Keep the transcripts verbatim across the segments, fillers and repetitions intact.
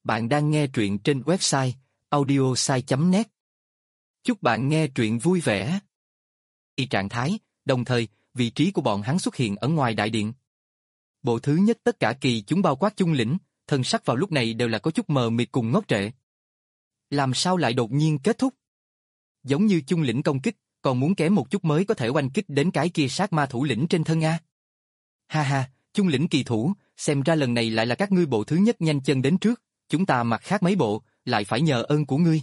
Bạn đang nghe truyện trên website audiosai chấm net. Chúc bạn nghe truyện vui vẻ. Y trạng thái, đồng thời, vị trí của bọn hắn xuất hiện ở ngoài đại điện. Bộ thứ nhất tất cả kỳ chúng bao quát Chung Lĩnh, thần sắc vào lúc này đều là có chút mờ mịt cùng ngốc trệ. Làm sao lại đột nhiên kết thúc? Giống như Chung Lĩnh công kích, còn muốn kém một chút mới có thể oanh kích đến cái kia sát ma thủ lĩnh trên thân a. Ha ha, Chung Lĩnh kỳ thủ, xem ra lần này lại là các ngươi bộ thứ nhất nhanh chân đến trước, chúng ta mặt khác mấy bộ, lại phải nhờ ơn của ngươi.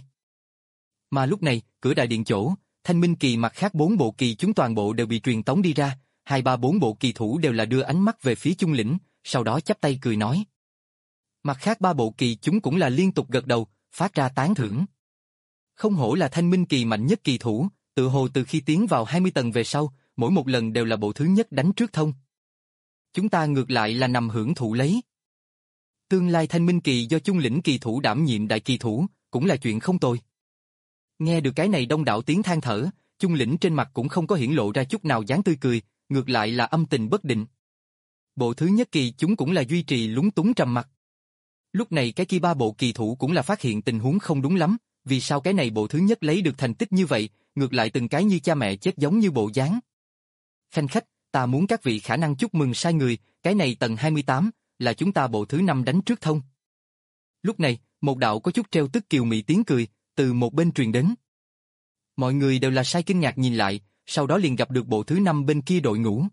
Mà lúc này, cửa đại điện chỗ, Thanh Minh kỳ mặt khác bốn bộ kỳ chúng toàn bộ đều bị truyền tống đi ra, hai ba bốn bộ kỳ thủ đều là đưa ánh mắt về phía Chung Lĩnh, sau đó chắp tay cười nói. Mặt khác ba bộ kỳ chúng cũng là liên tục gật đầu, phát ra tán thưởng. Không hổ là Thanh Minh kỳ mạnh nhất kỳ thủ, tự hồ từ khi tiến vào hai mươi tầng về sau, mỗi một lần đều là bộ thứ nhất đánh trước thông. Chúng ta ngược lại là nằm hưởng thụ lấy. Tương lai Thanh Minh kỳ do Chung Lĩnh kỳ thủ đảm nhiệm đại kỳ thủ, cũng là chuyện không tồi. Nghe được cái này đông đảo tiếng than thở, Chung Lĩnh trên mặt cũng không có hiển lộ ra chút nào dáng tươi cười, ngược lại là âm tình bất định. Bộ thứ nhất kỳ chúng cũng là duy trì lúng túng trầm mặc. Lúc này cái kia ba bộ kỳ thủ cũng là phát hiện tình huống không đúng lắm, vì sao cái này bộ thứ nhất lấy được thành tích như vậy, ngược lại từng cái như cha mẹ chết giống như bộ dáng. Khanh khách, ta muốn các vị khả năng chúc mừng sai người, cái này tầng hai mươi tám, là chúng ta bộ thứ năm đánh trước thông. Lúc này, một đạo có chút treo tức kiều mị tiếng cười, từ một bên truyền đến. Mọi người đều là sai kinh ngạc nhìn lại, sau đó liền gặp được bộ thứ năm bên kia đội ngũ.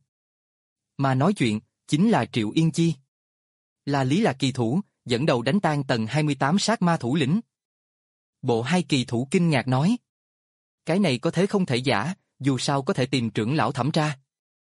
Mà nói chuyện, chính là Triệu Yên Chi. Là Lý Lạc kỳ thủ, dẫn đầu đánh tan tầng hai mươi tám sát ma thủ lĩnh. Bộ hai kỳ thủ kinh ngạc nói. Cái này có thế không thể giả, dù sao có thể tìm trưởng lão thẩm tra.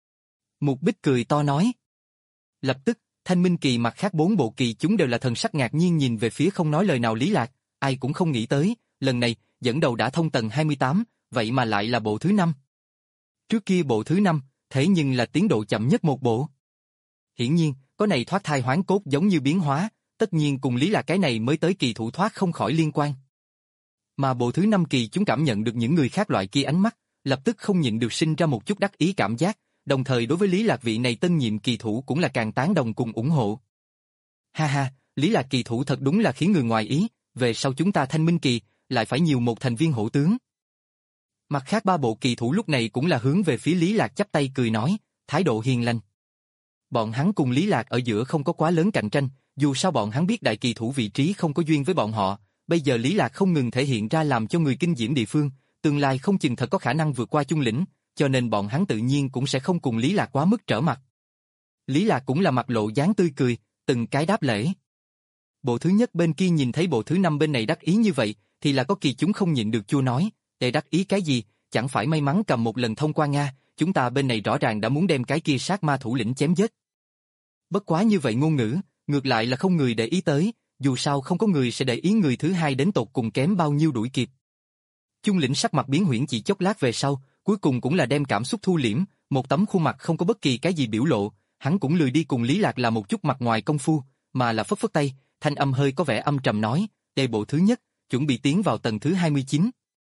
Mục Bích cười to nói. Lập tức, Thanh Minh kỳ mặt khác bốn bộ kỳ chúng đều là thần sắc ngạc nhiên nhìn về phía không nói lời nào Lý Lạc, ai cũng không nghĩ tới, lần này, dẫn đầu đã thông tầng hai mươi tám, vậy mà lại là bộ thứ năm. Trước kia bộ thứ năm, thế nhưng là tiến độ chậm nhất một bộ. Hiển nhiên, có này thoát thai hoán cốt giống như biến hóa, tất nhiên cùng Lý Lạc cái này mới tới kỳ thủ thoát không khỏi liên quan. Mà bộ thứ năm kỳ chúng cảm nhận được những người khác loại kia ánh mắt, lập tức không nhịn được sinh ra một chút đắc ý cảm giác, đồng thời đối với Lý Lạc vị này tân nhiệm kỳ thủ cũng là càng tán đồng cùng ủng hộ. Ha ha, Lý Lạc kỳ thủ thật đúng là khiến người ngoài ý, về sau chúng ta Thanh Minh kỳ, lại phải nhiều một thành viên hổ tướng. Mặt khác ba bộ kỳ thủ lúc này cũng là hướng về phía Lý Lạc chắp tay cười nói, thái độ hiền lành. Bọn hắn cùng Lý Lạc ở giữa không có quá lớn cạnh tranh, dù sao bọn hắn biết đại kỳ thủ vị trí không có duyên với bọn họ, bây giờ Lý Lạc không ngừng thể hiện ra làm cho người kinh diễm địa phương, tương lai không chừng thật có khả năng vượt qua Chung Lĩnh, cho nên bọn hắn tự nhiên cũng sẽ không cùng Lý Lạc quá mức trở mặt. Lý Lạc cũng là mặt lộ dáng tươi cười, từng cái đáp lễ. Bộ thứ nhất bên kia nhìn thấy bộ thứ năm bên này đắc ý như vậy, thì là có kỳ chúng không nhịn được chua nói, để đắc ý cái gì, chẳng phải may mắn cầm một lần thông qua Nga, chúng ta bên này rõ ràng đã muốn đem cái kia sát ma thủ lĩnh chém giết. Bất quá như vậy ngôn ngữ, ngược lại là không người để ý tới, dù sao không có người sẽ để ý người thứ hai đến tột cùng kém bao nhiêu đuổi kịp. Chung Lĩnh sắc mặt biến huyễn chỉ chốc lát về sau, cuối cùng cũng là đem cảm xúc thu liễm, một tấm khuôn mặt không có bất kỳ cái gì biểu lộ, hắn cũng lười đi cùng Lý Lạc là một chút mặt ngoài công phu, mà là phất phất tay, thanh âm hơi có vẻ âm trầm nói, đây bộ thứ nhất, chuẩn bị tiến vào tầng thứ hai mươi chín.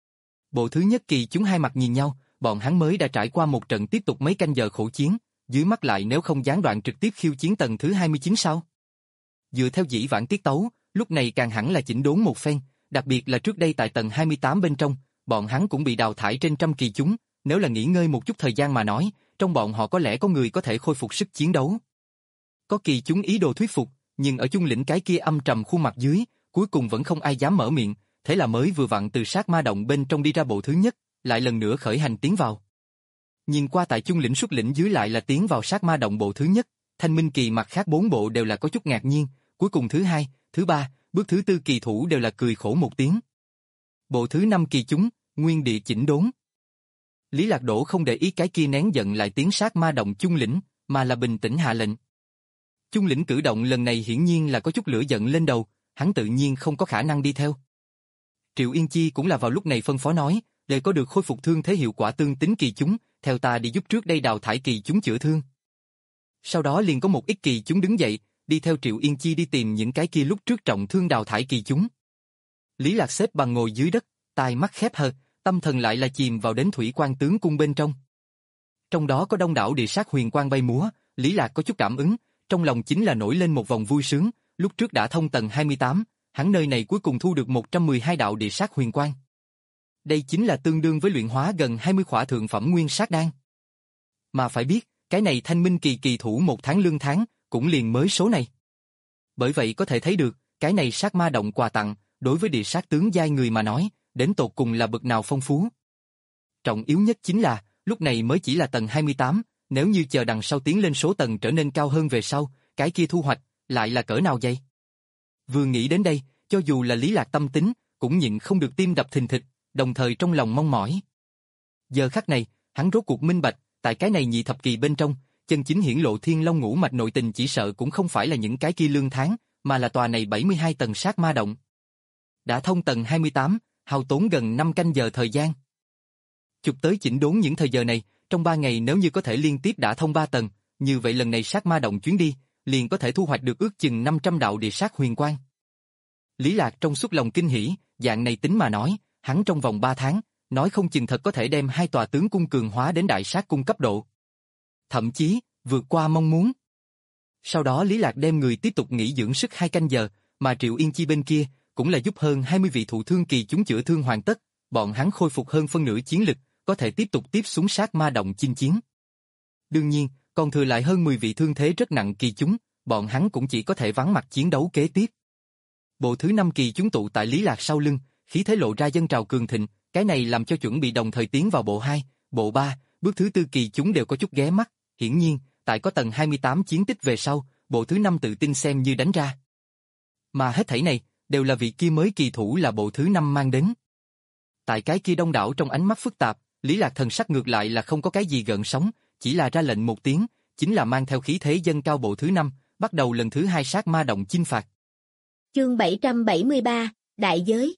Bộ thứ nhất kỳ chúng hai mặt nhìn nhau, bọn hắn mới đã trải qua một trận tiếp tục mấy canh giờ khổ chiến, dưới mắt lại nếu không gián đoạn trực tiếp khiêu chiến tầng thứ hai mươi chín sao? Dựa theo dĩ vãng tiết tấu, lúc này càng hẳn là chỉnh đốn một phen, đặc biệt là trước đây tại tầng hai mươi tám bên trong, bọn hắn cũng bị đào thải trên trăm kỳ chúng, nếu là nghỉ ngơi một chút thời gian mà nói, trong bọn họ có lẽ có người có thể khôi phục sức chiến đấu. Có kỳ chúng ý đồ thuyết phục, nhưng ở Chung Lĩnh cái kia âm trầm khuôn mặt dưới, cuối cùng vẫn không ai dám mở miệng, thế là mới vừa vặn từ sát ma động bên trong đi ra bộ thứ nhất, lại lần nữa khởi hành tiến vào. Nhìn qua tại Chung Lĩnh xuất lĩnh dưới lại là tiến vào sát ma động bộ thứ nhất, Thanh Minh kỳ mặt khác bốn bộ đều là có chút ngạc nhiên, cuối cùng thứ hai, thứ ba, bước thứ tư kỳ thủ đều là cười khổ một tiếng. Bộ thứ năm kỳ chúng, nguyên địa chỉnh đốn. Lý Lạc Đỗ không để ý cái kia nén giận lại tiến sát ma động Chung Lĩnh, mà là bình tĩnh hạ lệnh. Chung Lĩnh cử động lần này hiển nhiên là có chút lửa giận lên đầu, hắn tự nhiên không có khả năng đi theo. Triệu Yên Chi cũng là vào lúc này phân phó nói, để có được khôi phục thương thế hiệu quả tương tính kỳ chúng, theo ta đi giúp trước đây đào thải kỳ chúng chữa thương. Sau đó liền có một ít kỳ chúng đứng dậy, đi theo Triệu Yên Chi đi tìm những cái kia lúc trước trọng thương đào thải kỳ chúng. Lý Lạc xếp bằng ngồi dưới đất, tai mắt khép hờ, tâm thần lại là chìm vào đến thủy quan tướng cung bên trong. Trong đó có đông đảo địa sát huyền quang bay múa, Lý Lạc có chút cảm ứng, trong lòng chính là nổi lên một vòng vui sướng, lúc trước đã thông tầng hai mươi tám, hắn nơi này cuối cùng thu được một trăm mười hai đạo địa sát huyền quang. Đây chính là tương đương với luyện hóa gần hai mươi khỏa thượng phẩm nguyên sát đan. Mà phải biết, cái này Thanh Minh kỳ kỳ thủ một tháng lương tháng, cũng liền mới số này. Bởi vậy có thể thấy được, cái này sát ma động quà tặng, đối với địa sát tướng giai người mà nói, đến tột cùng là bậc nào phong phú. Trọng yếu nhất chính là, lúc này mới chỉ là tầng hai mươi tám, nếu như chờ đằng sau tiến lên số tầng trở nên cao hơn về sau, cái kia thu hoạch, lại là cỡ nào dây. Vừa nghĩ đến đây, cho dù là Lý Lạc tâm tính, cũng nhịn không được tim đập thình thịch, đồng thời trong lòng mong mỏi. Giờ khắc này, hắn rốt cuộc minh bạch, tại cái này nhị thập kỳ bên trong, chân chính hiển lộ Thiên Long ngũ mạch nội tình chỉ sợ cũng không phải là những cái kia lương tháng, mà là tòa này bảy mươi hai tầng sát ma động. Đã thông tầng hai mươi tám, hao tốn gần năm canh giờ thời gian. Chụp tới chỉnh đốn những thời giờ này, trong ba ngày nếu như có thể liên tiếp đã thông ba tầng, như vậy lần này sát ma động chuyến đi, liền có thể thu hoạch được ước chừng năm trăm đạo địa sát huyền quang. Lý Lạc trong suốt lòng kinh hỉ, dạng này tính mà nói, hắn trong vòng ba tháng, nói không chừng thật có thể đem hai tòa tướng cung cường hóa đến đại sát cung cấp độ. Thậm chí, vượt qua mong muốn. Sau đó Lý Lạc đem người tiếp tục nghỉ dưỡng sức hai canh giờ, mà Triệu Yên Chi bên kia, cũng là giúp hơn hai mươi vị thụ thương kỳ chúng chữa thương hoàn tất, bọn hắn khôi phục hơn phân nửa chiến lực, có thể tiếp tục tiếp xuống sát ma động chinh chiến. Đương nhiên, còn thừa lại hơn mười vị thương thế rất nặng kỳ chúng, bọn hắn cũng chỉ có thể vắng mặt chiến đấu kế tiếp. Bộ thứ năm kỳ chúng tụ tại Lý Lạc sau lưng, khí thế lộ ra dân trào cường thịnh, cái này làm cho chuẩn bị đồng thời tiến vào bộ hai, bộ ba, bước thứ tư kỳ chúng đều có chút ghé mắt, hiển nhiên, tại có tầng hai mươi tám chiến tích về sau, bộ thứ năm tự tin xem như đánh ra. Mà hết thảy này, đều là vị kia mới kỳ thủ là bộ thứ năm mang đến. Tại cái kia đông đảo trong ánh mắt phức tạp, Lý Lạc thần sắc ngược lại là không có cái gì gợn sóng, chỉ là ra lệnh một tiếng, chính là mang theo khí thế dâng cao bộ thứ năm, bắt đầu lần thứ hai sát ma động chinh phạt. Chương bảy trăm bảy mươi ba, Đại giới.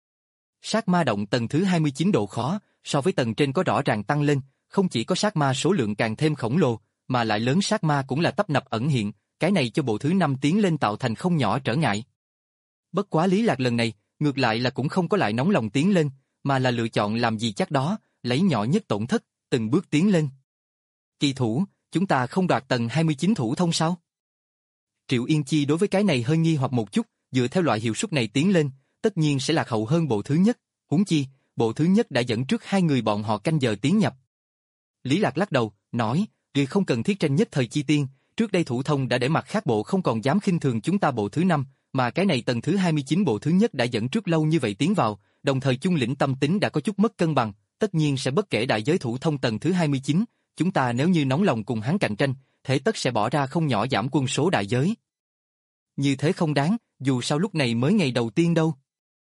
Sát ma động tầng thứ hai mươi chín độ khó, so với tầng trên có rõ ràng tăng lên, không chỉ có sát ma số lượng càng thêm khổng lồ, mà lại lớn sát ma cũng là tấp nập ẩn hiện, cái này cho bộ thứ năm tiến lên tạo thành không nhỏ trở ngại. Bất quá Lý Lạc lần này, ngược lại là cũng không có lại nóng lòng tiến lên, mà là lựa chọn làm gì chắc đó, lấy nhỏ nhất tổn thất, từng bước tiến lên. Kỳ thủ, chúng ta không đoạt tầng hai mươi chín thủ thông sao? Triệu Yên Chi đối với cái này hơi nghi hoặc một chút, dựa theo loại hiệu suất này tiến lên, tất nhiên sẽ lạc hậu hơn bộ thứ nhất, huống chi, bộ thứ nhất đã dẫn trước hai người bọn họ canh giờ tiến nhập. Lý Lạc lắc đầu, nói, người không cần thiết tranh nhất thời chi tiên, trước đây thủ thông đã để mặt khác bộ không còn dám khinh thường chúng ta bộ thứ năm, mà cái này tầng thứ hai mươi chín bộ thứ nhất đã dẫn trước lâu như vậy tiến vào, đồng thời chung lĩnh tâm tính đã có chút mất cân bằng, tất nhiên sẽ bất kể đại giới thủ thông tầng thứ hai mươi chín, chúng ta nếu như nóng lòng cùng hắn cạnh tranh, thế tất sẽ bỏ ra không nhỏ giảm quân số đại giới. Như thế không đáng, dù sao lúc này mới ngày đầu tiên đâu.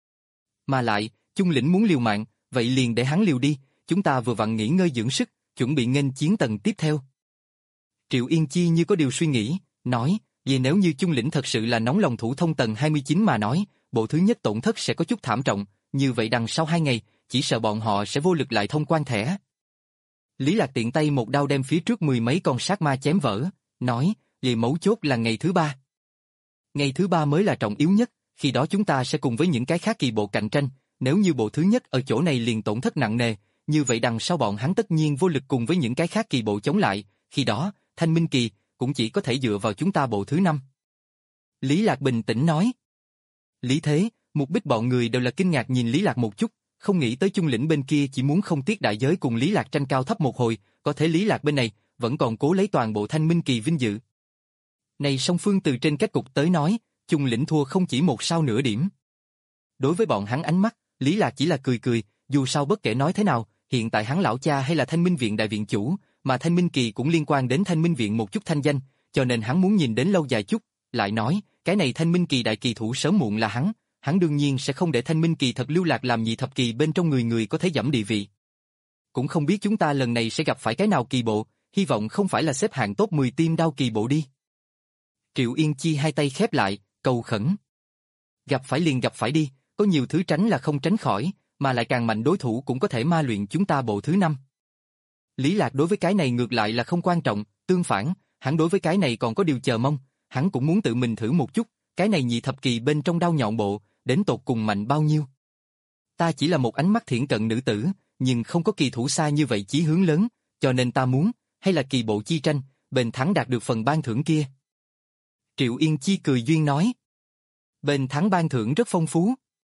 Mà lại, chung lĩnh muốn liều mạng, vậy liền để hắn liều đi, chúng ta vừa vặn nghỉ ngơi dưỡng sức, chuẩn bị nghênh chiến tầng tiếp theo. Triệu Yên Chi như có điều suy nghĩ, nói, vì nếu như chung lĩnh thật sự là nóng lòng thủ thông tầng hai mươi chín mà nói, bộ thứ nhất tổn thất sẽ có chút thảm trọng, như vậy đằng sau hai ngày, chỉ sợ bọn họ sẽ vô lực lại thông quan thẻ. Lý Lạc tiện tay một đao đem phía trước mười mấy con sát ma chém vỡ, nói, vì mấu chốt là ngày thứ ba. Ngày thứ ba mới là trọng yếu nhất, khi đó chúng ta sẽ cùng với những cái khác kỳ bộ cạnh tranh, nếu như bộ thứ nhất ở chỗ này liền tổn thất nặng nề, như vậy đằng sau bọn hắn tất nhiên vô lực cùng với những cái khác kỳ bộ chống lại, khi đó, Thanh Minh kỳ, cũng chỉ có thể dựa vào chúng ta bộ thứ năm. Lý Lạc bình tĩnh nói. Lý Thế, Mục Bích bọn người đều là kinh ngạc nhìn Lý Lạc một chút, không nghĩ tới chung lĩnh bên kia chỉ muốn không tiếc đại giới cùng Lý Lạc tranh cao thấp một hồi, có thể Lý Lạc bên này, vẫn còn cố lấy toàn bộ Thanh Minh kỳ vinh dự. Này song phương từ trên kết cục tới nói, chung lĩnh thua không chỉ một sao nửa điểm. Đối với bọn hắn ánh mắt, Lý Lạc chỉ là cười cười, dù sao bất kể nói thế nào, hiện tại hắn lão cha hay là Thanh Minh viện đại viện chủ, mà Thanh Minh kỳ cũng liên quan đến Thanh Minh viện một chút thanh danh, cho nên hắn muốn nhìn đến lâu dài chút, lại nói, cái này Thanh Minh kỳ đại kỳ thủ sớm muộn là hắn, hắn đương nhiên sẽ không để Thanh Minh kỳ thật lưu lạc làm nhị thập kỳ bên trong người người có thể dẫm địa vị. Cũng không biết chúng ta lần này sẽ gặp phải cái nào kỳ bộ, hy vọng không phải là xếp hạng top mười tim đao kỳ bộ đi. Triệu Yên Chi hai tay khép lại, cầu khẩn. Gặp phải liền gặp phải đi, có nhiều thứ tránh là không tránh khỏi, mà lại càng mạnh đối thủ cũng có thể ma luyện chúng ta bộ thứ năm. Lý Lạc đối với cái này ngược lại là không quan trọng, tương phản, hắn đối với cái này còn có điều chờ mong, hắn cũng muốn tự mình thử một chút, cái này nhị thập kỳ bên trong đao nhọn bộ, đến tột cùng mạnh bao nhiêu. Ta chỉ là một ánh mắt thiển cận nữ tử, nhưng không có kỳ thủ xa như vậy chí hướng lớn, cho nên ta muốn, hay là kỳ bộ chi tranh, bền thắng đạt được phần ban thưởng kia. Triệu Yên Chi cười duyên nói. Bên thắng ban thưởng rất phong phú.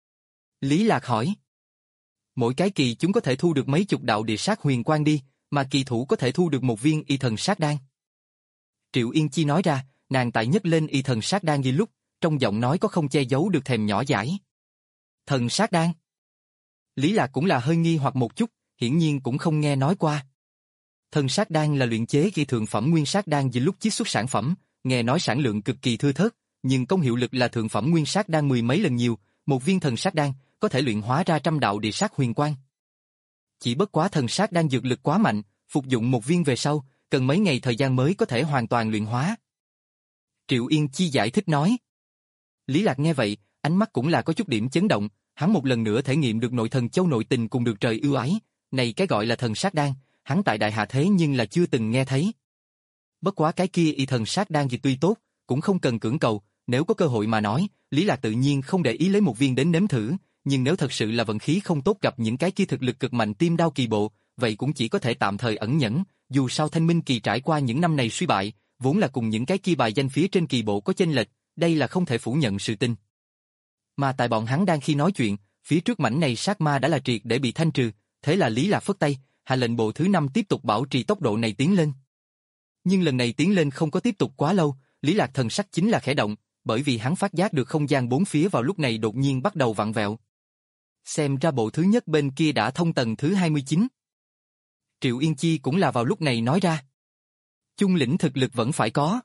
Lý Lạc hỏi. Mỗi cái kỳ chúng có thể thu được mấy chục đạo địa sát huyền quang đi, mà kỳ thủ có thể thu được một viên y thần sát đan. Triệu Yên Chi nói ra, nàng tại nhấc lên y thần sát đan ghi lúc, trong giọng nói có không che giấu được thèm nhỏ dãi. Thần sát đan. Lý Lạc cũng là hơi nghi hoặc một chút, hiển nhiên cũng không nghe nói qua. Thần sát đan là luyện chế ghi thượng phẩm nguyên sát đan vì lúc chiết xuất sản phẩm, nghe nói sản lượng cực kỳ thưa thớt, nhưng công hiệu lực là thượng phẩm nguyên sát đan mười mấy lần nhiều, một viên thần sát đan có thể luyện hóa ra trăm đạo địa sát huyền quang. Chỉ bất quá thần sát đan dược lực quá mạnh, phục dụng một viên về sau, cần mấy ngày thời gian mới có thể hoàn toàn luyện hóa. Triệu Yên Chi giải thích nói. Lý Lạc nghe vậy, ánh mắt cũng là có chút điểm chấn động, hắn một lần nữa thể nghiệm được nội thần châu nội tình cùng được trời ưu ái, này cái gọi là thần sát đan, hắn tại đại hạ thế nhưng là chưa từng nghe thấy. Bất quá cái kia y thần sát đan thì tuy tốt, cũng không cần cưỡng cầu, nếu có cơ hội mà nói, Lý Lạc tự nhiên không để ý lấy một viên đến nếm thử, nhưng nếu thật sự là vận khí không tốt gặp những cái kia thực lực cực mạnh tim đao kỳ bộ, vậy cũng chỉ có thể tạm thời ẩn nhẫn, dù sao Thanh Minh Kỳ trải qua những năm này suy bại, vốn là cùng những cái kia bài danh phía trên kỳ bộ có chênh lệch, đây là không thể phủ nhận sự tình. Mà tại bọn hắn đang khi nói chuyện, phía trước mảnh này sát ma đã là triệt để bị thanh trừ, thế là Lý Lạc phất tay, hạ lệnh bộ thứ năm tiếp tục bảo trì tốc độ này tiến lên. Nhưng lần này tiến lên không có tiếp tục quá lâu, Lý Lạc thần sắc chính là khẽ động, bởi vì hắn phát giác được không gian bốn phía vào lúc này đột nhiên bắt đầu vặn vẹo. Xem ra bộ thứ nhất bên kia đã thông tầng thứ hai mươi chín. Triệu Yên Chi cũng là vào lúc này nói ra. Chung lĩnh thực lực vẫn phải có.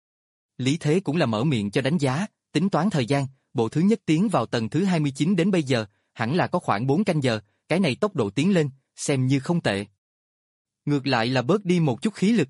Lý Thế cũng là mở miệng cho đánh giá, tính toán thời gian, bộ thứ nhất tiến vào tầng thứ hai mươi chín đến bây giờ, hẳn là có khoảng bốn canh giờ, cái này tốc độ tiến lên, xem như không tệ. Ngược lại là bớt đi một chút khí lực.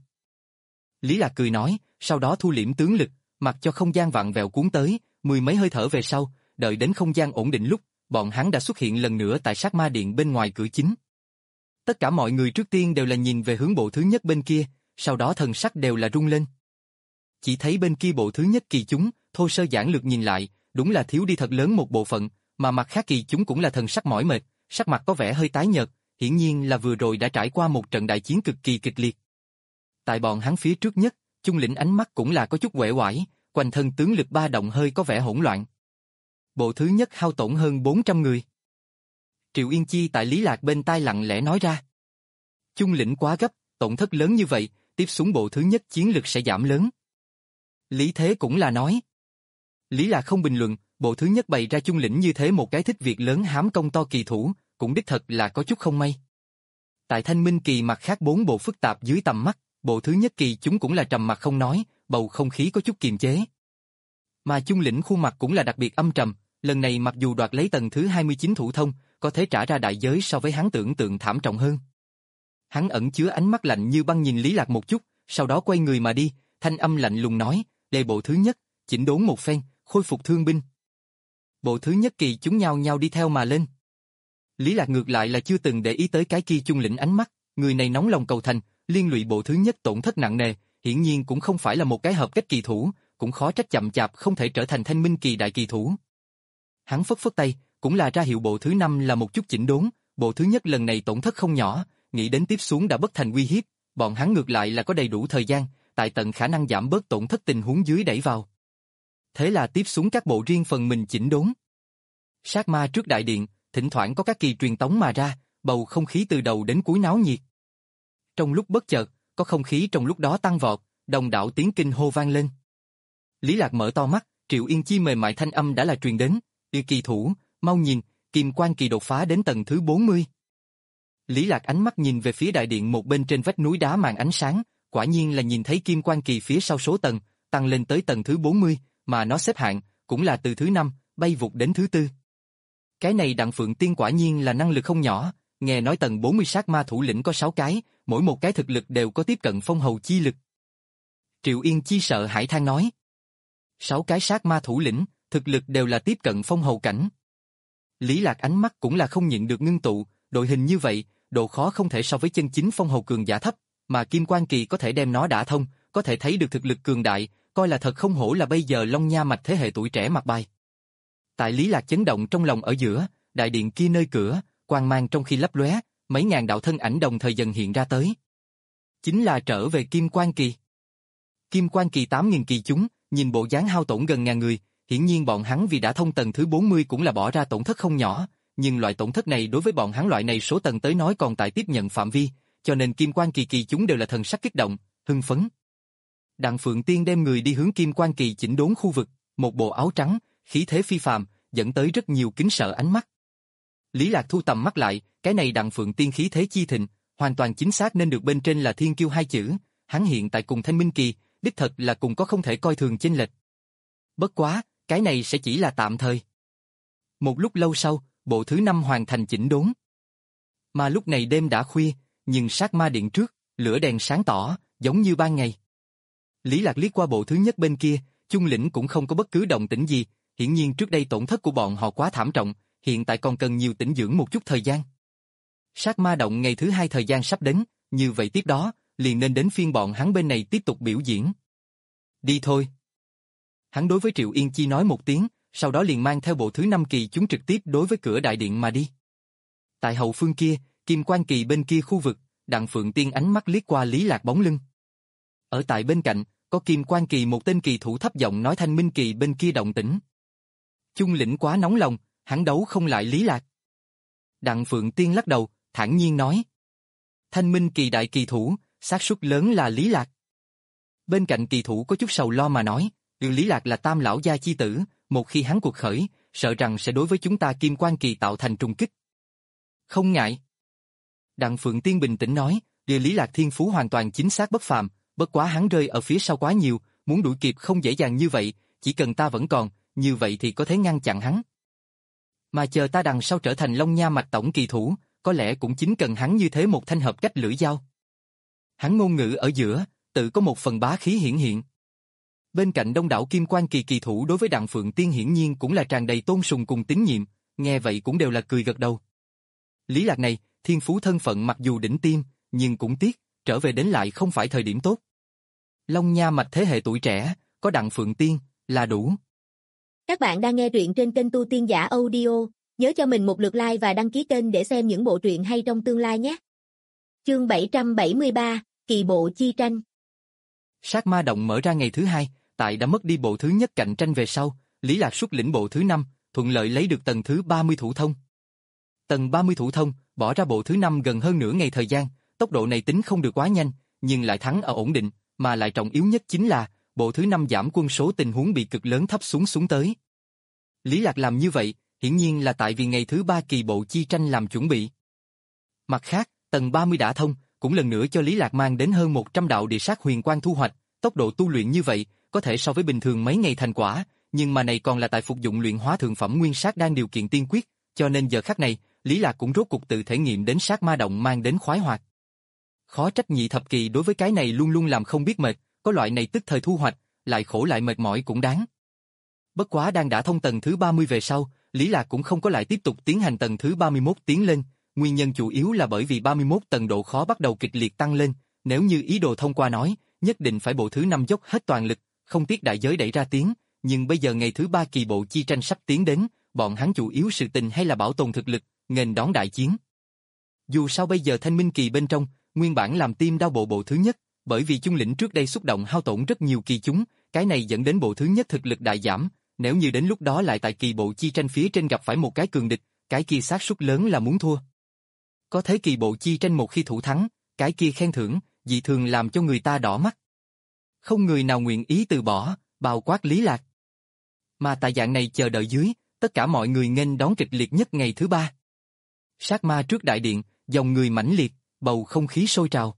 Lý Lạc cười nói, sau đó thu liễm tướng lực, mặc cho không gian vặn vẹo cuốn tới, mười mấy hơi thở về sau, đợi đến không gian ổn định lúc, bọn hắn đã xuất hiện lần nữa tại sát ma điện bên ngoài cửa chính. Tất cả mọi người trước tiên đều là nhìn về hướng bộ thứ nhất bên kia, sau đó thần sắc đều là rung lên. Chỉ thấy bên kia bộ thứ nhất kỳ chúng, thô sơ giản lược nhìn lại, đúng là thiếu đi thật lớn một bộ phận, mà mặt khác kỳ chúng cũng là thần sắc mỏi mệt, sắc mặt có vẻ hơi tái nhợt, hiển nhiên là vừa rồi đã trải qua một trận đại chiến cực kỳ kịch liệt. Tại bọn hắn phía trước nhất, Chung lĩnh ánh mắt cũng là có chút uể oải, quanh thân tướng lực ba động hơi có vẻ hỗn loạn. Bộ thứ nhất hao tổn hơn bốn trăm người. Triệu Yên Chi tại Lý Lạc bên tai lặng lẽ nói ra. Chung lĩnh quá gấp, tổn thất lớn như vậy, tiếp xuống bộ thứ nhất chiến lực sẽ giảm lớn. Lý Thế cũng là nói. Lý Lạc không bình luận, bộ thứ nhất bày ra chung lĩnh như thế một cái thích việc lớn hám công to kỳ thủ, cũng đích thật là có chút không may. Tại Thanh Minh Kỳ mặt khác bốn bộ phức tạp dưới tầm mắt, bộ thứ nhất kỳ chúng cũng là trầm mặc không nói, bầu không khí có chút kiềm chế. Mà chung lĩnh khuôn mặt cũng là đặc biệt âm trầm, lần này mặc dù đoạt lấy tầng thứ hai mươi chín thủ thông, có thể trả ra đại giới so với hắn tưởng tượng thảm trọng hơn. Hắn ẩn chứa ánh mắt lạnh như băng nhìn Lý Lạc một chút, sau đó quay người mà đi, thanh âm lạnh lùng nói, đây bộ thứ nhất, chỉnh đốn một phen, khôi phục thương binh. Bộ thứ nhất kỳ chúng nhao nhao đi theo mà lên. Lý Lạc ngược lại là chưa từng để ý tới cái kia chung lĩnh ánh mắt, người này nóng lòng cầu thành, liên lụy bộ thứ nhất tổn thất nặng nề, hiển nhiên cũng không phải là một cái hợp cách kỳ thủ, cũng khó trách chậm chạp không thể trở thành Thanh Minh Kỳ đại kỳ thủ. Hắn phất phất tay, cũng là ra hiệu bộ thứ năm là một chút chỉnh đốn, bộ thứ nhất lần này tổn thất không nhỏ, nghĩ đến tiếp xuống đã bất thành uy hiếp, bọn hắn ngược lại là có đầy đủ thời gian, tại tận khả năng giảm bớt tổn thất tình huống dưới đẩy vào. Thế là tiếp xuống các bộ riêng phần mình chỉnh đốn. Sát ma trước đại điện, thỉnh thoảng có các kỳ truyền tống mà ra, bầu không khí từ đầu đến cuối náo nhiệt. Trong lúc bất chợt, có không khí trong lúc đó tăng vọt, đồng đảo tiếng kinh hô vang lên. Lý Lạc mở to mắt, Triệu Yên Chi mềm mại thanh âm đã là truyền đến, "Yêu kỳ thủ, mau nhìn, Kim Quan Kỳ đột phá đến tầng thứ bốn mươi." Lý Lạc ánh mắt nhìn về phía đại điện một bên trên vách núi đá màn ánh sáng, quả nhiên là nhìn thấy Kim Quan Kỳ phía sau số tầng, tăng lên tới tầng thứ bốn mươi, mà nó xếp hạng, cũng là từ thứ năm, bay vụt đến thứ tư. Cái này Đặng Phượng Tiên quả nhiên là năng lực không nhỏ, nghe nói tầng bốn mươi sát ma thủ lĩnh có sáu cái, mỗi một cái thực lực đều có tiếp cận phong hầu chi lực. Triệu Yên Chi sợ hãi than nói. Sáu cái sát ma thủ lĩnh, thực lực đều là tiếp cận phong hầu cảnh. Lý Lạc ánh mắt cũng là không nhịn được ngưng tụ, đội hình như vậy, độ khó không thể so với chân chính phong hầu cường giả thấp, mà Kim Quan Kỳ có thể đem nó đả thông, có thể thấy được thực lực cường đại, coi là thật không hổ là bây giờ Long Nha mạch thế hệ tuổi trẻ mặt bài. Tại Lý Lạc chấn động trong lòng ở giữa, đại điện kia nơi cửa, quang mang trong khi lấp lóe, mấy ngàn đạo thân ảnh đồng thời dần hiện ra tới. Chính là trở về Kim Quan Kỳ. Kim Quan Kỳ tám nghìn kỳ chúng, nhìn bộ dáng hao tổn gần ngàn người, hiển nhiên bọn hắn vì đã thông tầng thứ bốn mươi cũng là bỏ ra tổn thất không nhỏ, nhưng loại tổn thất này đối với bọn hắn loại này số tầng tới nói còn tại tiếp nhận phạm vi, cho nên Kim Quan Kỳ Kỳ chúng đều là thần sắc kích động, hưng phấn. Đặng Phượng Tiên đem người đi hướng Kim Quan Kỳ chỉnh đốn khu vực, một bộ áo trắng, khí thế phi phàm, dẫn tới rất nhiều kính sợ ánh mắt. Lý Lạc thu tầm mắt lại, cái này Đặng Phượng Tiên khí thế chi thịnh, hoàn toàn chính xác nên được bên trên là thiên kiêu hai chữ, hắn hiện tại cùng Thanh Minh Kỳ, đích thật là cùng có không thể coi thường chênh lệch. Bất quá, cái này sẽ chỉ là tạm thời. Một lúc lâu sau, bộ thứ năm hoàn thành chỉnh đốn. Mà lúc này đêm đã khuya, nhưng sát ma điện trước, lửa đèn sáng tỏ, giống như ban ngày. Lý Lạc liếc qua bộ thứ nhất bên kia, Chung Lĩnh cũng không có bất cứ động tĩnh gì, hiển nhiên trước đây tổn thất của bọn họ quá thảm trọng, hiện tại còn cần nhiều tĩnh dưỡng một chút thời gian. Sát ma động ngày thứ hai thời gian sắp đến, như vậy tiếp đó, liền nên đến phiên bọn hắn bên này tiếp tục biểu diễn. Đi thôi. Hắn đối với Triệu Yên Chi nói một tiếng, sau đó liền mang theo bộ thứ năm kỳ chúng trực tiếp đối với cửa đại điện mà đi. Tại hậu phương kia, Kim Quan Kỳ bên kia khu vực, Đặng Phượng Tiên ánh mắt liếc qua Lý Lạc bóng lưng. Ở tại bên cạnh, có Kim Quan Kỳ một tên kỳ thủ thấp giọng nói Thanh Minh Kỳ bên kia động tĩnh. Chung Lĩnh quá nóng lòng, hắn đấu không lại Lý Lạc. Đặng Phượng Tiên lắc đầu, thản nhiên nói. Thanh Minh Kỳ đại kỳ thủ, xác suất lớn là Lý Lạc. Bên cạnh kỳ thủ có chút sầu lo mà nói, Lý Lạc là tam lão gia chi tử, một khi hắn cuộc khởi, sợ rằng sẽ đối với chúng ta Kim Quan Kỳ tạo thành trùng kích. Không ngại. Đặng Phượng Tiên bình tĩnh nói, Lý Lạc thiên phú hoàn toàn chính xác bất phàm, bất quá hắn rơi ở phía sau quá nhiều, muốn đuổi kịp không dễ dàng như vậy, chỉ cần ta vẫn còn, như vậy thì có thể ngăn chặn hắn. Mà chờ ta đằng sau trở thành Long Nha Mạch tổng kỳ thủ, có lẽ cũng chính cần hắn như thế một thanh hợp cách lưỡi dao. Hắn ngôn ngữ ở giữa, tự có một phần bá khí hiển hiện. Bên cạnh đông đảo Kim Quan Kỳ kỳ thủ đối với Đặng Phượng Tiên hiển nhiên cũng là tràn đầy tôn sùng cùng tín nhiệm, nghe vậy cũng đều là cười gật đầu. Lý Lạc này, thiên phú thân phận mặc dù đỉnh tiêm, nhưng cũng tiếc, trở về đến lại không phải thời điểm tốt. Long Nha Mạch thế hệ tuổi trẻ, có Đặng Phượng Tiên, là đủ. Các bạn đang nghe truyện trên kênh Tu Tiên Giả Audio, nhớ cho mình một lượt like và đăng ký kênh để xem những bộ truyện hay trong tương lai nhé. Chương bảy trăm bảy mươi ba, Kỳ bộ chi tranh. Sát ma động mở ra ngày thứ hai, tại đã mất đi bộ thứ nhất cạnh tranh về sau, Lý Lạc xuất lĩnh bộ thứ năm, thuận lợi lấy được tầng thứ ba mươi thủ thông. Tầng ba mươi thủ thông, bỏ ra bộ thứ năm gần hơn nửa ngày thời gian, tốc độ này tính không được quá nhanh, nhưng lại thắng ở ổn định, mà lại trọng yếu nhất chính là, bộ thứ năm giảm quân số tình huống bị cực lớn thấp xuống xuống tới. Lý Lạc làm như vậy, hiển nhiên là tại vì ngày thứ ba kỳ bộ chi tranh làm chuẩn bị. Mặt khác, tầng ba mươi đã thông, cũng lần nữa cho Lý Lạc mang đến hơn một trăm đạo địa sát huyền quang thu hoạch, tốc độ tu luyện như vậy, có thể so với bình thường mấy ngày thành quả, nhưng mà này còn là tại phục dụng luyện hóa thượng phẩm nguyên sát đang điều kiện tiên quyết, cho nên giờ khắc này, Lý Lạc cũng rốt cuộc tự thể nghiệm đến sát ma động mang đến khoái hoạt. Khó trách nhị thập kỳ đối với cái này luôn luôn làm không biết mệt, có loại này tức thời thu hoạch, lại khổ lại mệt mỏi cũng đáng. Bất quá đang đã thông tầng thứ ba mươi về sau, Lý Lạc cũng không có lại tiếp tục tiến hành tầng thứ ba mươi mốt tiến lên, nguyên nhân chủ yếu là bởi vì ba mươi mốt tầng độ khó bắt đầu kịch liệt tăng lên, nếu như ý đồ thông qua nói, nhất định phải bộ thứ năm dốc hết toàn lực, không tiếc đại giới đẩy ra tiến, nhưng bây giờ ngày thứ ba kỳ bộ chi tranh sắp tiến đến, bọn hắn chủ yếu sự tình hay là bảo tồn thực lực, nghênh đón đại chiến. Dù sao bây giờ Thanh Minh Kỳ bên trong, nguyên bản làm tim đau bộ bộ thứ nhất, bởi vì Chung Lĩnh trước đây xúc động hao tổn rất nhiều kỳ chúng, cái này dẫn đến bộ thứ nhất thực lực đại giảm, nếu như đến lúc đó lại tại kỳ bộ chi tranh phía trên gặp phải một cái cường địch, cái kia xác suất lớn là muốn thua. Có thế kỳ bộ chi tranh một khi thủ thắng, cái kia khen thưởng, dị thường làm cho người ta đỏ mắt. Không người nào nguyện ý từ bỏ, bao quát Lý Lạc. Mà tại dạng này chờ đợi dưới, tất cả mọi người nghênh đón kịch liệt nhất ngày thứ ba. Sát ma trước đại điện, dòng người mãnh liệt, bầu không khí sôi trào.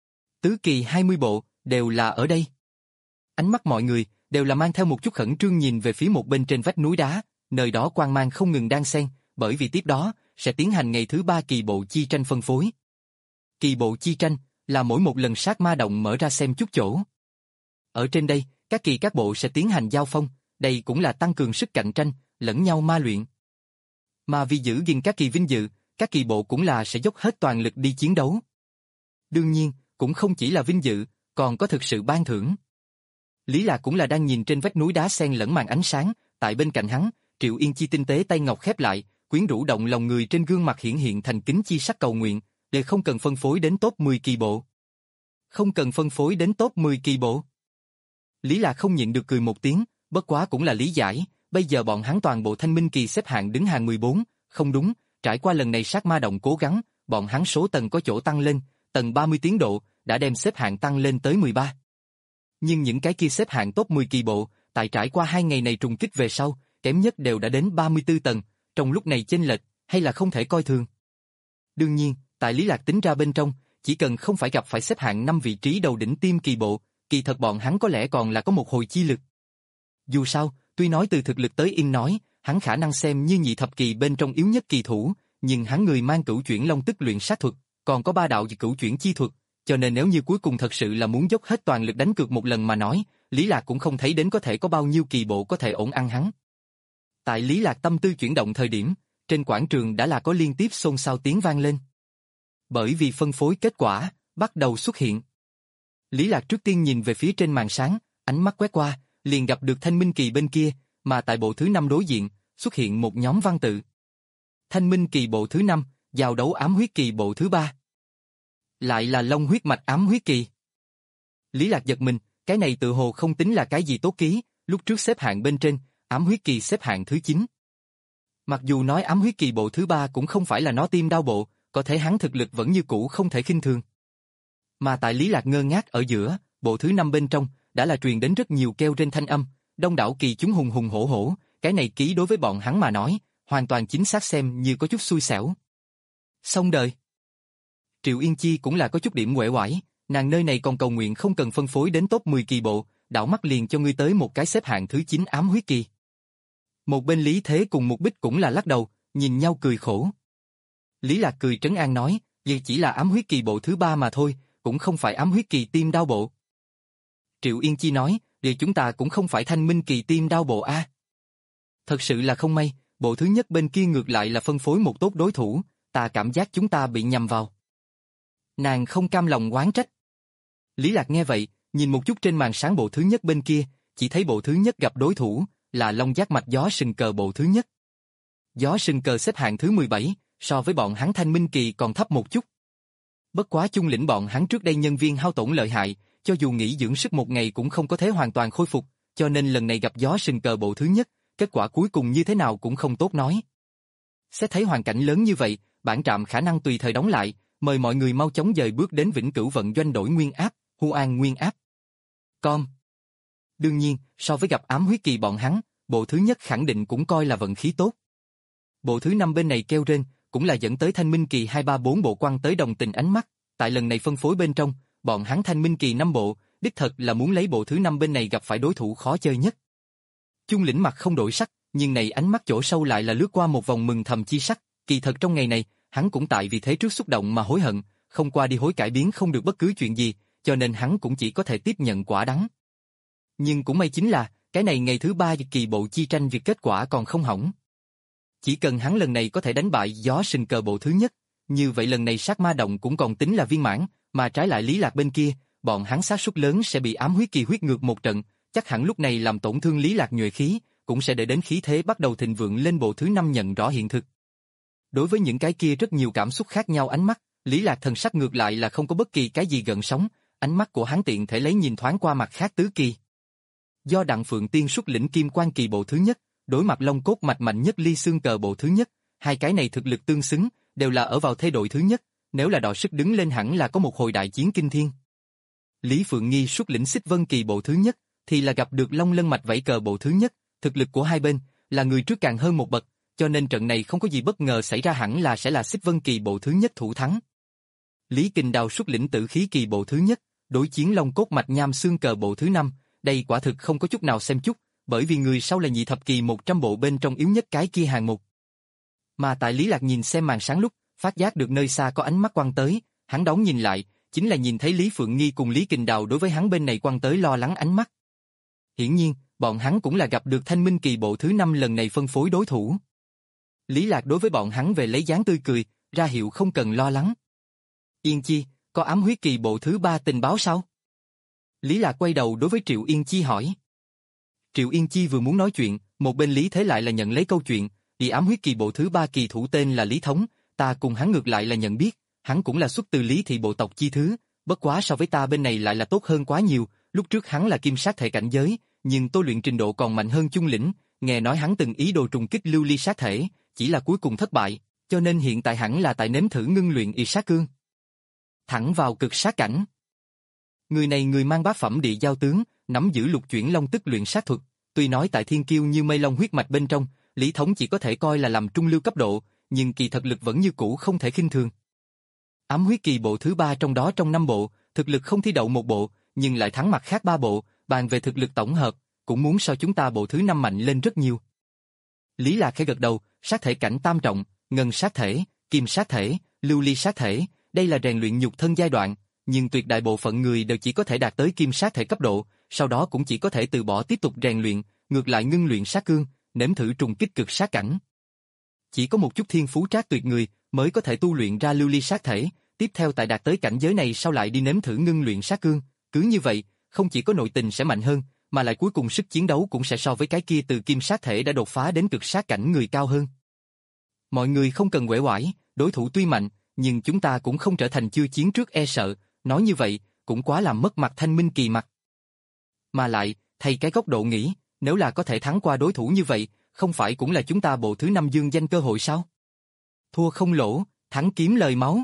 Tứ kỳ hai mươi bộ, đều là ở đây. Ánh mắt mọi người, đều là mang theo một chút khẩn trương nhìn về phía một bên trên vách núi đá, nơi đó quang mang không ngừng đan xen, bởi vì tiếp đó, sẽ tiến hành ngày thứ ba kỳ bộ chi tranh phân phối. Kỳ bộ chi tranh, là mỗi một lần sát ma động mở ra xem chút chỗ. Ở trên đây, các kỳ các bộ sẽ tiến hành giao phong, đây cũng là tăng cường sức cạnh tranh, lẫn nhau ma luyện. Mà vì giữ gìn các kỳ vinh dự, các kỳ bộ cũng là sẽ dốc hết toàn lực đi chiến đấu. Đương nhiên, cũng không chỉ là vinh dự, còn có thực sự ban thưởng. Lý Lạc cũng là đang nhìn trên vách núi đá xen lẫn màn ánh sáng, tại bên cạnh hắn, Triệu Yên Chi tinh tế tay ngọc khép lại, quyến rũ động lòng người trên gương mặt hiển hiện thành kính chi sắc cầu nguyện, để không cần phân phối đến top mười kỳ bộ. Không cần phân phối đến top mười kỳ bộ. Lý Lạc không nhịn được cười một tiếng, bất quá cũng là lý giải, bây giờ bọn hắn toàn bộ Thanh Minh Kỳ xếp hạng đứng hàng mười bốn, không đúng, trải qua lần này sát ma động cố gắng, bọn hắn số tầng có chỗ tăng lên, tầng ba mươi tiến độ, đã đem xếp hạng tăng lên tới mười ba. Nhưng những cái kia xếp hạng top mười kỳ bộ, tại trải qua hai ngày này trùng kích về sau, kém nhất đều đã đến ba mươi tư tầng, trong lúc này chênh lệch, hay là không thể coi thường. Đương nhiên, tại Lý Lạc tính ra bên trong, chỉ cần không phải gặp phải xếp hạng năm vị trí đầu đỉnh tiêm kỳ bộ, kỳ thật bọn hắn có lẽ còn là có một hồi chi lực. Dù sao, tuy nói từ thực lực tới yên nói, hắn khả năng xem như nhị thập kỳ bên trong yếu nhất kỳ thủ, nhưng hắn người mang cửu chuyển long tức luyện sát thuật, còn có ba đạo cửu chuyển chi thuật, cho nên nếu như cuối cùng thật sự là muốn dốc hết toàn lực đánh cược một lần mà nói, Lý Lạc cũng không thấy đến có thể có bao nhiêu kỳ bộ có thể ổn ăn hắn. Tại Lý Lạc tâm tư chuyển động thời điểm, trên quảng trường đã là có liên tiếp xôn xao tiếng vang lên. Bởi vì phân phối kết quả bắt đầu xuất hiện. Lý Lạc trước tiên nhìn về phía trên màn sáng, ánh mắt quét qua, liền gặp được Thanh Minh Kỳ bên kia, mà tại bộ thứ năm đối diện, xuất hiện một nhóm văn tự. Thanh Minh Kỳ bộ thứ năm, giao đấu ám huyết kỳ bộ thứ ba. Lại là Long huyết mạch ám huyết kỳ. Lý Lạc giật mình, cái này tự hồ không tính là cái gì tốt ký, lúc trước xếp hạng bên trên, ám huyết kỳ xếp hạng thứ chín. Mặc dù nói ám huyết kỳ bộ thứ ba cũng không phải là nó tim đau bộ, có thể hắn thực lực vẫn như cũ không thể khinh thường. Mà tại Lý Lạc ngơ ngác ở giữa, bộ thứ năm bên trong, đã là truyền đến rất nhiều kêu trên thanh âm, đông đảo kỳ chúng hùng hùng hổ hổ, cái này ký đối với bọn hắn mà nói, hoàn toàn chính xác xem như có chút xui xẻo. Xong đời. Triệu Yên Chi cũng là có chút điểm uể oải, nàng nơi này còn cầu nguyện không cần phân phối đến top mười kỳ bộ, đảo mắt liền cho ngươi tới một cái xếp hạng thứ chín ám huyết kỳ. Một bên Lý Thế cùng Mục Bích cũng là lắc đầu, nhìn nhau cười khổ. Lý Lạc cười trấn an nói, vậy chỉ là ám huyết kỳ bộ thứ ba mà thôi, cũng không phải ám huyết kỳ tim đau bộ. Triệu Yên Chi nói, vậy chúng ta cũng không phải Thanh Minh Kỳ tim đau bộ a. Thật sự là không may, bộ thứ nhất bên kia ngược lại là phân phối một tốt đối thủ, ta cảm giác chúng ta bị nhầm vào. Nàng không cam lòng oán trách. Lý Lạc nghe vậy, nhìn một chút trên màn sáng bộ thứ nhất bên kia, chỉ thấy bộ thứ nhất gặp đối thủ, là Long Giác Mạch Gió Sừng Cờ bộ thứ nhất. Gió Sừng Cờ xếp hạng thứ mười bảy, so với bọn hắn Thanh Minh Kỳ còn thấp một chút. Bất quá chung lĩnh bọn hắn trước đây nhân viên hao tổn lợi hại, cho dù nghỉ dưỡng sức một ngày cũng không có thể hoàn toàn khôi phục, cho nên lần này gặp Gió Sừng Cờ bộ thứ nhất, kết quả cuối cùng như thế nào cũng không tốt nói. Xét thấy hoàn cảnh lớn như vậy, bản trạm khả năng tùy thời đóng lại, mời mọi người mau chóng dời bước đến Vĩnh Cửu vận doanh đổi nguyên áp, Hu An nguyên áp. Com. Đương nhiên, so với gặp ám huyết kỳ bọn hắn, bộ thứ nhất khẳng định cũng coi là vận khí tốt. Bộ thứ năm bên này kêu rên, cũng là dẫn tới Thanh Minh Kỳ hai ba bốn bộ quăng tới đồng tình ánh mắt, tại lần này phân phối bên trong, bọn hắn Thanh Minh Kỳ năm bộ, đích thật là muốn lấy bộ thứ năm bên này gặp phải đối thủ khó chơi nhất. Chung lĩnh mặt không đổi sắc, nhưng này ánh mắt chỗ sâu lại là lướt qua một vòng mừng thầm chi sắc, kỳ thật trong ngày này, hắn cũng tại vì thế trước xúc động mà hối hận, không qua đi hối cải biến không được bất cứ chuyện gì, cho nên hắn cũng chỉ có thể tiếp nhận quả đắng. Nhưng cũng may chính là, cái này ngày thứ ba kỳ bộ chi tranh việc kết quả còn không hỏng. Chỉ cần hắn lần này có thể đánh bại Gió Sừng Cờ bộ thứ nhất, như vậy lần này sát ma động cũng còn tính là viên mãn, mà trái lại Lý Lạc bên kia, bọn hắn xác suất lớn sẽ bị ám huyết kỳ huyết ngược một trận, chắc hẳn lúc này làm tổn thương Lý Lạc nhuệ khí, cũng sẽ để đến khí thế bắt đầu thịnh vượng lên bộ thứ năm nhận rõ hiện thực. Đối với những cái kia rất nhiều cảm xúc khác nhau ánh mắt, Lý Lạc thần sắc ngược lại là không có bất kỳ cái gì gợn sóng, ánh mắt của hắn tiện thể lấy nhìn thoáng qua mặt khác tứ kỳ. Do Đặng Phượng Tiên xuất lĩnh Kim Quan kỳ bộ thứ nhất, đối mặt Long Cốt mạch mạnh nhất Ly Xương Cờ bộ thứ nhất, hai cái này thực lực tương xứng, đều là ở vào thế đội thứ nhất, nếu là đọ sức đứng lên hẳn là có một hồi đại chiến kinh thiên. Lý Phượng Nghi xuất lĩnh Xích Vân kỳ bộ thứ nhất, thì là gặp được Long Lân mạch Vảy Cờ bộ thứ nhất, thực lực của hai bên là người trước càng hơn một bậc, cho nên trận này không có gì bất ngờ xảy ra, hẳn là sẽ là Xích Vân kỳ bộ thứ nhất thủ thắng. Lý Kình Đào xuất lĩnh Tử Khí kỳ bộ thứ nhất, đối chiến Long Cốt mạch Nham Xương Cờ bộ thứ năm, đây quả thực không có chút nào xem chút, bởi vì người sau là nhị thập kỳ một trăm bộ bên trong yếu nhất cái kia hàng một. Mà tại Lý Lạc nhìn xem màn sáng lúc, phát giác được nơi xa có ánh mắt quăng tới, hắn đón nhìn lại, chính là nhìn thấy Lý Phượng Nghi cùng Lý Kình Đào đối với hắn bên này quăng tới lo lắng ánh mắt. Hiển nhiên, bọn hắn cũng là gặp được Thanh Minh kỳ bộ thứ năm lần này phân phối đối thủ. Lý Lạc đối với bọn hắn về lấy dáng tươi cười, ra hiệu không cần lo lắng. Yên Chi, có ám huyết kỳ bộ thứ ba tình báo sao? Lý Lạc quay đầu đối với Triệu Yên Chi hỏi. Triệu Yên Chi vừa muốn nói chuyện, một bên Lý Thế lại là nhận lấy câu chuyện, vì ám huyết kỳ bộ thứ ba kỳ thủ tên là Lý Thống, ta cùng hắn ngược lại là nhận biết, hắn cũng là xuất từ Lý thị bộ tộc chi thứ, bất quá so với ta bên này lại là tốt hơn quá nhiều, lúc trước hắn là kim sát thể cảnh giới, nhưng tôi luyện trình độ còn mạnh hơn chung lĩnh, nghe nói hắn từng ý đồ trùng kích lưu ly sát thể, chỉ là cuối cùng thất bại, cho nên hiện tại hẳn là tại nếm thử ngưng luyện y sát cương. Thẳng vào cực sát cảnh. Người này người mang bát phẩm địa giao tướng, nắm giữ lục chuyển long tức luyện sát thuật, tuy nói tại thiên kiêu như mây long huyết mạch bên trong, Lý Thống chỉ có thể coi là làm trung lưu cấp độ, nhưng kỳ thật lực vẫn như cũ không thể khinh thường. Ám huyết kỳ bộ thứ ba trong đó trong năm bộ, thực lực không thi đậu một bộ, nhưng lại thắng mặt khác ba bộ, bàn về thực lực tổng hợp, cũng muốn so chúng ta bộ thứ năm mạnh lên rất nhiều. Lý Lạc khẽ gật đầu, sát thể cảnh tam trọng, ngân sát thể, kim sát thể, lưu ly sát thể, đây là rèn luyện nhục thân giai đoạn, nhưng tuyệt đại bộ phận người đều chỉ có thể đạt tới kim sát thể cấp độ, sau đó cũng chỉ có thể từ bỏ tiếp tục rèn luyện, ngược lại ngưng luyện sát cương, nếm thử trùng kích cực sát cảnh. Chỉ có một chút thiên phú trác tuyệt người mới có thể tu luyện ra lưu ly sát thể, tiếp theo tại đạt tới cảnh giới này sau lại đi nếm thử ngưng luyện sát cương, cứ như vậy, không chỉ có nội tình sẽ mạnh hơn, mà lại cuối cùng sức chiến đấu cũng sẽ so với cái kia từ kim sát thể đã đột phá đến cực sát cảnh người cao hơn. Mọi người không cần uể oải, đối thủ tuy mạnh, nhưng chúng ta cũng không trở thành chưa chiến trước e sợ, nói như vậy, cũng quá làm mất mặt Thanh Minh Kỳ mặt. Mà lại, thay cái góc độ nghĩ, nếu là có thể thắng qua đối thủ như vậy, không phải cũng là chúng ta bộ thứ năm dương danh cơ hội sao? Thua không lỗ, thắng kiếm lời máu.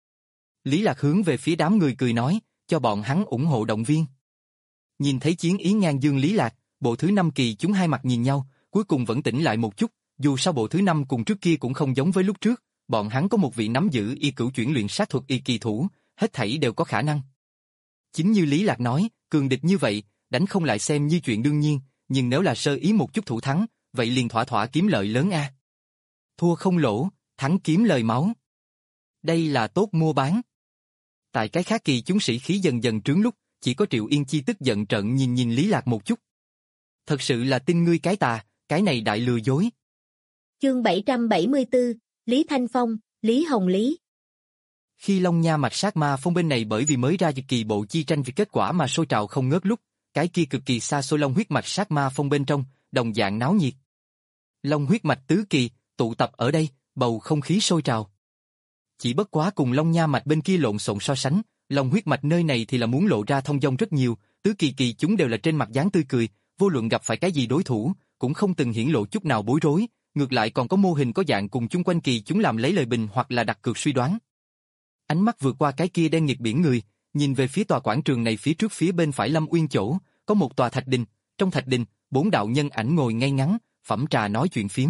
Lý Lạc hướng về phía đám người cười nói, cho bọn hắn ủng hộ động viên. Nhìn thấy chiến ý ngang dương Lý Lạc, bộ thứ năm kỳ chúng hai mặt nhìn nhau, cuối cùng vẫn tỉnh lại một chút, dù sao bộ thứ năm cùng trước kia cũng không giống với lúc trước, bọn hắn có một vị nắm giữ y cửu chuyển luyện sát thuật y kỳ thủ, hết thảy đều có khả năng. Chính như Lý Lạc nói, cường địch như vậy, đánh không lại xem như chuyện đương nhiên, nhưng nếu là sơ ý một chút thủ thắng, vậy liền thỏa thỏa kiếm lợi lớn a. Thua không lỗ, thắng kiếm lời máu. Đây là tốt mua bán. Tại cái khác kỳ chúng sĩ khí dần dần trướng lúc, chỉ có Triệu Yên Chi tức giận trợn nhìn nhìn Lý Lạc một chút. Thật sự là tin ngươi cái tà, cái này đại lừa dối. Chương bảy trăm bảy mươi tư, Lý Thanh Phong, Lý Hồng Lý. Khi Long Nha Mạch Sát Ma Phong bên này bởi vì mới ra cực kỳ bộ chi tranh vì kết quả mà sôi trào không ngớt lúc, cái kia cực kỳ xa xôi Long huyết mạch Sát Ma Phong bên trong, đồng dạng náo nhiệt. Long huyết mạch tứ kỳ, tụ tập ở đây, bầu không khí sôi trào. Chỉ bất quá cùng Long Nha Mạch bên kia lộn xộn so sánh, Long huyết mạch nơi này thì là muốn lộ ra thông dong rất nhiều, tứ kỳ kỳ chúng đều là trên mặt dáng tươi cười, vô luận gặp phải cái gì đối thủ, cũng không từng hiển lộ chút nào bối rối, ngược lại còn có mô hình có dạng cùng chung quanh kỳ chúng làm lấy lời bình hoặc là đặt cược suy đoán. Ánh mắt vượt qua cái kia đen nghịt biển người, nhìn về phía tòa quảng trường này phía trước phía bên phải Lâm Uyên chỗ, có một tòa thạch đình, trong thạch đình, bốn đạo nhân ảnh ngồi ngay ngắn, phẩm trà nói chuyện phiếm.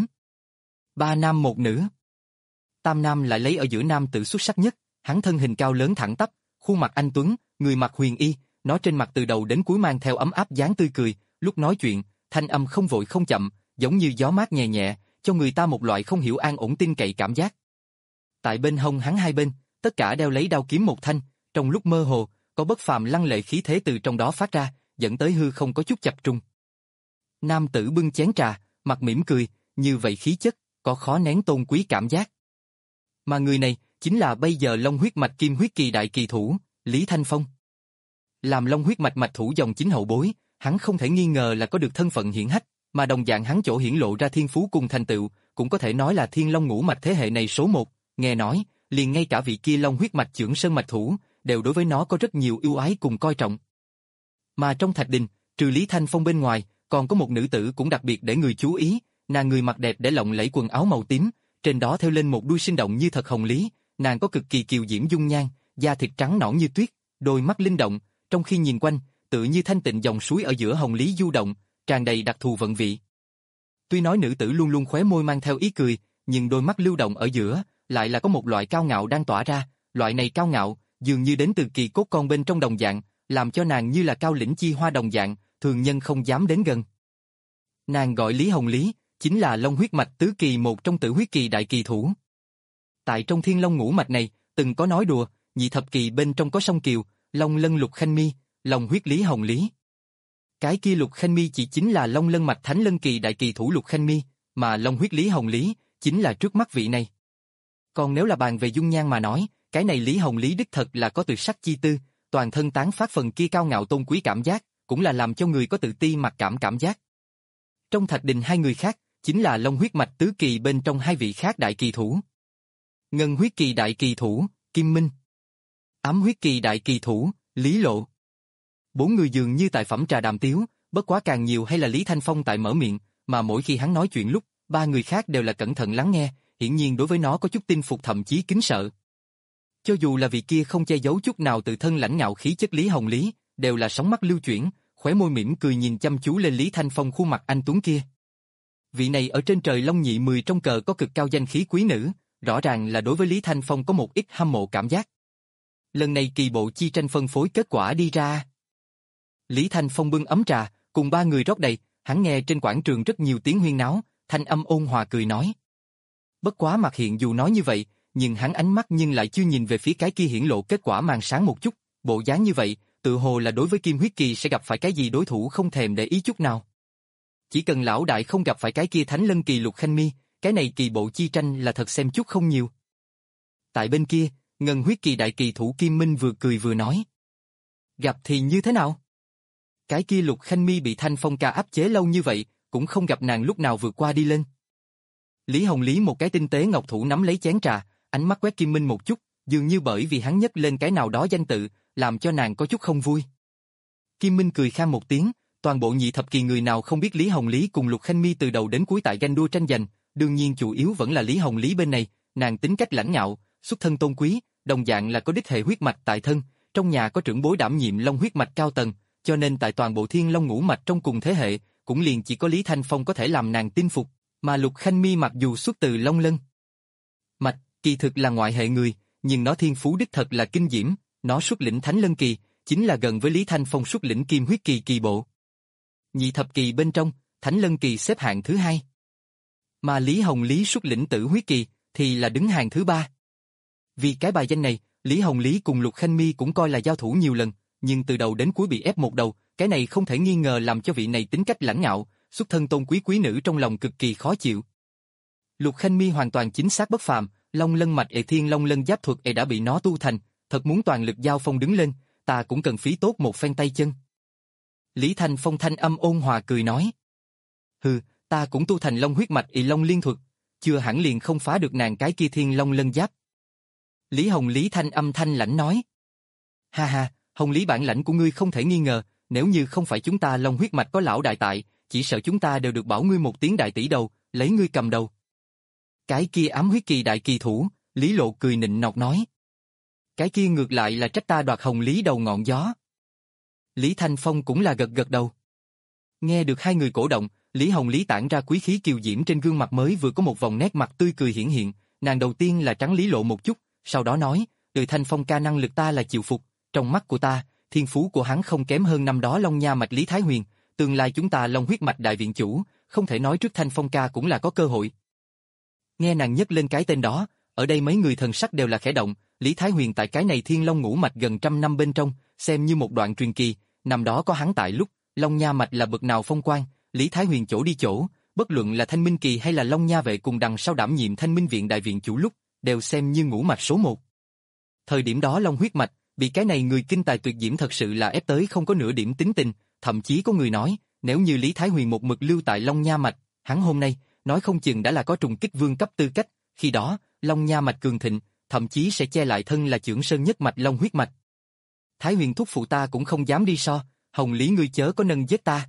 Ba nam một nữ. Tam nam lại lấy ở giữa nam tử xuất sắc nhất, hắn thân hình cao lớn thẳng tắp, khuôn mặt anh tuấn, người mặc huyền y, nó trên mặt từ đầu đến cuối mang theo ấm áp dáng tươi cười, lúc nói chuyện, thanh âm không vội không chậm, giống như gió mát nhẹ nhẹ, cho người ta một loại không hiểu an ổn tin cậy cảm giác. Tại bên hông hắn hai bên, tất cả đeo lấy đao kiếm một thanh, trong lúc mơ hồ, có bất phàm lăng lệ khí thế từ trong đó phát ra, dẫn tới hư không có chút chập trùng. Nam tử bưng chén trà, mặt mỉm cười, như vậy khí chất, có khó nén tôn quý cảm giác. Mà người này, chính là bây giờ Long huyết mạch kim huyết kỳ đại kỳ thủ, Lý Thanh Phong. Làm Long huyết mạch mạch thủ dòng chính hậu bối, hắn không thể nghi ngờ là có được thân phận hiển hách, mà đồng dạng hắn chỗ hiển lộ ra thiên phú cùng thành tựu, cũng có thể nói là thiên long ngũ mạch thế hệ này số một, nghe nói, liền ngay cả vị kia Long huyết mạch chưởng sơn mạch thủ, đều đối với nó có rất nhiều ưu ái cùng coi trọng. Mà trong thạch đình, trừ Lý Thanh Phong bên ngoài, còn có một nữ tử cũng đặc biệt để người chú ý, nàng người mặc đẹp để lộng lẫy quần áo màu tím, trên đó thêu lên một đuôi sinh động như thật hồng lý, nàng có cực kỳ kiều diễm dung nhan, da thịt trắng nõn như tuyết, đôi mắt linh động, trong khi nhìn quanh, tự như thanh tịnh dòng suối ở giữa hồng lý du động, tràn đầy đặc thù vận vị. Tuy nói nữ tử luôn luôn khóe môi mang theo ý cười, nhưng đôi mắt lưu động ở giữa, lại là có một loại cao ngạo đang tỏa ra, loại này cao ngạo, dường như đến từ kỳ cốt con bên trong đồng dạng, làm cho nàng như là cao lĩnh chi hoa đồng dạng, thường nhân không dám đến gần. Nàng gọi Lý Hồng Lý, chính là Long huyết mạch tứ kỳ một trong tử huyết kỳ đại kỳ thủ. Tại trong thiên long ngũ mạch này, từng có nói đùa, nhị thập kỳ bên trong có song kiều, Long lân lục khanh mi, Long huyết Lý Hồng Lý. Cái kia lục khanh mi chỉ chính là Long lân mạch thánh lân kỳ đại kỳ thủ lục khanh mi, mà Long huyết Lý Hồng Lý, chính là trước mắt vị này. Còn nếu là bàn về dung nhan mà nói, cái này Lý Hồng Lý đích thật là có tuyệt sắc chi tư, toàn thân tán phát phần kia cao ngạo tôn quý cảm giác, cũng là làm cho người có tự ti mặc cảm cảm giác. Trong thạch đình hai người khác, chính là Long huyết mạch tứ kỳ bên trong hai vị khác đại kỳ thủ. Ngân huyết kỳ đại kỳ thủ, Kim Minh. Ám huyết kỳ đại kỳ thủ, Lý Lộ. Bốn người dường như tại phẩm trà đàm tiếu, bất quá càng nhiều hay là Lý Thanh Phong tại mở miệng, mà mỗi khi hắn nói chuyện lúc, ba người khác đều là cẩn thận lắng nghe, hiển nhiên đối với nó có chút tin phục thậm chí kính sợ. Cho dù là vị kia không che giấu chút nào tự thân lãnh ngạo khí chất Lý Hồng Lý, đều là sóng mắt lưu chuyển, khóe môi mỉm cười nhìn chăm chú lên Lý Thanh Phong khuôn mặt anh tuấn kia. Vị này ở trên trời Long Nhị Mười trong cờ có cực cao danh khí quý nữ, rõ ràng là đối với Lý Thanh Phong có một ít hâm mộ cảm giác. Lần này kỳ bộ chi tranh phân phối kết quả đi ra. Lý Thanh Phong bưng ấm trà, cùng ba người rót đầy, hắn nghe trên quảng trường rất nhiều tiếng huyên náo, thanh âm ôn hòa cười nói. Bất quá mặt hiện dù nói như vậy, nhưng hắn ánh mắt nhưng lại chưa nhìn về phía cái kia hiển lộ kết quả màn sáng một chút, bộ dáng như vậy, tự hồ là đối với Kim Huyết Kỳ sẽ gặp phải cái gì đối thủ không thèm để ý chút nào. Chỉ cần lão đại không gặp phải cái kia Thánh Lân Kỳ Lục Khanh Mi, cái này kỳ bộ chi tranh là thật xem chút không nhiều. Tại bên kia, Ngân Huyết Kỳ đại kỳ thủ Kim Minh vừa cười vừa nói. Gặp thì như thế nào? Cái kia Lục Khanh Mi bị Thanh Phong ca áp chế lâu như vậy, cũng không gặp nàng lúc nào vượt qua đi lên. Lý Hồng Lý một cái tinh tế ngọc thủ nắm lấy chén trà, ánh mắt quét Kim Minh một chút, dường như bởi vì hắn nhấc lên cái nào đó danh tự, làm cho nàng có chút không vui. Kim Minh cười khan một tiếng, toàn bộ nhị thập kỳ người nào không biết Lý Hồng Lý cùng Lục Khanh Mi từ đầu đến cuối tại ganh đua tranh giành, đương nhiên chủ yếu vẫn là Lý Hồng Lý bên này, nàng tính cách lãnh ngạo, xuất thân tôn quý, đồng dạng là có đích hệ huyết mạch tại thân, trong nhà có trưởng bối đảm nhiệm long huyết mạch cao tầng, cho nên tại toàn bộ Thiên Long ngũ mạch trong cùng thế hệ, cũng liền chỉ có Lý Thanh Phong có thể làm nàng tin phục, mà Lục Khanh Mi mặc dù xuất từ Long Lân mạch, kỳ thực là ngoại hệ người, nhưng nó thiên phú đích thật là kinh diễm, nó xuất lĩnh Thánh Lân Kỳ, chính là gần với Lý Thanh Phong xuất lĩnh Kim Huyết Kỳ kỳ bộ. Nhị thập kỳ bên trong, Thánh Lân Kỳ xếp hạng thứ hai. Mà Lý Hồng Lý xuất lĩnh Tử Huyết Kỳ, thì là đứng hàng thứ ba. Vì cái bài danh này, Lý Hồng Lý cùng Lục Khanh Mi cũng coi là giao thủ nhiều lần, nhưng từ đầu đến cuối bị ép một đầu, cái này không thể nghi ngờ làm cho vị này tính cách lãnh ngạo, xuất thân tôn quý quý nữ trong lòng cực kỳ khó chịu. Lục Khanh Mi hoàn toàn chính xác bất phàm, Long Lân mạch ệ Thiên Long Lân giáp thuật ệ đã bị nó tu thành, thật muốn toàn lực giao phong đứng lên, ta cũng cần phí tốt một phen tay chân. Lý Thanh Phong thanh âm ôn hòa cười nói. Hừ, ta cũng tu thành Long huyết mạch ị Long liên thuật, chưa hẳn liền không phá được nàng cái kia Thiên Long Lân giáp. Lý Hồng Lý thanh âm thanh lãnh nói. Ha ha, Hồng Lý bản lãnh của ngươi không thể nghi ngờ, nếu như không phải chúng ta Long huyết mạch có lão đại tại, chỉ sợ chúng ta đều được bảo ngươi một tiếng đại tỷ đầu, lấy ngươi cầm đầu. Cái kia ám huyết kỳ đại kỳ thủ, Lý Lộ cười nịnh nọt nói. Cái kia ngược lại là trách ta đoạt Hồng Lý đầu ngọn gió. Lý Thanh Phong cũng là gật gật đầu. Nghe được hai người cổ động, Lý Hồng Lý tản ra quý khí kiều diễm trên gương mặt mới vừa có một vòng nét mặt tươi cười hiển hiện, nàng đầu tiên là trắng Lý Lộ một chút, sau đó nói, từ Thanh Phong ca năng lực ta là chịu phục, trong mắt của ta, thiên phú của hắn không kém hơn năm đó Long Nha mạch Lý Thái Huyền, tương lai chúng ta Long huyết mạch đại viện chủ, không thể nói trước Thanh Phong ca cũng là có cơ hội. Nghe nàng nhấc lên cái tên đó, ở đây mấy người thần sắc đều là khẽ động, Lý Thái Huyền tại cái này Thiên Long ngũ mạch gần trăm năm bên trong, xem như một đoạn truyền kỳ, năm đó có hắn tại lúc, Long Nha mạch là bậc nào phong quang, Lý Thái Huyền chỗ đi chỗ, bất luận là Thanh Minh Kỳ hay là Long Nha vệ cùng đằng sau đảm nhiệm Thanh Minh viện đại viện chủ lúc, đều xem như ngũ mạch số một. Thời điểm đó Long huyết mạch, bị cái này người kinh tài tuyệt diễm thật sự là ép tới không có nửa điểm tính tình, thậm chí có người nói, nếu như Lý Thái Huyền một mực lưu tại Long Nha mạch, hắn hôm nay, nói không chừng đã là có trùng kích vương cấp tư cách, khi đó, Long Nha mạch cường thịnh, thậm chí sẽ che lại thân là chưởng sơn nhất mạch Long huyết mạch. Thái Huyền thúc phụ ta cũng không dám đi so, Hồng Lý ngươi chớ có nâng giết ta.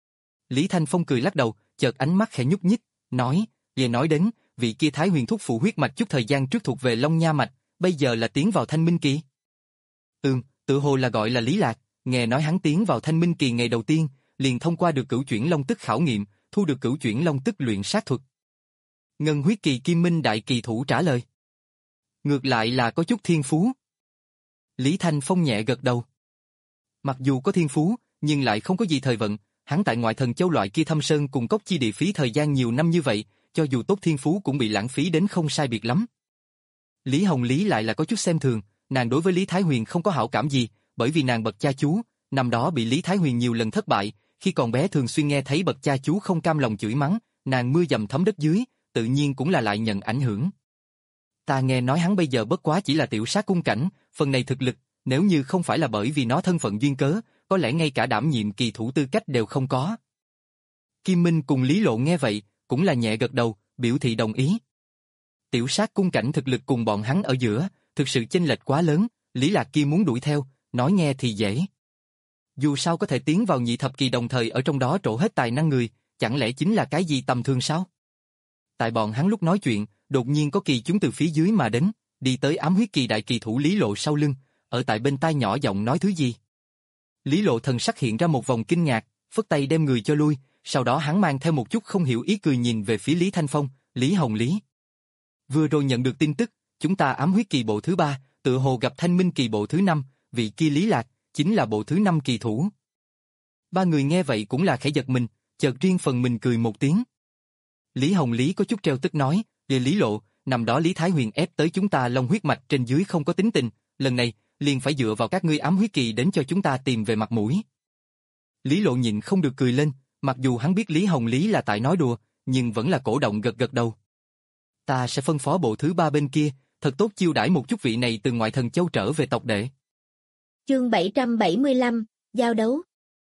Lý Thanh Phong cười lắc đầu, chợt ánh mắt khẽ nhúc nhích, nói, về nói đến, vị kia Thái Huyền thúc phụ huyết mạch chút thời gian trước thuộc về Long Nha mạch, bây giờ là tiến vào Thanh Minh Kỳ. Ừm, tự hồ là gọi là Lý Lạc, nghe nói hắn tiến vào Thanh Minh Kỳ ngày đầu tiên, liền thông qua được cửu chuyển long tức khảo nghiệm, thu được cửu chuyển long tức luyện sát thuật. Ngân huyết kỳ Kim Minh đại kỳ thủ trả lời. Ngược lại là có chút thiên phú. Lý Thanh Phong nhẹ gật đầu. Mặc dù có thiên phú, nhưng lại không có gì thời vận, hắn tại ngoại thần châu loại kia thâm sơn cùng cốc chi địa phí thời gian nhiều năm như vậy, cho dù tốt thiên phú cũng bị lãng phí đến không sai biệt lắm. Lý Hồng Lý lại là có chút xem thường, nàng đối với Lý Thái Huyền không có hảo cảm gì, bởi vì nàng bậc cha chú, năm đó bị Lý Thái Huyền nhiều lần thất bại, khi còn bé thường xuyên nghe thấy bậc cha chú không cam lòng chửi mắng, nàng mưa dầm thấm đất dưới, tự nhiên cũng là lại nhận ảnh hưởng. Ta nghe nói hắn bây giờ bất quá chỉ là tiểu sát cung cảnh, phần này thực lực, nếu như không phải là bởi vì nó thân phận duyên cớ, có lẽ ngay cả đảm nhiệm kỳ thủ tư cách đều không có. Kim Minh cùng Lý Lộ nghe vậy, cũng là nhẹ gật đầu, biểu thị đồng ý. Tiểu sát cung cảnh thực lực cùng bọn hắn ở giữa, thực sự chênh lệch quá lớn, Lý Lạc kia muốn đuổi theo, nói nghe thì dễ. Dù sao có thể tiến vào nhị thập kỳ đồng thời ở trong đó trổ hết tài năng người, chẳng lẽ chính là cái gì tầm thường sao? Tại bọn hắn lúc nói chuyện, đột nhiên có kỳ chúng từ phía dưới mà đến, đi tới ám huyết kỳ đại kỳ thủ Lý Lộ sau lưng, ở tại bên tai nhỏ giọng nói thứ gì. Lý Lộ thần sắc hiện ra một vòng kinh ngạc, phất tay đem người cho lui, sau đó hắn mang theo một chút không hiểu ý cười nhìn về phía Lý Thanh Phong, Lý Hồng Lý. Vừa rồi nhận được tin tức, chúng ta ám huyết kỳ bộ thứ ba, tự hồ gặp thanh minh kỳ bộ thứ năm, vị kia Lý Lạc, chính là bộ thứ năm kỳ thủ. Ba người nghe vậy cũng là khẽ giật mình, chợt riêng phần mình cười một tiếng. Lý Hồng Lý có chút treo tức nói, về Lý Lộ, năm đó Lý Thái Huyền ép tới chúng ta long huyết mạch trên dưới không có tính tình, lần này, liền phải dựa vào các ngươi ám huyết kỳ đến cho chúng ta tìm về mặt mũi. Lý Lộ nhịn không được cười lên, mặc dù hắn biết Lý Hồng Lý là tại nói đùa, nhưng vẫn là cổ động gật gật đầu. Ta sẽ phân phó bộ thứ ba bên kia, thật tốt chiêu đãi một chút vị này từ ngoại thần châu trở về tộc đệ. Chương bảy trăm bảy mươi lăm, giao đấu.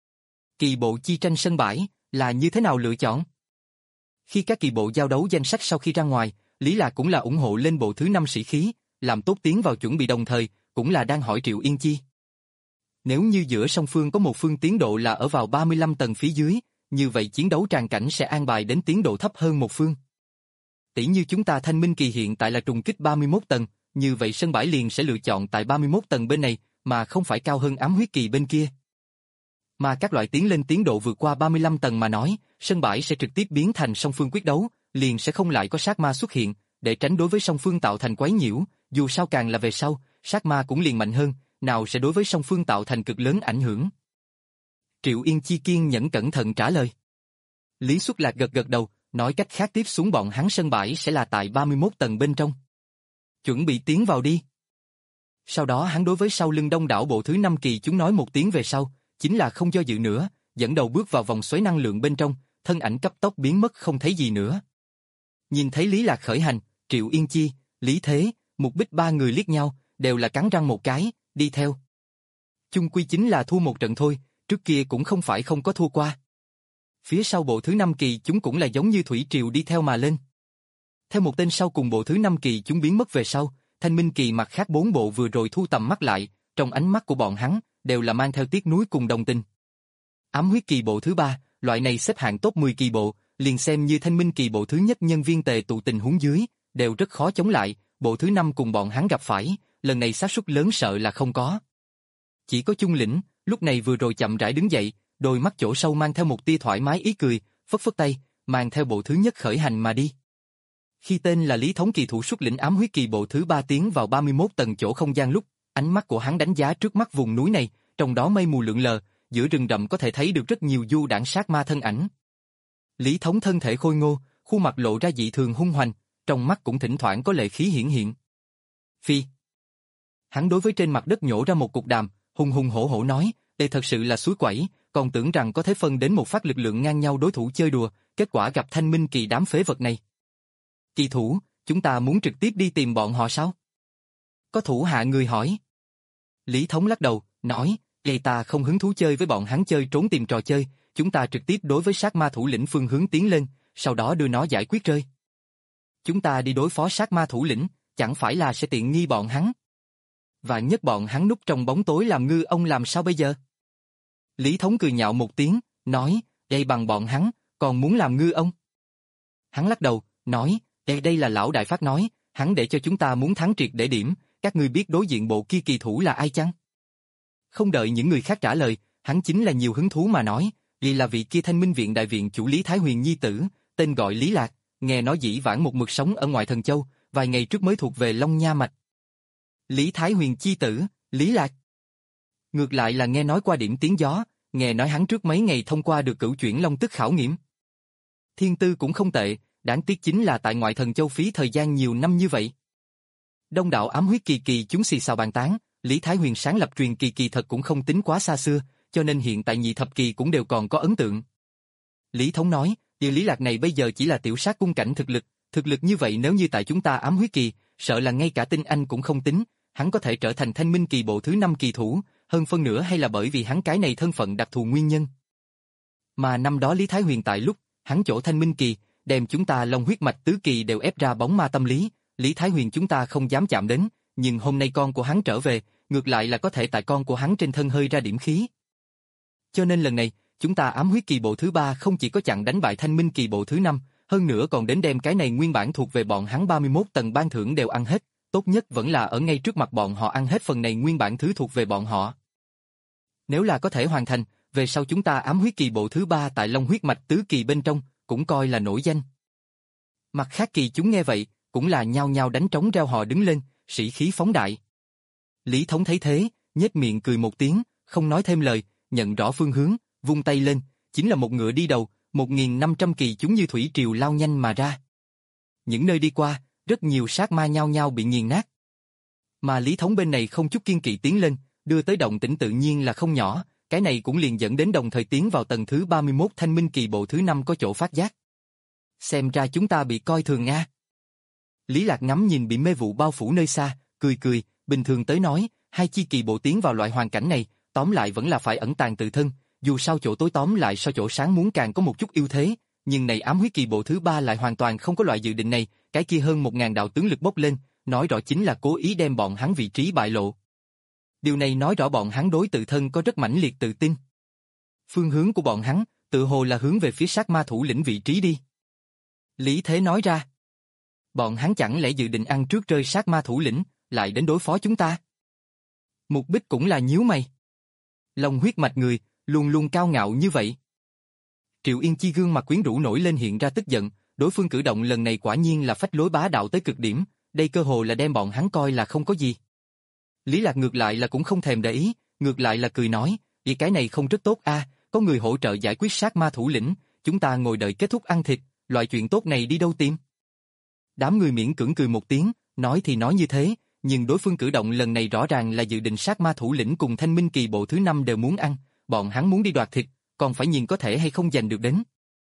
Kỳ bộ chi tranh sân bãi, là như thế nào lựa chọn? Khi các kỳ bộ giao đấu danh sách sau khi ra ngoài, Lý Lạc cũng là ủng hộ lên bộ thứ năm sĩ khí, làm tốt tiến vào chuẩn bị đồng thời, cũng là đang hỏi Triệu Yên Chi. Nếu như giữa song phương có một phương tiến độ là ở vào ba mươi lăm tầng phía dưới, như vậy chiến đấu tràng cảnh sẽ an bài đến tiến độ thấp hơn một phương. Tỷ như chúng ta thanh minh kỳ hiện tại là trùng kích ba mươi mốt tầng, như vậy sân bãi liền sẽ lựa chọn tại ba mươi mốt tầng bên này, mà không phải cao hơn ám huyết kỳ bên kia. Mà các loại tiến lên tiến độ vượt qua ba mươi lăm tầng mà nói, sân bãi sẽ trực tiếp biến thành song phương quyết đấu, liền sẽ không lại có sát ma xuất hiện, để tránh đối với song phương tạo thành quấy nhiễu, dù sao càng là về sau, sát ma cũng liền mạnh hơn, nào sẽ đối với song phương tạo thành cực lớn ảnh hưởng. Triệu Yên Chi kiên nhẫn cẩn thận trả lời. Lý Xuất Lạc gật gật đầu, nói cách khác tiếp xuống bọn hắn sân bãi sẽ là tại ba mươi mốt tầng bên trong. Chuẩn bị tiến vào đi. Sau đó hắn đối với sau lưng đông đảo bộ thứ năm kỳ chúng nói một tiếng về sau, chính là không do dự nữa, dẫn đầu bước vào vòng xoáy năng lượng bên trong, thân ảnh cấp tốc biến mất không thấy gì nữa. Nhìn thấy Lý Lạc khởi hành, Triệu Yên Chi, Lý Thế, Mục Bích ba người liếc nhau, đều là cắn răng một cái, đi theo. Chung quy chính là thua một trận thôi, trước kia cũng không phải không có thua qua. Phía sau bộ thứ năm kỳ chúng cũng là giống như thủy triều đi theo mà lên. Theo một tên sau cùng bộ thứ năm kỳ chúng biến mất về sau, thanh minh kỳ mặt khác bốn bộ vừa rồi thu tầm mắt lại, trong ánh mắt của bọn hắn, đều là mang theo tiếc nuối cùng đồng tình. Ám huyết kỳ bộ thứ ba, loại này xếp hạng top mười kỳ bộ, liền xem như thanh minh kỳ bộ thứ nhất nhân viên tề tụ tình huống dưới, đều rất khó chống lại, bộ thứ năm cùng bọn hắn gặp phải, lần này xác suất lớn sợ là không có. Chỉ có Chung Lĩnh, lúc này vừa rồi chậm rãi đứng dậy, đôi mắt chỗ sâu mang theo một tia thoải mái ý cười, phất phất tay, mang theo bộ thứ nhất khởi hành mà đi. Khi tên là Lý Thống kỳ thủ xuất lĩnh ám huyết kỳ bộ thứ ba tiến vào ba mươi mốt tầng chỗ không gian lúc, ánh mắt của hắn đánh giá trước mắt vùng núi này, trong đó mây mù lượn lờ, giữa rừng rậm có thể thấy được rất nhiều du đãng sát ma thân ảnh. Lý Thống thân thể khôi ngô, khuôn mặt lộ ra dị thường hung hoành, trong mắt cũng thỉnh thoảng có lệ khí hiển hiện. Phi. Hắn đối với trên mặt đất nhổ ra một cục đàm, hùng hùng hổ hổ nói, đây thật sự là suối quẩy, còn tưởng rằng có thể phân đến một phát lực lượng ngang nhau đối thủ chơi đùa, kết quả gặp thanh minh kỳ đám phế vật này. Kỳ thủ, chúng ta muốn trực tiếp đi tìm bọn họ sao? Có thủ hạ người hỏi. Lý Thống lắc đầu, nói, vậy ta không hứng thú chơi với bọn hắn chơi trốn tìm trò chơi, chúng ta trực tiếp đối với sát ma thủ lĩnh phương hướng tiến lên, sau đó đưa nó giải quyết rơi. Chúng ta đi đối phó sát ma thủ lĩnh, chẳng phải là sẽ tiện nghi bọn hắn. Và nhất bọn hắn núp trong bóng tối làm ngư ông làm sao bây giờ? Lý Thống cười nhạo một tiếng, nói, đây bằng bọn hắn, còn muốn làm ngư ông. Hắn lắc đầu, nói, đây đây là lão đại phát nói, hắn để cho chúng ta muốn thắng triệt để điểm, các ngươi biết đối diện bộ kia kỳ thủ là ai chăng? Không đợi những người khác trả lời, hắn chính là nhiều hứng thú mà nói, vì là vị kia thanh minh viện đại viện chủ Lý Thái Huyền nhi tử, tên gọi Lý Lạc, nghe nói dĩ vãng một mực sống ở ngoài thần châu, vài ngày trước mới thuộc về Long Nha Mạch. Lý Thái Huyền chi tử, Lý Lạc. Ngược lại là nghe nói qua điểm tiếng gió, nghe nói hắn trước mấy ngày thông qua được cửu chuyển long tức khảo nghiệm. Thiên tư cũng không tệ, đáng tiếc chính là tại ngoại thần châu phí thời gian nhiều năm như vậy. Đông đảo ám huyết kỳ kỳ chúng xì xào bàn tán, Lý Thái Huyền sáng lập truyền kỳ kỳ thật cũng không tính quá xa xưa, cho nên hiện tại nhị thập kỳ cũng đều còn có ấn tượng. Lý Thống nói, điều Lý Lạc này bây giờ chỉ là tiểu sát cung cảnh thực lực, thực lực như vậy nếu như tại chúng ta ám huyết kỳ, sợ là ngay cả tinh anh cũng không tính, hắn có thể trở thành thanh minh kỳ bộ thứ năm kỳ thủ, hơn phân nửa hay là bởi vì hắn cái này thân phận đặc thù nguyên nhân. Mà năm đó Lý Thái Huyền tại lúc, hắn chỗ thanh minh kỳ, đem chúng ta long huyết mạch tứ kỳ đều ép ra bóng ma tâm lý, Lý Thái Huyền chúng ta không dám chạm đến, nhưng hôm nay con của hắn trở về, ngược lại là có thể tại con của hắn trên thân hơi ra điểm khí. Cho nên lần này, chúng ta ám huyết kỳ bộ thứ ba không chỉ có chặn đánh bại thanh minh kỳ bộ thứ năm, hơn nữa còn đến đem cái này nguyên bản thuộc về bọn hắn ba mươi mốt tầng ban thưởng đều ăn hết, tốt nhất vẫn là ở ngay trước mặt bọn họ ăn hết phần này nguyên bản thứ thuộc về bọn họ. Nếu là có thể hoàn thành, về sau chúng ta ám huyết kỳ bộ thứ ba tại Long huyết mạch tứ kỳ bên trong, cũng coi là nổi danh. Mặt khác kỳ chúng nghe vậy, cũng là nhao nhao đánh trống reo hò đứng lên, sĩ khí phóng đại. Lý Thống thấy thế, nhếch miệng cười một tiếng, không nói thêm lời, nhận rõ phương hướng, vung tay lên, chính là một ngựa đi đầu, một nghìn năm trăm kỳ chúng như thủy triều lao nhanh mà ra. Những nơi đi qua, rất nhiều sát ma nhao nhao bị nghiền nát. Mà Lý Thống bên này không chút kiên kỵ tiến lên, đưa tới động tĩnh tự nhiên là không nhỏ, cái này cũng liền dẫn đến đồng thời tiến vào tầng thứ ba mươi mốt thanh minh kỳ bộ thứ năm có chỗ phát giác. Xem ra chúng ta bị coi thường a. Lý Lạc ngắm nhìn bị mê vụ bao phủ nơi xa, cười cười, bình thường tới nói, hai chi kỳ bộ tiến vào loại hoàn cảnh này, tóm lại vẫn là phải ẩn tàng tự thân, dù sao chỗ tối tóm lại so chỗ sáng muốn càng có một chút ưu thế, nhưng này ám huyết kỳ bộ thứ ba lại hoàn toàn không có loại dự định này, cái kia hơn một ngàn đạo tướng lực bốc lên, nói rõ chính là cố ý đem bọn hắn vị trí bại lộ. Điều này nói rõ bọn hắn đối tự thân có rất mãnh liệt tự tin. Phương hướng của bọn hắn, tự hồ là hướng về phía sát ma thủ lĩnh vị trí đi. Lý Thế nói ra. Bọn hắn chẳng lẽ dự định ăn trước rơi sát ma thủ lĩnh, lại đến đối phó chúng ta? Mục Bích cũng là nhíu mày. Long huyết mạch người, luôn luôn cao ngạo như vậy. Triệu Yên Chi gương mặt quyến rũ nổi lên hiện ra tức giận, đối phương cử động lần này quả nhiên là phách lối bá đạo tới cực điểm, đây cơ hồ là đem bọn hắn coi là không có gì. Lý Lạc ngược lại là cũng không thèm để ý, ngược lại là cười nói, vì cái này không rất tốt a, à, có người hỗ trợ giải quyết sát ma thủ lĩnh, chúng ta ngồi đợi kết thúc ăn thịt, loại chuyện tốt này đi đâu tìm? Đám người miễn cưỡng cười một tiếng, nói thì nói như thế, nhưng đối phương cử động lần này rõ ràng là dự định sát ma thủ lĩnh cùng thanh minh kỳ bộ thứ năm đều muốn ăn, bọn hắn muốn đi đoạt thịt, còn phải nhìn có thể hay không giành được đến.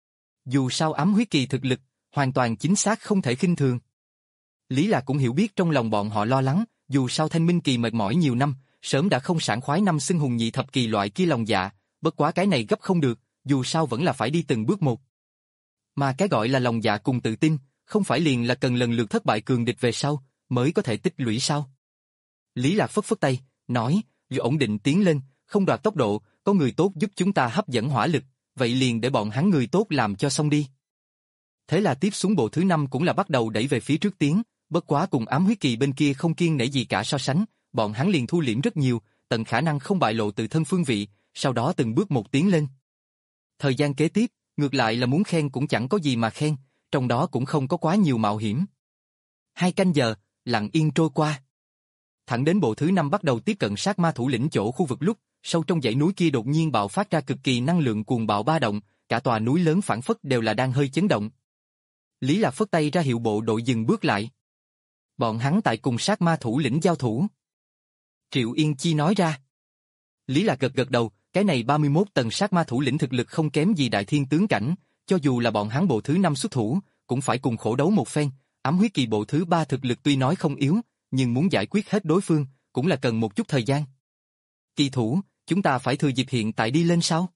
Dù sao ám huyết kỳ thực lực, hoàn toàn chính xác không thể khinh thường. Lý Lạc cũng hiểu biết trong lòng bọn họ lo lắng, dù sao thanh minh kỳ mệt mỏi nhiều năm, sớm đã không sảng khoái năm xưng hùng nhị thập kỳ loại kia lòng dạ, bất quá cái này gấp không được, dù sao vẫn là phải đi từng bước một. Mà cái gọi là lòng dạ cùng tự tin, không phải liền là cần lần lượt thất bại cường địch về sau, mới có thể tích lũy sao? Lý Lạc phất phất tay, nói, dù ổn định tiến lên, không đoạt tốc độ, có người tốt giúp chúng ta hấp dẫn hỏa lực, vậy liền để bọn hắn người tốt làm cho xong đi. Thế là tiếp xuống bộ thứ năm cũng là bắt đầu đẩy về phía trước tiến, bất quá cùng ám huyết kỳ bên kia không kiêng nể gì cả so sánh, bọn hắn liền thu liễm rất nhiều, tận khả năng không bại lộ tự thân phương vị, sau đó từng bước một tiến lên. Thời gian kế tiếp, ngược lại là muốn khen cũng chẳng có gì mà khen, trong đó cũng không có quá nhiều mạo hiểm. Hai canh giờ, lặng yên trôi qua. Thẳng đến bộ thứ năm bắt đầu tiếp cận sát ma thủ lĩnh chỗ khu vực lúc, sâu trong dãy núi kia đột nhiên bạo phát ra cực kỳ năng lượng cuồng bạo ba động, cả tòa núi lớn phảng phất đều là đang hơi chấn động. Lý Lạc phất tay ra hiệu bộ đội dừng bước lại. Bọn hắn tại cùng sát ma thủ lĩnh giao thủ. Triệu Yên Chi nói ra. Lý Lạc gật gật đầu, cái này ba mươi mốt tầng sát ma thủ lĩnh thực lực không kém gì đại thiên tướng cảnh, cho dù là bọn hắn bộ thứ năm xuất thủ, cũng phải cùng khổ đấu một phen. Ám huyết kỳ bộ thứ ba thực lực tuy nói không yếu, nhưng muốn giải quyết hết đối phương, cũng là cần một chút thời gian. Kỳ thủ, chúng ta phải thừa dịp hiện tại đi lên sao?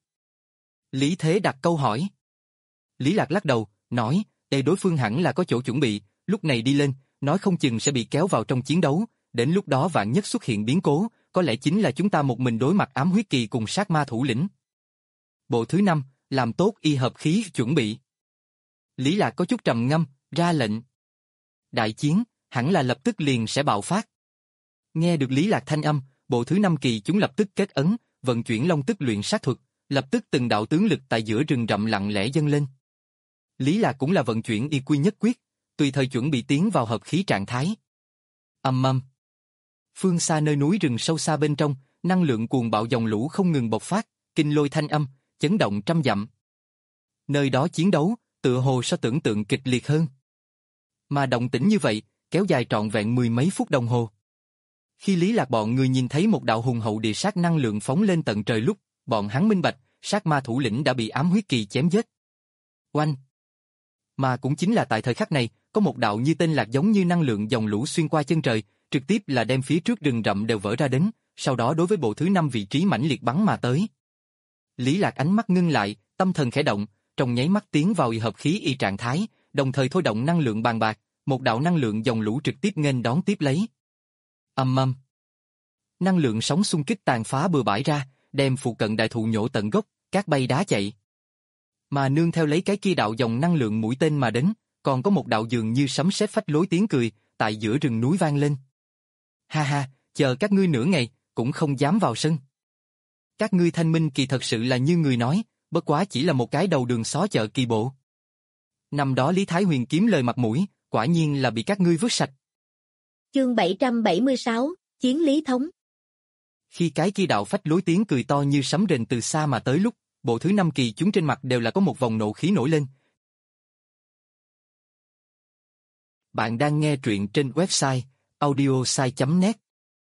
Lý Thế đặt câu hỏi. Lý Lạc lắc đầu, nói, đây đối phương hẳn là có chỗ chuẩn bị, lúc này đi lên, nói không chừng sẽ bị kéo vào trong chiến đấu, đến lúc đó vạn nhất xuất hiện biến cố, có lẽ chính là chúng ta một mình đối mặt ám huyết kỳ cùng sát ma thủ lĩnh. Bộ thứ năm, làm tốt y hợp khí chuẩn bị. Lý Lạc có chút trầm ngâm, ra lệnh. Đại chiến, hẳn là lập tức liền sẽ bạo phát. Nghe được Lý Lạc thanh âm, bộ thứ năm kỳ chúng lập tức kết ấn, vận chuyển long tức luyện sát thuật, lập tức từng đạo tướng lực tại giữa rừng rậm lặng lẽ dâng lên. Lý Lạc cũng là vận chuyển y quy nhất quyết, tùy thời chuẩn bị tiến vào hợp khí trạng thái. Ầm ầm. Phương xa nơi núi rừng sâu xa bên trong, năng lượng cuồng bạo dòng lũ không ngừng bộc phát, kinh lôi thanh âm, chấn động trăm dặm. Nơi đó chiến đấu, tựa hồ so tưởng tượng kịch liệt hơn. Mà động tĩnh như vậy, kéo dài trọn vẹn mười mấy phút đồng hồ. Khi Lý Lạc bọn người nhìn thấy một đạo hùng hậu địa sát năng lượng phóng lên tận trời lúc, bọn hắn minh bạch, sát ma thủ lĩnh đã bị ám huyết kỳ chém giết. Oanh! Mà cũng chính là tại thời khắc này, có một đạo như tên lạc giống như năng lượng dòng lũ xuyên qua chân trời, trực tiếp là đem phía trước rừng rậm đều vỡ ra đến, sau đó đối với bộ thứ năm vị trí mãnh liệt bắn mà tới. Lý Lạc ánh mắt ngưng lại, tâm thần khẽ động, trong nháy mắt tiến vào hợp khí y trạng thái, đồng thời thôi động năng lượng bàn bạc, một đạo năng lượng dòng lũ trực tiếp nghênh đón tiếp lấy. Ầm ầm. Năng lượng sóng xung kích tàn phá bừa bãi ra, đem phụ cận đại thụ nhổ tận gốc, cát bay đá chạy. Mà nương theo lấy cái kia đạo dòng năng lượng mũi tên mà đến, còn có một đạo dường như sấm sét phách lối tiếng cười, tại giữa rừng núi vang lên. Ha ha, chờ các ngươi nửa ngày, cũng không dám vào sân. Các ngươi thanh minh kỳ thật sự là như người nói, bất quá chỉ là một cái đầu đường xó chợ kỳ bộ. Năm đó Lý Thái Huyền kiếm lời mặt mũi, quả nhiên là bị các ngươi vứt sạch. Chương bảy trăm bảy mươi sáu, Chiến Lý Thống. Khi cái kia đạo phách lối tiếng cười to như sấm rền từ xa mà tới lúc, bộ thứ năm kỳ chúng trên mặt đều là có một vòng nộ khí nổi lên. Bạn đang nghe truyện trên website audiosai chấm net.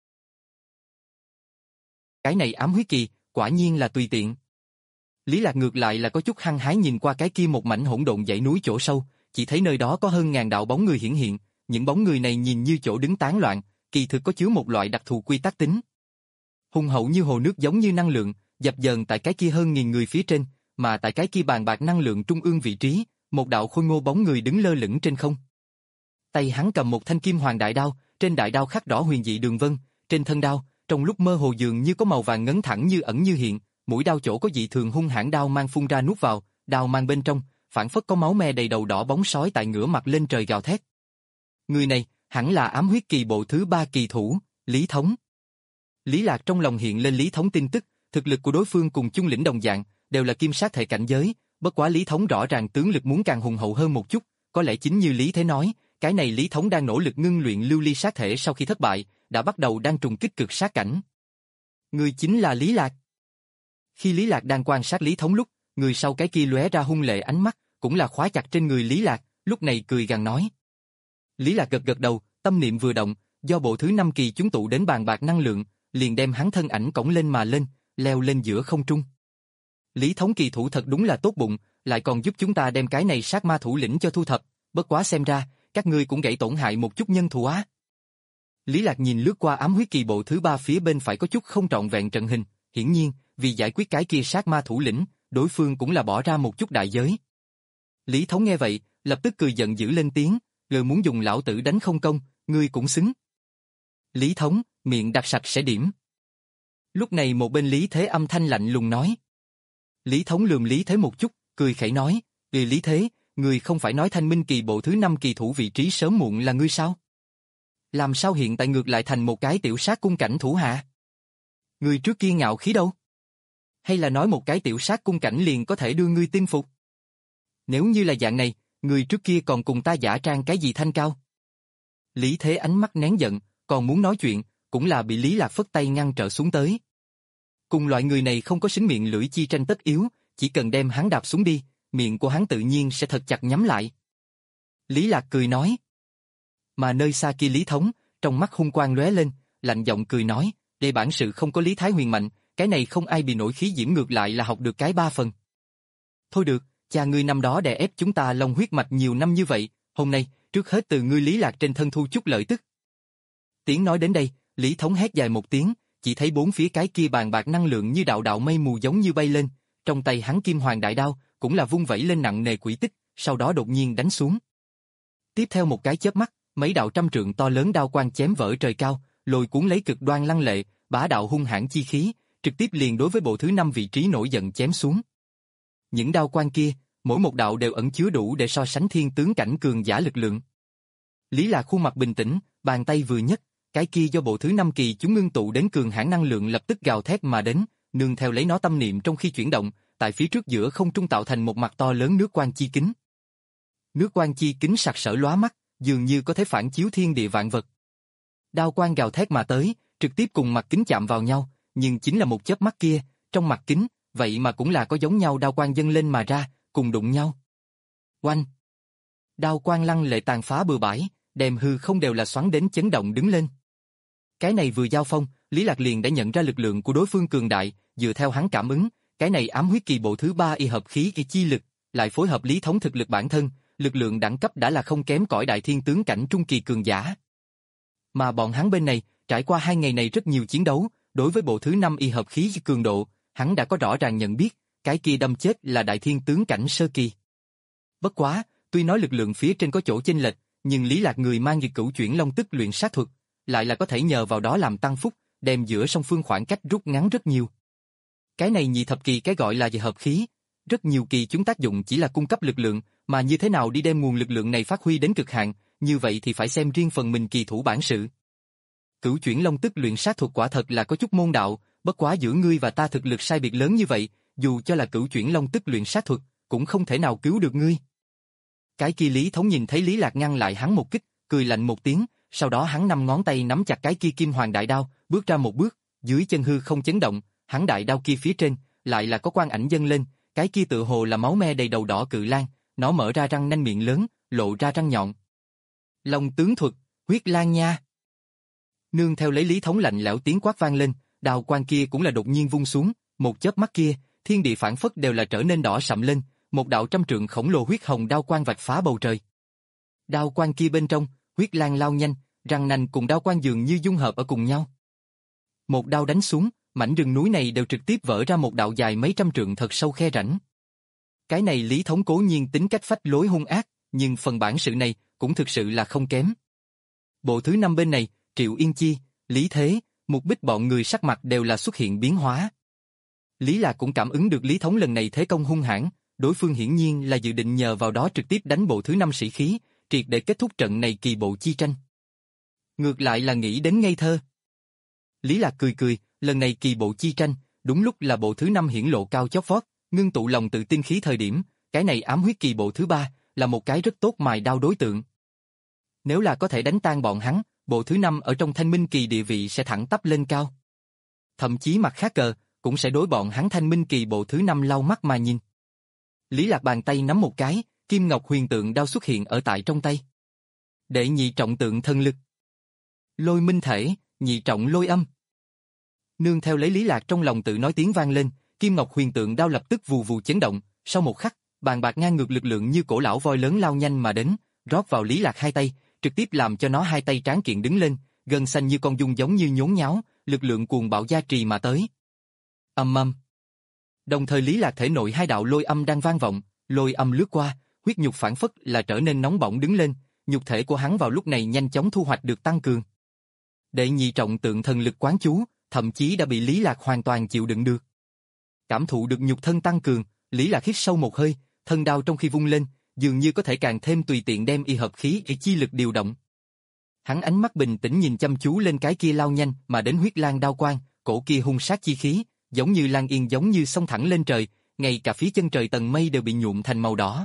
Cái này ám huyết kỳ, quả nhiên là tùy tiện. Lý Lạc ngược lại là có chút hăng hái nhìn qua cái kia một mảnh hỗn độn dãy núi chỗ sâu, chỉ thấy nơi đó có hơn ngàn đạo bóng người hiển hiện, những bóng người này nhìn như chỗ đứng tán loạn, kỳ thực có chứa một loại đặc thù quy tắc tính. Hùng hậu như hồ nước giống như năng lượng, dập dờn tại cái kia hơn nghìn người phía trên, mà tại cái kia bàn bạc năng lượng trung ương vị trí, một đạo khôi ngô bóng người đứng lơ lửng trên không. Tay hắn cầm một thanh kim hoàng đại đao, trên đại đao khắc rõ huyền dị đường vân, trên thân đao, trong lúc mơ hồ dường như có màu vàng ngấn thẳng như ẩn như hiện, mũi đao chỗ có dị thường hung hãn đao mang phun ra nuốt vào, đao mang bên trong, phản phất có máu me đầy đầu đỏ bóng sói tại ngửa mặt lên trời gào thét. Người này, hẳn là ám huyết kỳ bộ thứ ba kỳ thủ, Lý Thống. Lý Lạc trong lòng hiện lên Lý Thống tin tức, thực lực của đối phương cùng chung lĩnh đồng dạng, đều là kim sát thể cảnh giới, bất quá Lý Thống rõ ràng tướng lực muốn càng hùng hậu hơn một chút, có lẽ chính như Lý Thế nói, cái này Lý Thống đang nỗ lực ngưng luyện lưu ly sát thể sau khi thất bại, đã bắt đầu đang trùng kích cực sát cảnh. Người chính là Lý Lạc. Khi Lý Lạc đang quan sát Lý Thống lúc, người sau cái kia lóe ra hung lệ ánh mắt, cũng là khóa chặt trên người Lý Lạc, lúc này cười gằn nói. Lý Lạc gật gật đầu, tâm niệm vừa động, do bộ thứ năm kỳ chúng tụ đến bàn bạc năng lượng, liền đem hắn thân ảnh cõng lên mà lên, leo lên giữa không trung. Lý Thống kỳ thủ thật đúng là tốt bụng, lại còn giúp chúng ta đem cái này sát ma thủ lĩnh cho thu thập, bất quá xem ra, các ngươi cũng gãy tổn hại một chút nhân thủ á. Lý Lạc nhìn lướt qua ám huyết kỳ bộ thứ ba phía bên phải có chút không trọn vẹn trận hình, hiển nhiên, vì giải quyết cái kia sát ma thủ lĩnh, đối phương cũng là bỏ ra một chút đại giới. Lý Thống nghe vậy, lập tức cười giận dữ lên tiếng, lời muốn dùng lão tử đánh không công, ngươi cũng xứng. Lý Thống, miệng đặt sạch sẽ điểm. Lúc này một bên Lý Thế âm thanh lạnh lùng nói. Lý Thống lườm Lý Thế một chút, cười khẩy nói, "Lý Lý Thế, ngươi không phải nói thanh minh kỳ bộ thứ năm kỳ thủ vị trí sớm muộn là ngươi sao? Làm sao hiện tại ngược lại thành một cái tiểu sát cung cảnh thủ hạ? Ngươi trước kia ngạo khí đâu? Hay là nói một cái tiểu sát cung cảnh liền có thể đưa ngươi tin phục? Nếu như là dạng này, ngươi trước kia còn cùng ta giả trang cái gì thanh cao?" Lý Thế ánh mắt nén giận, còn muốn nói chuyện, cũng là bị Lý Lạc phất tay ngăn trở xuống tới. Cùng loại người này không có xính miệng lưỡi chi tranh tất yếu, chỉ cần đem hắn đạp xuống đi, miệng của hắn tự nhiên sẽ thật chặt nhắm lại. Lý Lạc cười nói. Mà nơi xa kia Lý Thống, trong mắt hung quang lóe lên, lạnh giọng cười nói, "Đây bản sự không có Lý Thái Huyền mạnh, cái này không ai bị nổi khí diễm ngược lại là học được cái ba phần. Thôi được, cha ngươi năm đó đè ép chúng ta long huyết mạch nhiều năm như vậy, hôm nay, trước hết từ ngươi Lý Lạc trên thân thu chút lợi tức." Tiếng nói đến đây, Lý Thống hét dài một tiếng, chỉ thấy bốn phía cái kia bàn bạc năng lượng như đạo đạo mây mù giống như bay lên, trong tay hắn kim hoàng đại đao, cũng là vung vẩy lên nặng nề quỷ tích, sau đó đột nhiên đánh xuống. Tiếp theo một cái chớp mắt, mấy đạo trăm trượng to lớn đao quang chém vỡ trời cao, lôi cuốn lấy cực đoan lăng lệ, bá đạo hung hãn chi khí, trực tiếp liền đối với bộ thứ năm vị trí nổi giận chém xuống. Những đao quang kia, mỗi một đạo đều ẩn chứa đủ để so sánh thiên tướng cảnh cường giả lực lượng. Lý Lạc khuôn mặt bình tĩnh, bàn tay vừa nhấc, cái kia do bộ thứ năm kỳ chúng ngưng tụ đến cường hãn năng lượng lập tức gào thét mà đến, nương theo lấy nó tâm niệm trong khi chuyển động, tại phía trước giữa không trung tạo thành một mặt to lớn nước quang chi kính. Nước quang chi kính sặc sỡ lóa mắt, dường như có thể phản chiếu thiên địa vạn vật. Đao quang gào thét mà tới, trực tiếp cùng mặt kính chạm vào nhau, nhưng chính là một chớp mắt kia, trong mặt kính, vậy mà cũng là có giống nhau đao quang dâng lên mà ra, cùng đụng nhau. Oanh! Đao quang lăng lệ tàn phá bừa bãi, đem hư không đều là xoắn đến chấn động đứng lên. Cái này vừa giao phong, Lý Lạc liền đã nhận ra lực lượng của đối phương cường đại, dựa theo hắn cảm ứng, cái này ám huyết kỳ bộ thứ ba y hợp khí y chi lực, lại phối hợp Lý Thống thực lực bản thân, lực lượng đẳng cấp đã là không kém cỏi đại thiên tướng cảnh trung kỳ cường giả. Mà bọn hắn bên này, trải qua hai ngày này rất nhiều chiến đấu, đối với bộ thứ năm y hợp khí cường độ, hắn đã có rõ ràng nhận biết, cái kia đâm chết là đại thiên tướng cảnh sơ kỳ. Bất quá, tuy nói lực lượng phía trên có chỗ chênh lệch, nhưng Lý Lạc người mang nghiệt cửu chuyển long tức luyện sát thuật, lại là có thể nhờ vào đó làm tăng phúc, đem giữa song phương khoảng cách rút ngắn rất nhiều. Cái này nhị thập kỳ cái gọi là về hợp khí, rất nhiều kỳ chúng tác dụng chỉ là cung cấp lực lượng, mà như thế nào đi đem nguồn lực lượng này phát huy đến cực hạn, như vậy thì phải xem riêng phần mình kỳ thủ bản sự. Cửu chuyển long tức luyện sát thuật quả thật là có chút môn đạo, bất quá giữa ngươi và ta thực lực sai biệt lớn như vậy, dù cho là cửu chuyển long tức luyện sát thuật, cũng không thể nào cứu được ngươi. Cái kia Lý Thống nhìn thấy Lý Lạc ngăn lại hắn một kích, cười lạnh một tiếng, sau đó hắn năm ngón tay nắm chặt cái kia kim hoàng đại đao, bước ra một bước, dưới chân hư không chấn động, hắn đại đao kia phía trên, lại là có quang ảnh dâng lên, cái kia tựa hồ là máu me đầy đầu đỏ cự lang, nó mở ra răng nanh miệng lớn, lộ ra răng nhọn. Long tướng thuật, huyết lang nha. Nương theo lấy Lý Thống lạnh lẽo tiếng quát vang lên, đao quang kia cũng là đột nhiên vung xuống, một chớp mắt kia, thiên địa phản phất đều là trở nên đỏ sậm lên, một đạo trăm trượng khổng lồ huyết hồng đao quang vạch phá bầu trời. Đao quang kia bên trong, huyết lang lao nhanh, răng nanh cùng đao quang dường như dung hợp ở cùng nhau. Một đao đánh xuống, mảnh rừng núi này đều trực tiếp vỡ ra một đạo dài mấy trăm trượng thật sâu khe rãnh. Cái này Lý Thống cố nhiên tính cách phách lối hung ác, nhưng phần bản sự này cũng thực sự là không kém. Bộ thứ năm bên này, Triệu Yên Chi, Lý Thế, Mục Bích bọn người sắc mặt đều là xuất hiện biến hóa. Lý Lạc cũng cảm ứng được Lý Thống lần này thế công hung hãn, đối phương hiển nhiên là dự định nhờ vào đó trực tiếp đánh bộ thứ năm sĩ khí, triệt để kết thúc trận này kỳ bộ chi tranh. Ngược lại là nghĩ đến ngây thơ. Lý Lạc cười cười, lần này kỳ bộ chi tranh, đúng lúc là bộ thứ năm hiển lộ cao chót vót, ngưng tụ lòng tự tin khí thời điểm, cái này ám huyết kỳ bộ thứ ba, là một cái rất tốt mài đao đối tượng. Nếu là có thể đánh tan bọn hắn, bộ thứ năm ở trong thanh minh kỳ địa vị sẽ thẳng tắp lên cao. Thậm chí mặt khác cờ, cũng sẽ đối bọn hắn thanh minh kỳ bộ thứ năm lau mắt mà nhìn. Lý Lạc bàn tay nắm một cái, kim ngọc huyền tượng đao xuất hiện ở tại trong tay. Đệ nhị trọng tượng thân lực. Lôi minh thể, nhị trọng lôi âm. Nương theo lấy Lý Lạc trong lòng tự nói tiếng vang lên, kim ngọc huyền tượng đao lập tức vù vù chấn động, sau một khắc, bàn bạc ngang ngược lực lượng như cổ lão voi lớn lao nhanh mà đến, rót vào Lý Lạc hai tay, trực tiếp làm cho nó hai tay tráng kiện đứng lên, gân xanh như con dung giống như nhốn nháo, lực lượng cuồng bạo gia trì mà tới. Âm âm. Đồng thời Lý Lạc thể nội hai đạo lôi âm đang vang vọng, lôi âm lướt qua, huyết nhục phản phất là trở nên nóng bỏng đứng lên, nhục thể của hắn vào lúc này nhanh chóng thu hoạch được tăng cường. Đệ nhị trọng tượng thần lực quán chú, thậm chí đã bị Lý Lạc hoàn toàn chịu đựng được. Cảm thụ được nhục thân tăng cường, Lý Lạc hít sâu một hơi, thân đao trong khi vung lên, dường như có thể càng thêm tùy tiện đem y hợp khí y chi lực điều động. Hắn ánh mắt bình tĩnh nhìn chăm chú lên cái kia lao nhanh mà đến huyết lang đao quang, cổ kia hung sát chi khí, giống như lan yên giống như xông thẳng lên trời, ngay cả phía chân trời tầng mây đều bị nhuộm thành màu đỏ.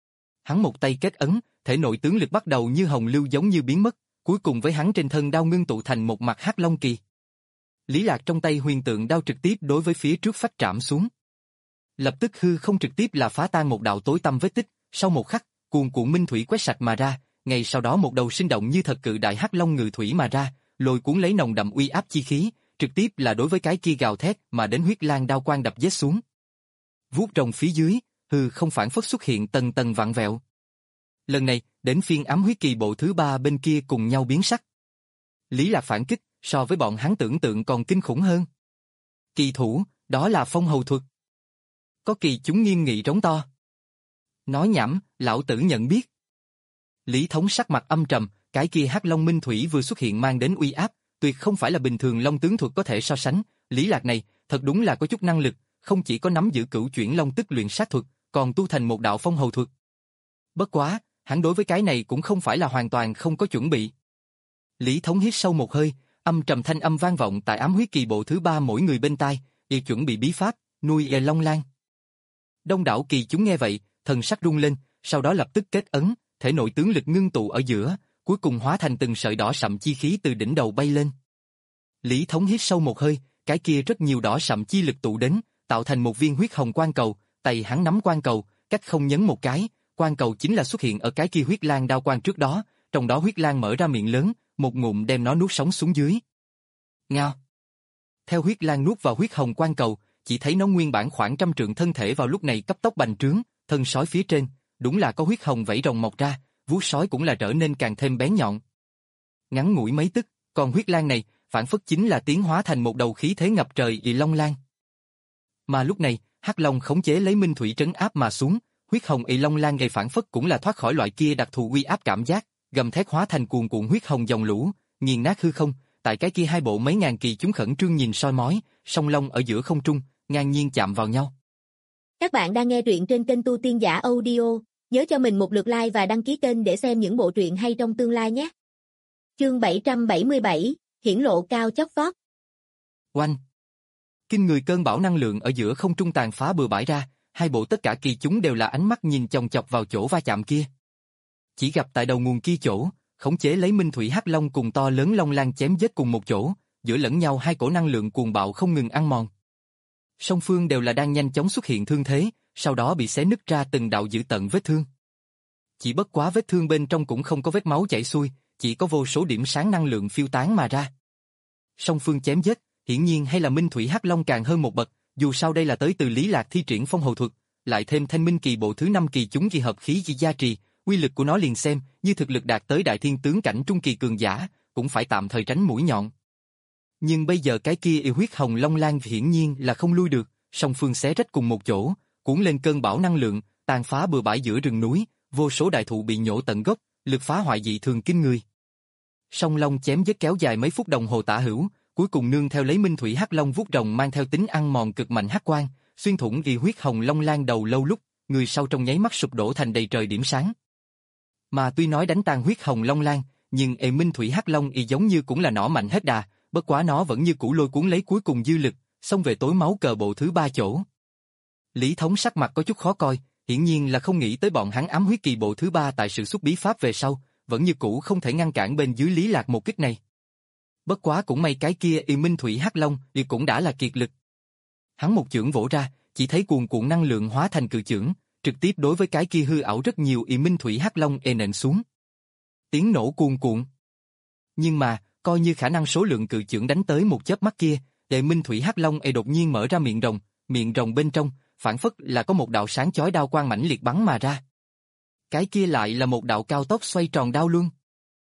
Hắn một tay kết ấn, thể nội tướng lực bắt đầu như hồng lưu giống như biến mất, cuối cùng với hắn trên thân đao ngưng tụ thành một mặt hắc long kỳ. Lý Lạc trong tay huyền tượng đao trực tiếp đối với phía trước phách trảm xuống. Lập tức hư không trực tiếp là phá tan một đạo tối tăm vết tích, sau một khắc, cuồn cuộn minh thủy quét sạch mà ra, ngay sau đó một đầu sinh động như thật cự đại hắc long ngự thủy mà ra, lôi cuốn lấy nồng đậm uy áp chi khí, trực tiếp là đối với cái kia gào thét mà đến huyết lang đao quang đập giết xuống. Vuốt rồng phía dưới, hư không phản phất xuất hiện tầng tầng vặn vẹo. Lần này, đến phiên ám huyết kỳ bộ thứ ba bên kia cùng nhau biến sắc. Lý Lạc phản kích, so với bọn hắn tưởng tượng còn kinh khủng hơn. Kỳ thủ, đó là phong hầu thuật. Có kỳ chúng nghiêm nghị trống to. Nói nhảm, lão tử nhận biết. Lý Thống sắc mặt âm trầm, cái kia hắc long minh thủy vừa xuất hiện mang đến uy áp, tuyệt không phải là bình thường long tướng thuật có thể so sánh. Lý Lạc này, thật đúng là có chút năng lực, không chỉ có nắm giữ cửu chuyển long tức luyện sát thuật, còn tu thành một đạo phong hầu thuật. Bất quá, hắn đối với cái này cũng không phải là hoàn toàn không có chuẩn bị. Lý Thống hít sâu một hơi, âm trầm thanh âm vang vọng tại ám huyết kỳ bộ thứ ba mỗi người bên tai, y chuẩn bị bí pháp, nuôi e long lang. Đông đảo kỳ chúng nghe vậy, thần sắc rung lên, sau đó lập tức kết ấn, thể nội tướng lực ngưng tụ ở giữa, cuối cùng hóa thành từng sợi đỏ sậm chi khí từ đỉnh đầu bay lên. Lý Thống hít sâu một hơi, cái kia rất nhiều đỏ sậm chi lực tụ đến, tạo thành một viên huyết hồng quang cầu, tay hắn nắm quang cầu, cách không nhấn một cái, quang cầu chính là xuất hiện ở cái kia huyết lang đao quang trước đó, trong đó huyết lang mở ra miệng lớn, một ngụm đem nó nuốt sống xuống dưới. Ngao. Theo huyết lang nuốt vào huyết hồng quang cầu, chỉ thấy nó nguyên bản khoảng trăm trượng thân thể vào lúc này cấp tốc bành trướng, thân sói phía trên, đúng là có huyết hồng vảy rồng mọc ra, vuốt sói cũng là trở nên càng thêm bén nhọn. Ngắn ngủi mấy tức, còn huyết lang này, phản phất chính là tiến hóa thành một đầu khí thế ngập trời ị long lang. Mà lúc này, hắc long khống chế lấy minh thủy trấn áp mà xuống, huyết hồng ị long lang gây phản phất cũng là thoát khỏi loại kia đặc thù uy áp cảm giác, gầm thét hóa thành cuồn cuộn huyết hồng dòng lũ, nghiền nát hư không. Tại cái kia hai bộ mấy ngàn kỳ chúng khẩn trương nhìn soi mói, song long ở giữa không trung, ngang nhiên chạm vào nhau. Các bạn đang nghe truyện trên kênh Tu Tiên Giả Audio, nhớ cho mình một lượt like và đăng ký kênh để xem những bộ truyện hay trong tương lai nhé. Chương bảy trăm bảy mươi bảy, hiển lộ cao chót vót. Oanh! Kinh người cơn bão năng lượng ở giữa không trung tàn phá bừa bãi ra, hai bộ tất cả kỳ chúng đều là ánh mắt nhìn chòng chọc vào chỗ va chạm kia. Chỉ gặp tại đầu nguồn kia chỗ, khống chế lấy Minh Thủy Hắc Long cùng to lớn long lang chém giết cùng một chỗ, giữa lẫn nhau hai cổ năng lượng cuồng bạo không ngừng ăn mòn. Song phương đều là đang nhanh chóng xuất hiện thương thế, sau đó bị xé nứt ra từng đạo dữ tận vết thương. Chỉ bất quá vết thương bên trong cũng không có vết máu chảy xuôi, chỉ có vô số điểm sáng năng lượng phiêu tán mà ra. Song phương chém giết, hiển nhiên hay là Minh Thủy Hắc Long càng hơn một bậc, dù sao đây là tới từ Lý Lạc thi triển phong hầu thuật, lại thêm Thanh Minh kỳ bộ thứ năm kỳ chúng kỳ hợp khí chi gia trì, uy lực của nó liền xem như thực lực đạt tới đại thiên tướng cảnh trung kỳ cường giả, cũng phải tạm thời tránh mũi nhọn. Nhưng bây giờ cái kia yêu huyết hồng long lang hiển nhiên là không lui được, song phương xé rách cùng một chỗ, cuốn lên cơn bão năng lượng, tàn phá bừa bãi giữa rừng núi, vô số đại thụ bị nhổ tận gốc, lực phá hoại dị thường kinh người. Song long chém giết kéo dài mấy phút đồng hồ tả hữu, cuối cùng nương theo lấy Minh Thủy Hắc Long vuốt rồng mang theo tính ăn mòn cực mạnh hắc quang, xuyên thủng yêu huyết hồng long lang đầu lâu lúc, người sau trong nháy mắt sụp đổ thành đầy trời điểm sáng. Mà tuy nói đánh tan huyết hồng long lang, nhưng ê Minh Thủy Hắc Long y giống như cũng là nỏ mạnh hết đà, bất quá nó vẫn như cũ lôi cuốn lấy cuối cùng dư lực, xông về tối máu cờ bộ thứ ba chỗ. Lý Thống sắc mặt có chút khó coi, hiển nhiên là không nghĩ tới bọn hắn ám huyết kỳ bộ thứ ba tại sự xuất bí pháp về sau, vẫn như cũ không thể ngăn cản bên dưới Lý Lạc một kích này. Bất quá cũng may cái kia y Minh Thủy Hắc Long y cũng đã là kiệt lực. Hắn một chưởng vỗ ra, chỉ thấy cuồn cuộn năng lượng hóa thành cự chưởng, trực tiếp đối với cái kia hư ảo rất nhiều y Minh Thủy Hắc Long ê nện xuống. Tiếng nổ cuồn cuộn. Nhưng mà, coi như khả năng số lượng cự chưởng đánh tới một chớp mắt kia, đệ Minh Thủy Hắc Long ê đột nhiên mở ra miệng rồng, miệng rồng bên trong, phản phất là có một đạo sáng chói đao quang mãnh liệt bắn mà ra. Cái kia lại là một đạo cao tốc xoay tròn đao luân.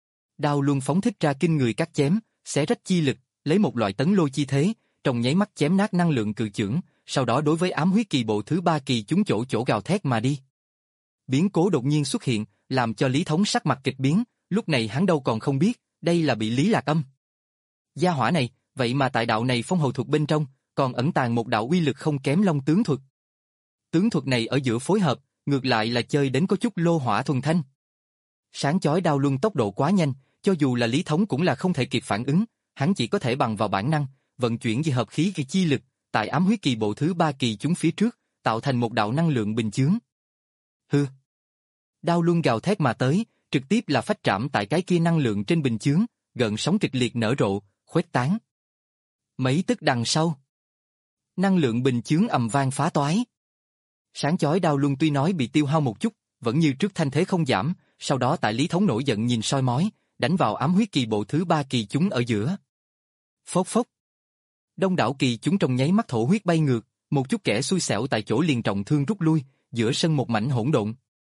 Đao luân phóng thích ra kinh người cắt chém, xé rách chi lực, lấy một loại tấn lôi chi thế, trong nháy mắt chém nát năng lượng cự chưởng, sau đó đối với ám huyết kỳ bộ thứ ba kỳ chúng chỗ chỗ gào thét mà đi. Biến cố đột nhiên xuất hiện, làm cho Lý Thống sắc mặt kịch biến, lúc này hắn đâu còn không biết, đây là bị Lý Lạc âm. Gia hỏa này, vậy mà tại đạo này phong hầu thuật bên trong, còn ẩn tàng một đạo uy lực không kém long tướng thuật. Tướng thuật này ở giữa phối hợp, ngược lại là chơi đến có chút lô hỏa thuần thanh. Sáng chói đao luân tốc độ quá nhanh, cho dù là Lý Thống cũng là không thể kịp phản ứng, hắn chỉ có thể bằng vào bản năng, vận chuyển di hợp khí kỳ chi lực, tại ám huyết kỳ bộ thứ ba kỳ chúng phía trước, tạo thành một đạo năng lượng bình chướng. Hư! Đao luân gào thét mà tới, trực tiếp là phách trảm tại cái kia năng lượng trên bình chướng, gợn sóng kịch liệt nở rộ, khuếch tán. Mấy tức đằng sau, năng lượng bình chướng ầm vang phá toái. Sáng chói đao luân tuy nói bị tiêu hao một chút, vẫn như trước thanh thế không giảm, sau đó tại Lý Thống nổi giận nhìn soi mói, đánh vào ám huyết kỳ bộ thứ ba kỳ chúng ở giữa. Phốc phốc. Đông đảo kỳ chúng trong nháy mắt thổ huyết bay ngược, một chút kẻ xui xẻo tại chỗ liền trọng thương rút lui, giữa sân một mảnh hỗn độn.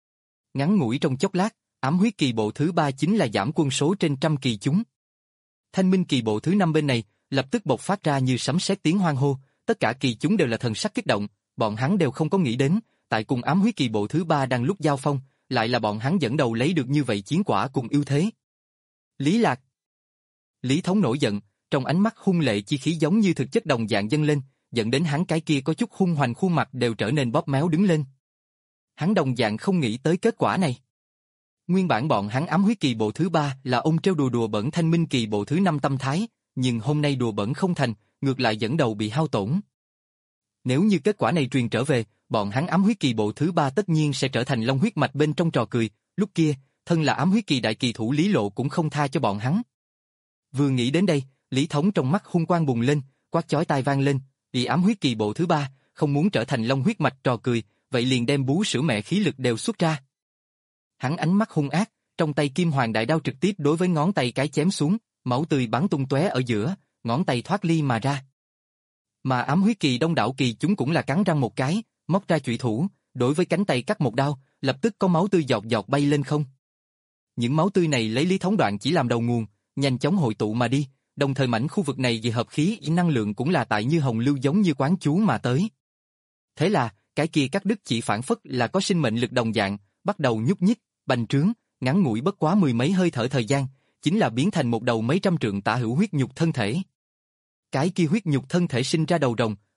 Ngắn ngủi trong chốc lát, ám huyết kỳ bộ thứ ba chính là giảm quân số trên trăm kỳ chúng. Thanh Minh kỳ bộ thứ năm bên này, lập tức bộc phát ra như sấm sét tiếng hoan hô, tất cả kỳ chúng đều là thần sắc kích động, bọn hắn đều không có nghĩ đến, tại cùng ám huyết kỳ bộ thứ ba đang lúc giao phong, lại là bọn hắn dẫn đầu lấy được như vậy chiến quả cùng ưu thế. Lý Lạc. Lý Thống nổi giận, trong ánh mắt hung lệ chi khí giống như thực chất đồng dạng dâng lên, dẫn đến hắn cái kia có chút hung hoành khuôn mặt đều trở nên bóp méo đứng lên. Hắn đồng dạng không nghĩ tới kết quả này. Nguyên bản bọn hắn ám huyết kỳ bộ thứ ba là ông trêu đùa đùa bẩn Thanh Minh kỳ bộ thứ năm tâm thái, nhưng hôm nay đùa bẩn không thành, ngược lại dẫn đầu bị hao tổn. Nếu như kết quả này truyền trở về, bọn hắn ám huyết kỳ bộ thứ ba tất nhiên sẽ trở thành long huyết mạch bên trong trò cười, lúc kia, thân là ám huyết kỳ đại kỳ thủ Lý Lộ cũng không tha cho bọn hắn. Vừa nghĩ đến đây, Lý Thống trong mắt hung quang bùng lên, quát chói tai vang lên, vì ám huyết kỳ bộ thứ ba, không muốn trở thành long huyết mạch trò cười, vậy liền đem bú sữa mẹ khí lực đều xuất ra. Hắn ánh mắt hung ác, trong tay kim hoàng đại đao trực tiếp đối với ngón tay cái chém xuống, máu tươi bắn tung tóe ở giữa, ngón tay thoát ly mà ra. Mà ám huyết kỳ đông đảo kỳ chúng cũng là cắn răng một cái, móc ra chủy thủ, đối với cánh tay cắt một đao, lập tức có máu tươi giọt giọt bay lên không. Những máu tươi này lấy Lý Thống đoạn chỉ làm đầu nguồn, nhanh chóng hội tụ mà đi, đồng thời mảnh khu vực này vì hợp khí năng lượng cũng là tại như hồng lưu giống như quán chú mà tới. Thế là, cái kia cắt đứt chỉ phản phất là có sinh mệnh lực đồng dạng, bắt đầu nhúc nhích, bành trướng, ngắn ngủi bất quá mười mấy hơi thở thời gian, chính là biến thành một đầu mấy trăm trượng tả hữu huyết nhục thân thể. Cái kia huyết nhục thân thể sinh ra đầu rồng,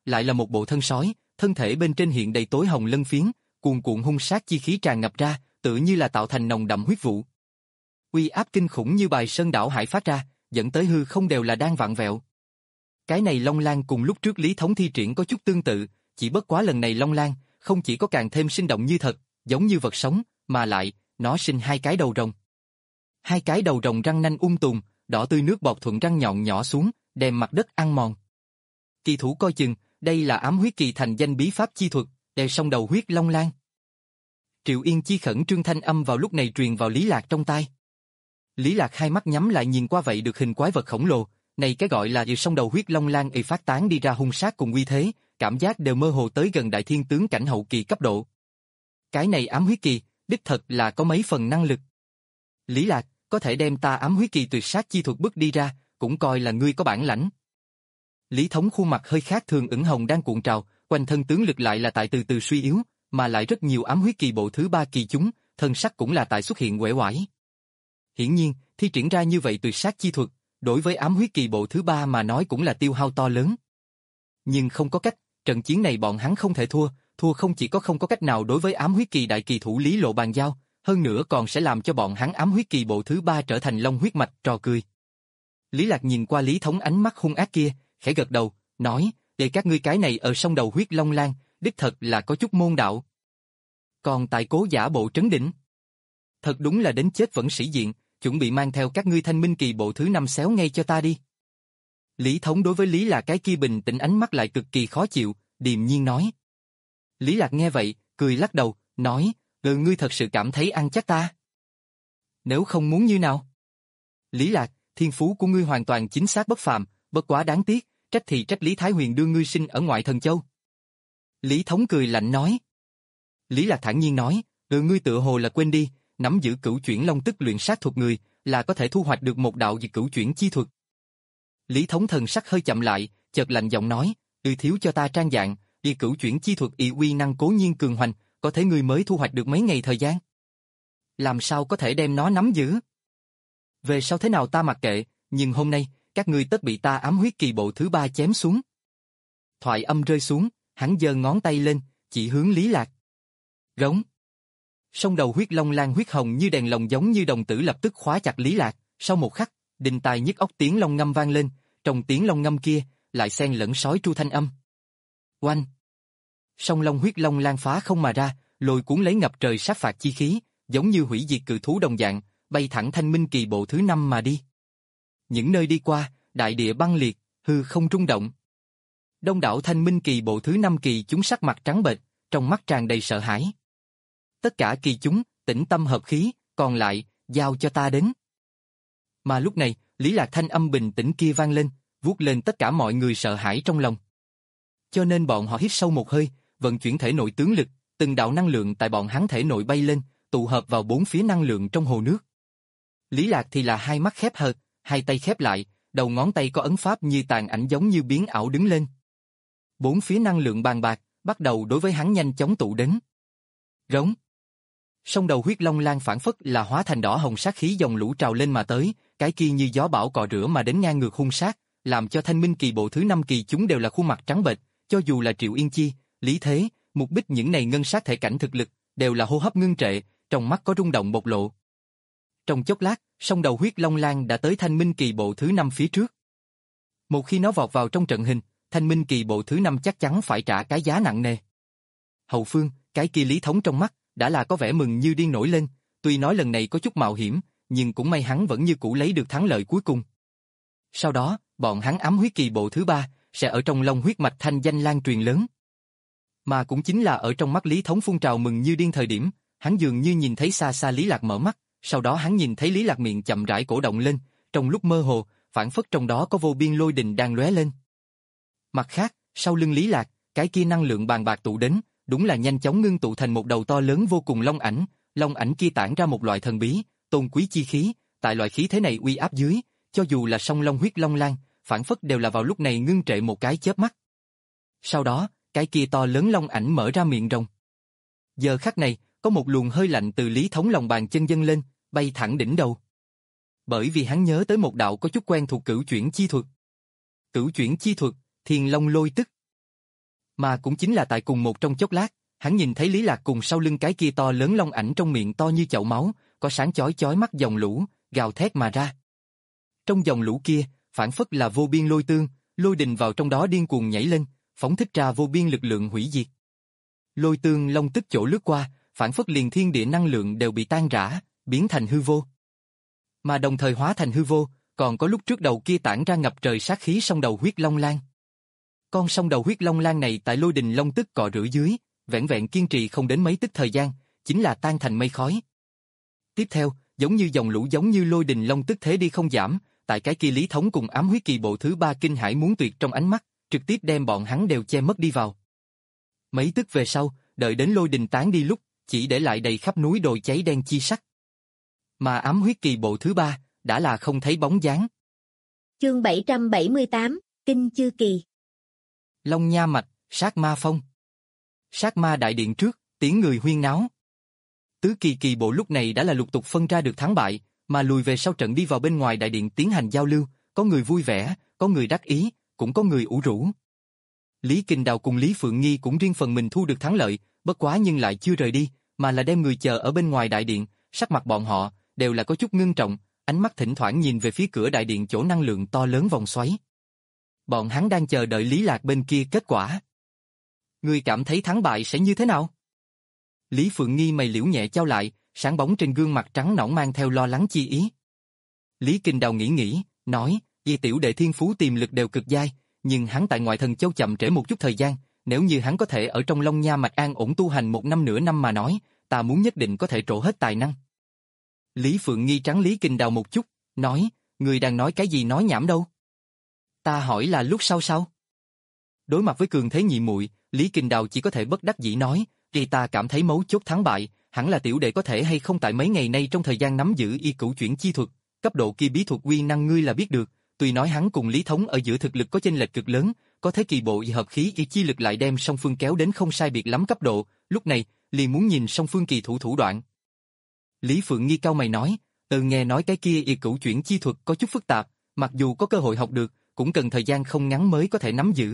lại là một bộ thân sói, thân thể bên trên hiện đầy tối hồng lân phiến, cuồn cuộn hung sát chi khí tràn ngập ra, tựa như là tạo thành nồng đậm huyết vụ. Uy áp kinh khủng như bài sơn đảo hải phát ra, dẫn tới hư không đều là đang vặn vẹo. Cái này Long Lang cùng lúc trước Lý Thống thi triển có chút tương tự, chỉ bất quá lần này Long Lang không chỉ có càng thêm sinh động như thật, giống như vật sống, mà lại, nó sinh hai cái đầu rồng. Hai cái đầu rồng răng nanh um tùm, đỏ tươi nước bọt thuận răng nhọn nhỏ xuống, đem mặt đất ăn mòn. Kỳ thủ coi chừng, đây là ám huyết kỳ thành danh bí pháp chi thuật, đè song đầu huyết Long Lang. Triệu Yên Chi khẩn trương thanh âm vào lúc này truyền vào Lý Lạc trong tai. Lý Lạc hai mắt nhắm lại nhìn qua vậy được hình quái vật khổng lồ, này cái gọi là song đầu huyết Long Lang y phát tán đi ra hung sát cùng uy thế, cảm giác đều mơ hồ tới gần đại thiên tướng cảnh hậu kỳ cấp độ. Cái này ám huyết kỳ, đích thật là có mấy phần năng lực. Lý Lạc, có thể đem ta ám huyết kỳ tuyệt sát chi thuật bước đi ra, cũng coi là ngươi có bản lãnh. Lý Thống khuôn mặt hơi khác thường ửng hồng đang cuộn trào, quanh thân tướng lực lại là tại từ từ suy yếu, mà lại rất nhiều ám huyết kỳ bộ thứ ba kỳ chúng, thân sắc cũng là tại xuất hiện uể oải. Hiển nhiên, thi triển ra như vậy tuyệt sát chi thuật, đối với ám huyết kỳ bộ thứ ba mà nói cũng là tiêu hao to lớn. Nhưng không có cách, trận chiến này bọn hắn không thể thua, thua không chỉ có không có cách nào đối với ám huyết kỳ đại kỳ thủ Lý Lộ bàn giao, hơn nữa còn sẽ làm cho bọn hắn ám huyết kỳ bộ thứ ba trở thành long huyết mạch trò cười. Lý Lạc nhìn qua Lý Thống ánh mắt hung ác kia, khẽ gật đầu, nói, để các ngươi cái này ở sông đầu huyết Long Lang, đích thật là có chút môn đạo. Còn tại Cố giả bộ trấn đỉnh, thật đúng là đến chết vẫn sĩ diện, chuẩn bị mang theo các ngươi thanh minh kỳ bộ thứ năm xéo ngay cho ta đi. Lý Thống đối với Lý Lạc cái kia bình tĩnh ánh mắt lại cực kỳ khó chịu, điềm nhiên nói. Lý Lạc nghe vậy, cười lắc đầu, nói, ừ, ngươi thật sự cảm thấy ăn chắc ta. Nếu không muốn như nào? Lý Lạc, thiên phú của ngươi hoàn toàn chính xác bất phàm, bất quá đáng tiếc, trách thì trách Lý Thái Huyền đưa ngươi sinh ở ngoại thần châu. Lý Thống cười lạnh nói. Lý Lạc thản nhiên nói, ừ, ngươi tựa hồ là quên đi, nắm giữ cửu chuyển long tức luyện sát thuật người, là có thể thu hoạch được một đạo diệt cửu chuyển chi thuật. Lý Thống thần sắc hơi chậm lại, chợt lạnh giọng nói, ừ thiếu cho ta trang dạng, đi cửu chuyển chi thuật y uy năng cố nhiên cường hoành, có thể ngươi mới thu hoạch được mấy ngày thời gian. Làm sao có thể đem nó nắm giữ? Về sau thế nào ta mặc kệ, nhưng hôm nay, các ngươi tất bị ta ám huyết kỳ bộ thứ ba chém xuống. Thoại âm rơi xuống, hắn giơ ngón tay lên, chỉ hướng Lý Lạc. Rống. Song đầu huyết Long Lang huyết hồng như đèn lồng giống như đồng tử lập tức khóa chặt Lý Lạc, sau một khắc, đinh tai nhức óc tiếng long ngâm vang lên, trong tiếng long ngâm kia, lại xen lẫn sói tru thanh âm. Oanh. Song long huyết Long Lang phá không mà ra, lôi cuốn lấy ngập trời sát phạt chi khí, giống như hủy diệt cự thú đồng dạng, bay thẳng thanh minh kỳ bộ thứ năm mà đi. Những nơi đi qua, đại địa băng liệt, hư không rung động. Đông đảo thanh minh kỳ bộ thứ năm kỳ chúng sắc mặt trắng bệch, trong mắt tràn đầy sợ hãi. Tất cả kỳ chúng, tĩnh tâm hợp khí, còn lại, giao cho ta đến. Mà lúc này, Lý Lạc thanh âm bình tĩnh kia vang lên, vuốt lên tất cả mọi người sợ hãi trong lòng. Cho nên bọn họ hít sâu một hơi, vận chuyển thể nội tướng lực, từng đạo năng lượng tại bọn hắn thể nội bay lên, tụ hợp vào bốn phía năng lượng trong hồ nước. Lý Lạc thì là hai mắt khép hờ, hai tay khép lại, đầu ngón tay có ấn pháp như tàn ảnh giống như biến ảo đứng lên. Bốn phía năng lượng bàn bạc, bắt đầu đối với hắn nhanh chóng tụ đến. Rống. Song đầu huyết Long Lang phản phất là hóa thành đỏ hồng sát khí dòng lũ trào lên mà tới, cái kia như gió bão cọ rửa mà đến ngang ngược hung sát, làm cho thanh minh kỳ bộ thứ năm kỳ chúng đều là khuôn mặt trắng bệch, cho dù là Triệu Yên Chi, Lý Thế, Mục Bích những này ngân sát thể cảnh thực lực, đều là hô hấp ngưng trệ, trong mắt có rung động bộc lộ. Trong chốc lát, song đầu huyết Long Lang đã tới thanh minh kỳ bộ thứ năm phía trước. Một khi nó vọt vào trong trận hình, thanh minh kỳ bộ thứ năm chắc chắn phải trả cái giá nặng nề. Hậu phương, cái kia Lý Thống trong mắt, đã là có vẻ mừng như điên nổi lên, tuy nói lần này có chút mạo hiểm, nhưng cũng may hắn vẫn như cũ lấy được thắng lợi cuối cùng. Sau đó, bọn hắn ám huyết kỳ bộ thứ ba, sẽ ở trong long huyết mạch thanh danh lan truyền lớn. Mà cũng chính là ở trong mắt Lý Thống phun trào mừng như điên thời điểm, hắn dường như nhìn thấy xa xa Lý Lạc mở mắt, sau đó hắn nhìn thấy Lý Lạc miệng chậm rãi cổ động lên, trong lúc mơ hồ, phản phất trong đó có vô biên lôi đình đang lóe lên. Mặt khác, sau lưng Lý Lạc, cái kia năng lượng bàn bạc tụ đến, đúng là nhanh chóng ngưng tụ thành một đầu to lớn vô cùng long ảnh, long ảnh kia tản ra một loại thần bí, tôn quý chi khí, tại loại khí thế này uy áp dưới, cho dù là song long huyết Long Lang, phản phất đều là vào lúc này ngưng trệ một cái chớp mắt. Sau đó, cái kia to lớn long ảnh mở ra miệng rồng. Giờ khắc này, có một luồng hơi lạnh từ Lý Thống lòng bàn chân dâng lên, bay thẳng đỉnh đầu. Bởi vì hắn nhớ tới một đạo có chút quen thuộc cửu chuyển chi thuật. Cửu chuyển chi thuật, Thiên Long Lôi Tức. Mà cũng chính là tại cùng một trong chốc lát, hắn nhìn thấy Lý Lạc cùng sau lưng cái kia to lớn long ảnh trong miệng to như chậu máu, có sáng chói chói mắt dòng lũ, gào thét mà ra. Trong dòng lũ kia, phản phất là vô biên lôi tương, lôi đình vào trong đó điên cuồng nhảy lên, phóng thích ra vô biên lực lượng hủy diệt. Lôi tương long tức chỗ lướt qua, phản phất liền thiên địa năng lượng đều bị tan rã, biến thành hư vô. Mà đồng thời hóa thành hư vô, còn có lúc trước đầu kia tản ra ngập trời sát khí sông đầu huyết long lan. Con sông đầu huyết long lan này tại lôi đình long tức cọ rửa dưới, vẹn vẹn kiên trì không đến mấy tức thời gian, chính là tan thành mây khói. Tiếp theo, giống như dòng lũ giống như lôi đình long tức thế đi không giảm, tại cái kia Lý Thống cùng ám huyết kỳ bộ thứ ba kinh hải muốn tuyệt trong ánh mắt, trực tiếp đem bọn hắn đều che mất đi vào. Mấy tức về sau, đợi đến lôi đình tán đi lúc, chỉ để lại đầy khắp núi đồi cháy đen chi sắc. Mà ám huyết kỳ bộ thứ ba, đã là không thấy bóng dáng. Chương bảy trăm bảy mươi tám, Kinh Chư Kỳ. Long Nha Mạch, Sát Ma Phong. Sát Ma đại điện trước, tiếng người huyên náo. Tứ kỳ kỳ bộ lúc này đã là lục tục phân ra được thắng bại, mà lùi về sau trận đi vào bên ngoài đại điện tiến hành giao lưu, có người vui vẻ, có người đắc ý, cũng có người ủ rũ. Lý Kình Đào cùng Lý Phượng Nghi cũng riêng phần mình thu được thắng lợi, bất quá nhưng lại chưa rời đi, mà là đem người chờ ở bên ngoài đại điện, sắc mặt bọn họ đều là có chút ngưng trọng, ánh mắt thỉnh thoảng nhìn về phía cửa đại điện chỗ năng lượng to lớn vòng xoáy. Bọn hắn đang chờ đợi Lý Lạc bên kia kết quả. Ngươi cảm thấy thắng bại sẽ như thế nào? Lý Phượng Nghi mày liễu nhẹ chau lại, sáng bóng trên gương mặt trắng nõn mang theo lo lắng chi ý. Lý Kình Đào nghĩ nghĩ, nói, y tiểu đệ thiên phú tiềm lực đều cực giai, nhưng hắn tại ngoại thần châu chậm trễ một chút thời gian, nếu như hắn có thể ở trong Long Nha Mạch an ổn tu hành một năm nửa năm mà nói, ta muốn nhất định có thể trổ hết tài năng. Lý Phượng Nghi trắng Lý Kình Đào một chút, nói, người đang nói cái gì nói nhảm đâu? Ta hỏi là lúc sau sao? Đối mặt với cường thế nhị muội, Lý Kình Đào chỉ có thể bất đắc dĩ nói, vì ta cảm thấy mấu chốt thắng bại, hẳn là tiểu đệ có thể hay không tại mấy ngày nay trong thời gian nắm giữ y cửu chuyển chi thuật, cấp độ kia bí thuật uy năng ngươi là biết được, tuy nói hắn cùng Lý Thống ở giữa thực lực có chênh lệch cực lớn, có thế kỳ bộ y hợp khí y chi lực lại đem song phương kéo đến không sai biệt lắm cấp độ, lúc này liền muốn nhìn song phương kỳ thủ thủ đoạn. Lý Phượng Nghi cau mày nói, từ nghe nói cái kia y cửu chuyển chi thuật có chút phức tạp, mặc dù có cơ hội học được, cũng cần thời gian không ngắn mới có thể nắm giữ.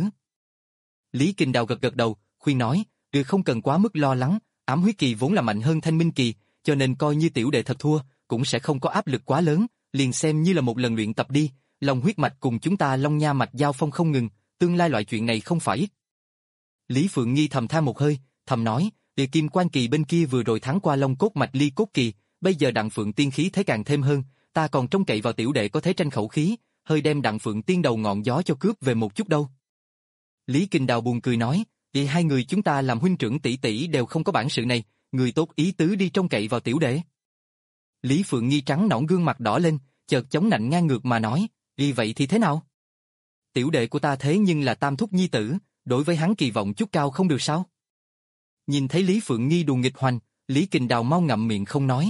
Lý Kình Đào gật gật đầu, khuyên nói, ngươi không cần quá mức lo lắng, ám huyết kỳ vốn là mạnh hơn thanh minh kỳ, cho nên coi như tiểu đệ thật thua, cũng sẽ không có áp lực quá lớn, liền xem như là một lần luyện tập đi, Long huyết mạch cùng chúng ta Long Nha Mạch giao phong không ngừng, tương lai loại chuyện này không phải ít. Lý Phượng Nghi thầm than một hơi, thầm nói, địa kim quan kỳ bên kia vừa rồi thắng qua Long cốt mạch ly cốt kỳ, bây giờ Đặng Phượng tiên khí thế càng thêm hơn, ta còn trông cậy vào tiểu đệ có thể tranh khẩu khí, hơi đem Đặng Phượng tiên đầu ngọn gió cho cướp về một chút đâu. Lý Kình Đào buồn cười nói, vì hai người chúng ta làm huynh trưởng tỷ tỷ đều không có bản sự này, người tốt ý tứ đi trông cậy vào tiểu đệ. Lý Phượng Nghi trắng nõn gương mặt đỏ lên, chợt chống nạnh ngang ngược mà nói, vì vậy thì thế nào? Tiểu đệ của ta thế nhưng là tam thúc nhi tử, đối với hắn kỳ vọng chút cao không được sao? Nhìn thấy Lý Phượng Nghi đùa nghịch hoành, Lý Kình Đào mau ngậm miệng không nói.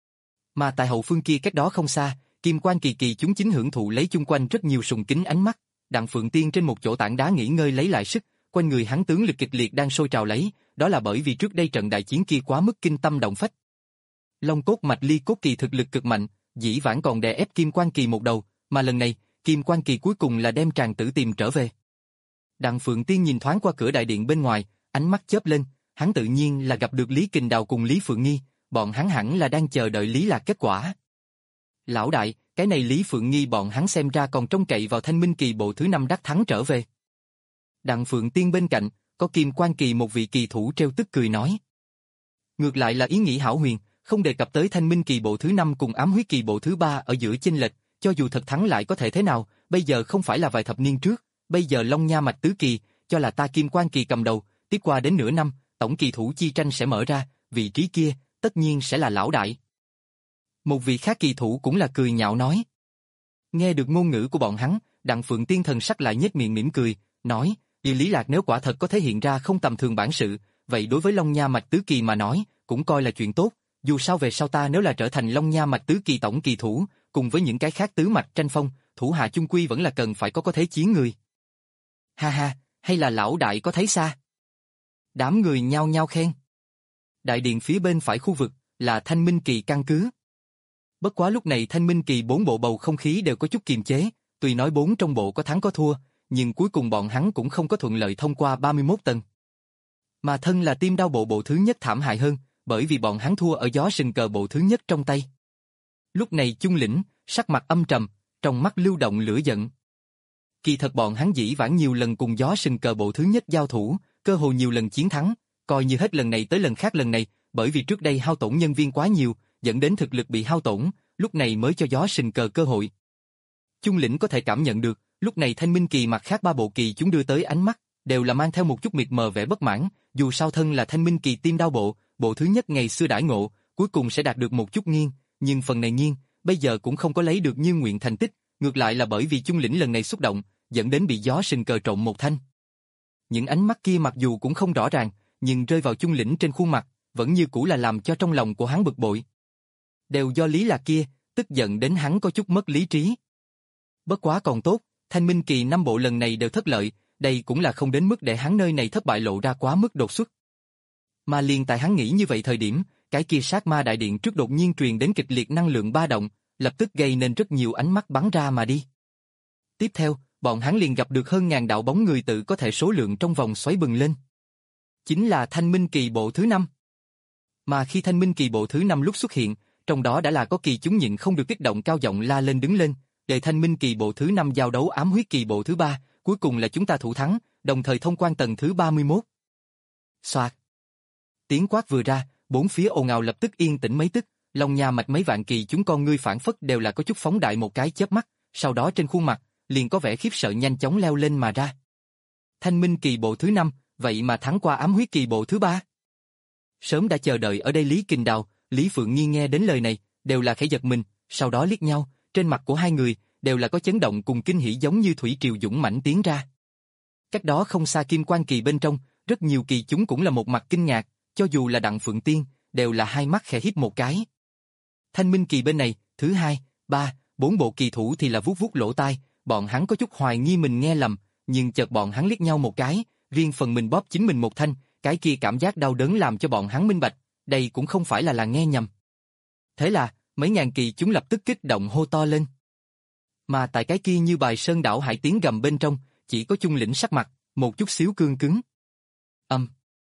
Mà tại hậu phương kia cách đó không xa, Kim Quan Kỳ Kỳ chúng chính hưởng thụ lấy chung quanh rất nhiều sùng kính ánh mắt, Đặng Phượng Tiên trên một chỗ tảng đá nghỉ ngơi lấy lại sức, quanh người hắn tướng lực kịch liệt đang sôi trào lấy, đó là bởi vì trước đây trận đại chiến kia quá mức kinh tâm động phách. Long cốt mạch ly cốt kỳ thực lực cực mạnh, dĩ vãng còn đè ép Kim Quan Kỳ một đầu, mà lần này, Kim Quan Kỳ cuối cùng là đem tràng tử tìm trở về. Đặng Phượng Tiên nhìn thoáng qua cửa đại điện bên ngoài, ánh mắt chớp lên, hắn tự nhiên là gặp được Lý Kình Đào cùng Lý Phượng Nghi, bọn hắn hẳn là đang chờ đợi Lý Lạc kết quả. Lão đại, cái này Lý Phượng Nghi bọn hắn xem ra còn trông cậy vào Thanh Minh Kỳ bộ thứ năm đắc thắng trở về. Đặng Phượng Tiên bên cạnh, có Kim Quan Kỳ một vị kỳ thủ treo tức cười nói. Ngược lại là ý nghĩ hảo huyền, không đề cập tới Thanh Minh Kỳ bộ thứ năm cùng ám huyết kỳ bộ thứ ba ở giữa chênh lệch, cho dù thật thắng lại có thể thế nào, bây giờ không phải là vài thập niên trước, bây giờ Long Nha Mạch tứ kỳ, cho là ta Kim Quan Kỳ cầm đầu, tiếp qua đến nửa năm, tổng kỳ thủ chi tranh sẽ mở ra, vị trí kia, tất nhiên sẽ là lão đại. Một vị khác kỳ thủ cũng là cười nhạo nói. Nghe được ngôn ngữ của bọn hắn, Đặng Phượng Tiên thần sắc lại nhếch miệng mỉm cười, nói, vì Lý Lạc nếu quả thật có thể hiện ra không tầm thường bản sự, vậy đối với Long Nha Mạch tứ kỳ mà nói, cũng coi là chuyện tốt, dù sao về sau ta nếu là trở thành Long Nha Mạch tứ kỳ tổng kỳ thủ, cùng với những cái khác tứ mạch tranh phong, thủ hạ chung quy vẫn là cần phải có có thế chiến người. Ha ha, hay là lão đại có thấy xa? Đám người nhao nhao khen. Đại điện phía bên phải khu vực, là Thanh Minh Kỳ căn cứ. Bất quá lúc này Thanh Minh Kỳ bốn bộ bầu không khí đều có chút kiềm chế, tuy nói bốn trong bộ có thắng có thua, nhưng cuối cùng bọn hắn cũng không có thuận lợi thông qua ba mươi mốt tầng. Mà thân là Tim Đao Bộ bộ thứ nhất thảm hại hơn, bởi vì bọn hắn thua ở gió sừng cờ bộ thứ nhất trong tay. Lúc này Chung Lĩnh, sắc mặt âm trầm, trong mắt lưu động lửa giận. Kỳ thật bọn hắn dĩ vãng nhiều lần cùng gió sừng cờ bộ thứ nhất giao thủ, cơ hồ nhiều lần chiến thắng, coi như hết lần này tới lần khác lần này, bởi vì trước đây hao tổn nhân viên quá nhiều, dẫn đến thực lực bị hao tổn, lúc này mới cho gió sừng cờ cơ hội. Chung Lĩnh có thể cảm nhận được, lúc này Thanh Minh Kỳ mặt khác ba bộ kỳ chúng đưa tới ánh mắt, đều là mang theo một chút mịt mờ vẻ bất mãn, dù sao thân là Thanh Minh Kỳ Tim Đao Bộ, bộ thứ nhất ngày xưa đãi ngộ, cuối cùng sẽ đạt được một chút nghiêng, nhưng phần này nghiêng, bây giờ cũng không có lấy được như nguyện thành tích, ngược lại là bởi vì Chung Lĩnh lần này xúc động, dẫn đến bị gió sừng cờ trộn một thanh. Những ánh mắt kia mặc dù cũng không rõ ràng, nhưng rơi vào Chung Lĩnh trên khuôn mặt, vẫn như cũ là làm cho trong lòng của hắn bực bội. Đều do Lý Lạc kia, tức giận đến hắn có chút mất lý trí. Bất quá còn tốt, Thanh Minh Kỳ năm bộ lần này đều thất lợi, đây cũng là không đến mức để hắn nơi này thất bại lộ ra quá mức đột xuất. Mà liền tại hắn nghĩ như vậy thời điểm, cái kia sát ma đại điện trước đột nhiên truyền đến kịch liệt năng lượng ba động, lập tức gây nên rất nhiều ánh mắt bắn ra mà đi. Tiếp theo, bọn hắn liền gặp được hơn ngàn đạo bóng người tự có thể số lượng trong vòng xoáy bừng lên. Chính là Thanh Minh Kỳ bộ thứ năm. Mà khi Thanh Minh Kỳ bộ thứ năm lúc xuất hiện, trong đó đã là có kỳ chúng nhịn không được kích động cao giọng la lên đứng lên, để Thanh Minh Kỳ bộ thứ năm giao đấu ám huyết kỳ bộ thứ ba, cuối cùng là chúng ta thủ thắng, đồng thời thông quan tầng thứ ba mươi mốt. Soạt. Tiếng quát vừa ra, bốn phía ồn ào lập tức yên tĩnh mấy tức, lòng nhà mạch mấy vạn kỳ chúng con ngươi phản phất đều là có chút phóng đại một cái chớp mắt, sau đó trên khuôn mặt liền có vẻ khiếp sợ nhanh chóng leo lên mà ra. Thanh Minh Kỳ bộ thứ năm, vậy mà thắng qua ám huyết kỳ bộ thứ ba. Sớm đã chờ đợi ở đây Lý Kình Đào, Lý Phượng Nghi nghe đến lời này, đều là khẽ giật mình, sau đó liếc nhau, trên mặt của hai người đều là có chấn động cùng kinh hỉ giống như thủy triều dũng mãnh tiến ra. Cách đó không xa Kim Quan Kỳ bên trong, rất nhiều kỳ chúng cũng là một mặt kinh ngạc, cho dù là Đặng Phượng Tiên, đều là hai mắt khẽ híp một cái. Thanh Minh Kỳ bên này, thứ hai, ba, bốn bộ kỳ thủ thì là vuốt vuốt lỗ tai, bọn hắn có chút hoài nghi mình nghe lầm, nhưng chợt bọn hắn liếc nhau một cái, riêng phần mình bóp chính mình một thanh, cái kia cảm giác đau đớn làm cho bọn hắn minh bạch, đây cũng không phải là là nghe nhầm. Thế là, mấy ngàn kỳ chúng lập tức kích động hô to lên. Mà tại cái kia như bài sơn đảo hải tiếng gầm bên trong, chỉ có Chung Lĩnh sắc mặt, một chút xíu cương cứng. Âm.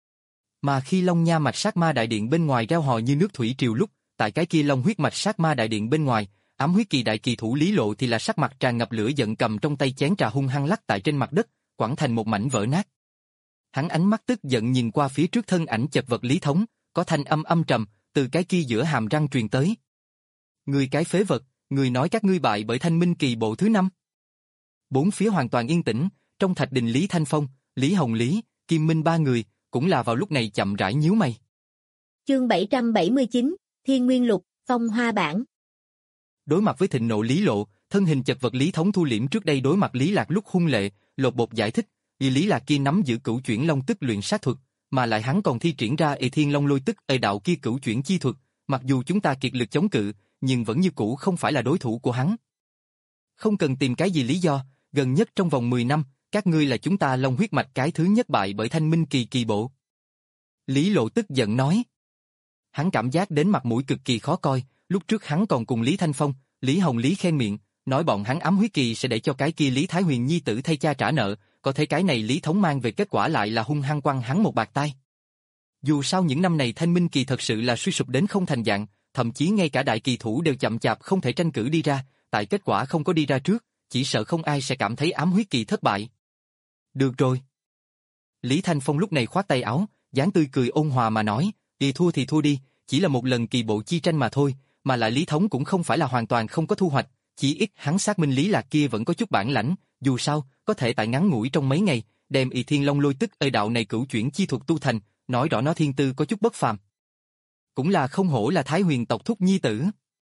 Mà khi Long Nha mạch sát ma đại điện bên ngoài reo hò như nước thủy triều lúc, tại cái kia Long huyết mạch sát ma đại điện bên ngoài, ám huyết kỳ đại kỳ thủ Lý Lộ thì là sắc mặt tràn ngập lửa giận cầm trong tay chén trà hung hăng lắc tại trên mặt đất, quẳng thành một mảnh vỡ nát. Hắn ánh mắt tức giận nhìn qua phía trước thân ảnh chật vật Lý Thống, có thanh âm âm trầm từ cái kia giữa hàm răng truyền tới. Người cái phế vật, người nói các ngươi bại bởi Thanh Minh Kỳ bộ thứ năm. Bốn phía hoàn toàn yên tĩnh, trong thạch đình Lý Thanh Phong, Lý Hồng Lý, Kim Minh ba người, cũng là vào lúc này chậm rãi nhíu mày. Chương bảy trăm bảy mươi chín, Thiên Nguyên Lục, Phong Hoa Bản. Đối mặt với thịnh nộ Lý Lộ, thân hình chật vật Lý Thống thu liễm trước đây đối mặt Lý Lạc lúc hung lệ, lột bột giải thích, vì Lý Lạc kia nắm giữ cửu chuyển long tức luyện sát thuật, mà lại hắn còn thi triển ra Ê Thiên Long Lôi tức Ê đạo kia cửu chuyển chi thuật, mặc dù chúng ta kiệt lực chống cự, nhưng vẫn như cũ không phải là đối thủ của hắn. Không cần tìm cái gì lý do, gần nhất trong vòng mười năm, các ngươi là chúng ta Long huyết mạch cái thứ nhất bại bởi Thanh Minh Kỳ kỳ bộ. Lý Lộ tức giận nói. Hắn cảm giác đến mặt mũi cực kỳ khó coi, lúc trước hắn còn cùng Lý Thanh Phong, Lý Hồng Lý khen miệng, nói bọn hắn ám huyết kỳ sẽ để cho cái kia Lý Thái Huyền nhi tử thay cha trả nợ, có thể cái này Lý Thống mang về kết quả lại là hung hăng quăng hắn một bạt tai. Dù sao những năm này Thanh Minh Kỳ thật sự là suy sụp đến không thành dạng, thậm chí ngay cả đại kỳ thủ đều chậm chạp không thể tranh cử đi ra, tại kết quả không có đi ra trước, chỉ sợ không ai sẽ cảm thấy ám huyết kỳ thất bại. Được rồi. Lý Thanh Phong lúc này khoát tay áo, dáng tươi cười ôn hòa mà nói, đi thua thì thua đi, chỉ là một lần kỳ bộ chi tranh mà thôi, mà lại Lý Thống cũng không phải là hoàn toàn không có thu hoạch, chỉ ít hắn xác minh Lý Lạc kia vẫn có chút bản lãnh, dù sao, có thể tại ngắn ngủi trong mấy ngày, đem Y Thiên Long Lôi tức Ê đạo này cửu chuyển chi thuật tu thành, nói rõ nó thiên tư có chút bất phàm. Cũng là không hổ là Thái Huyền tộc thúc nhi tử.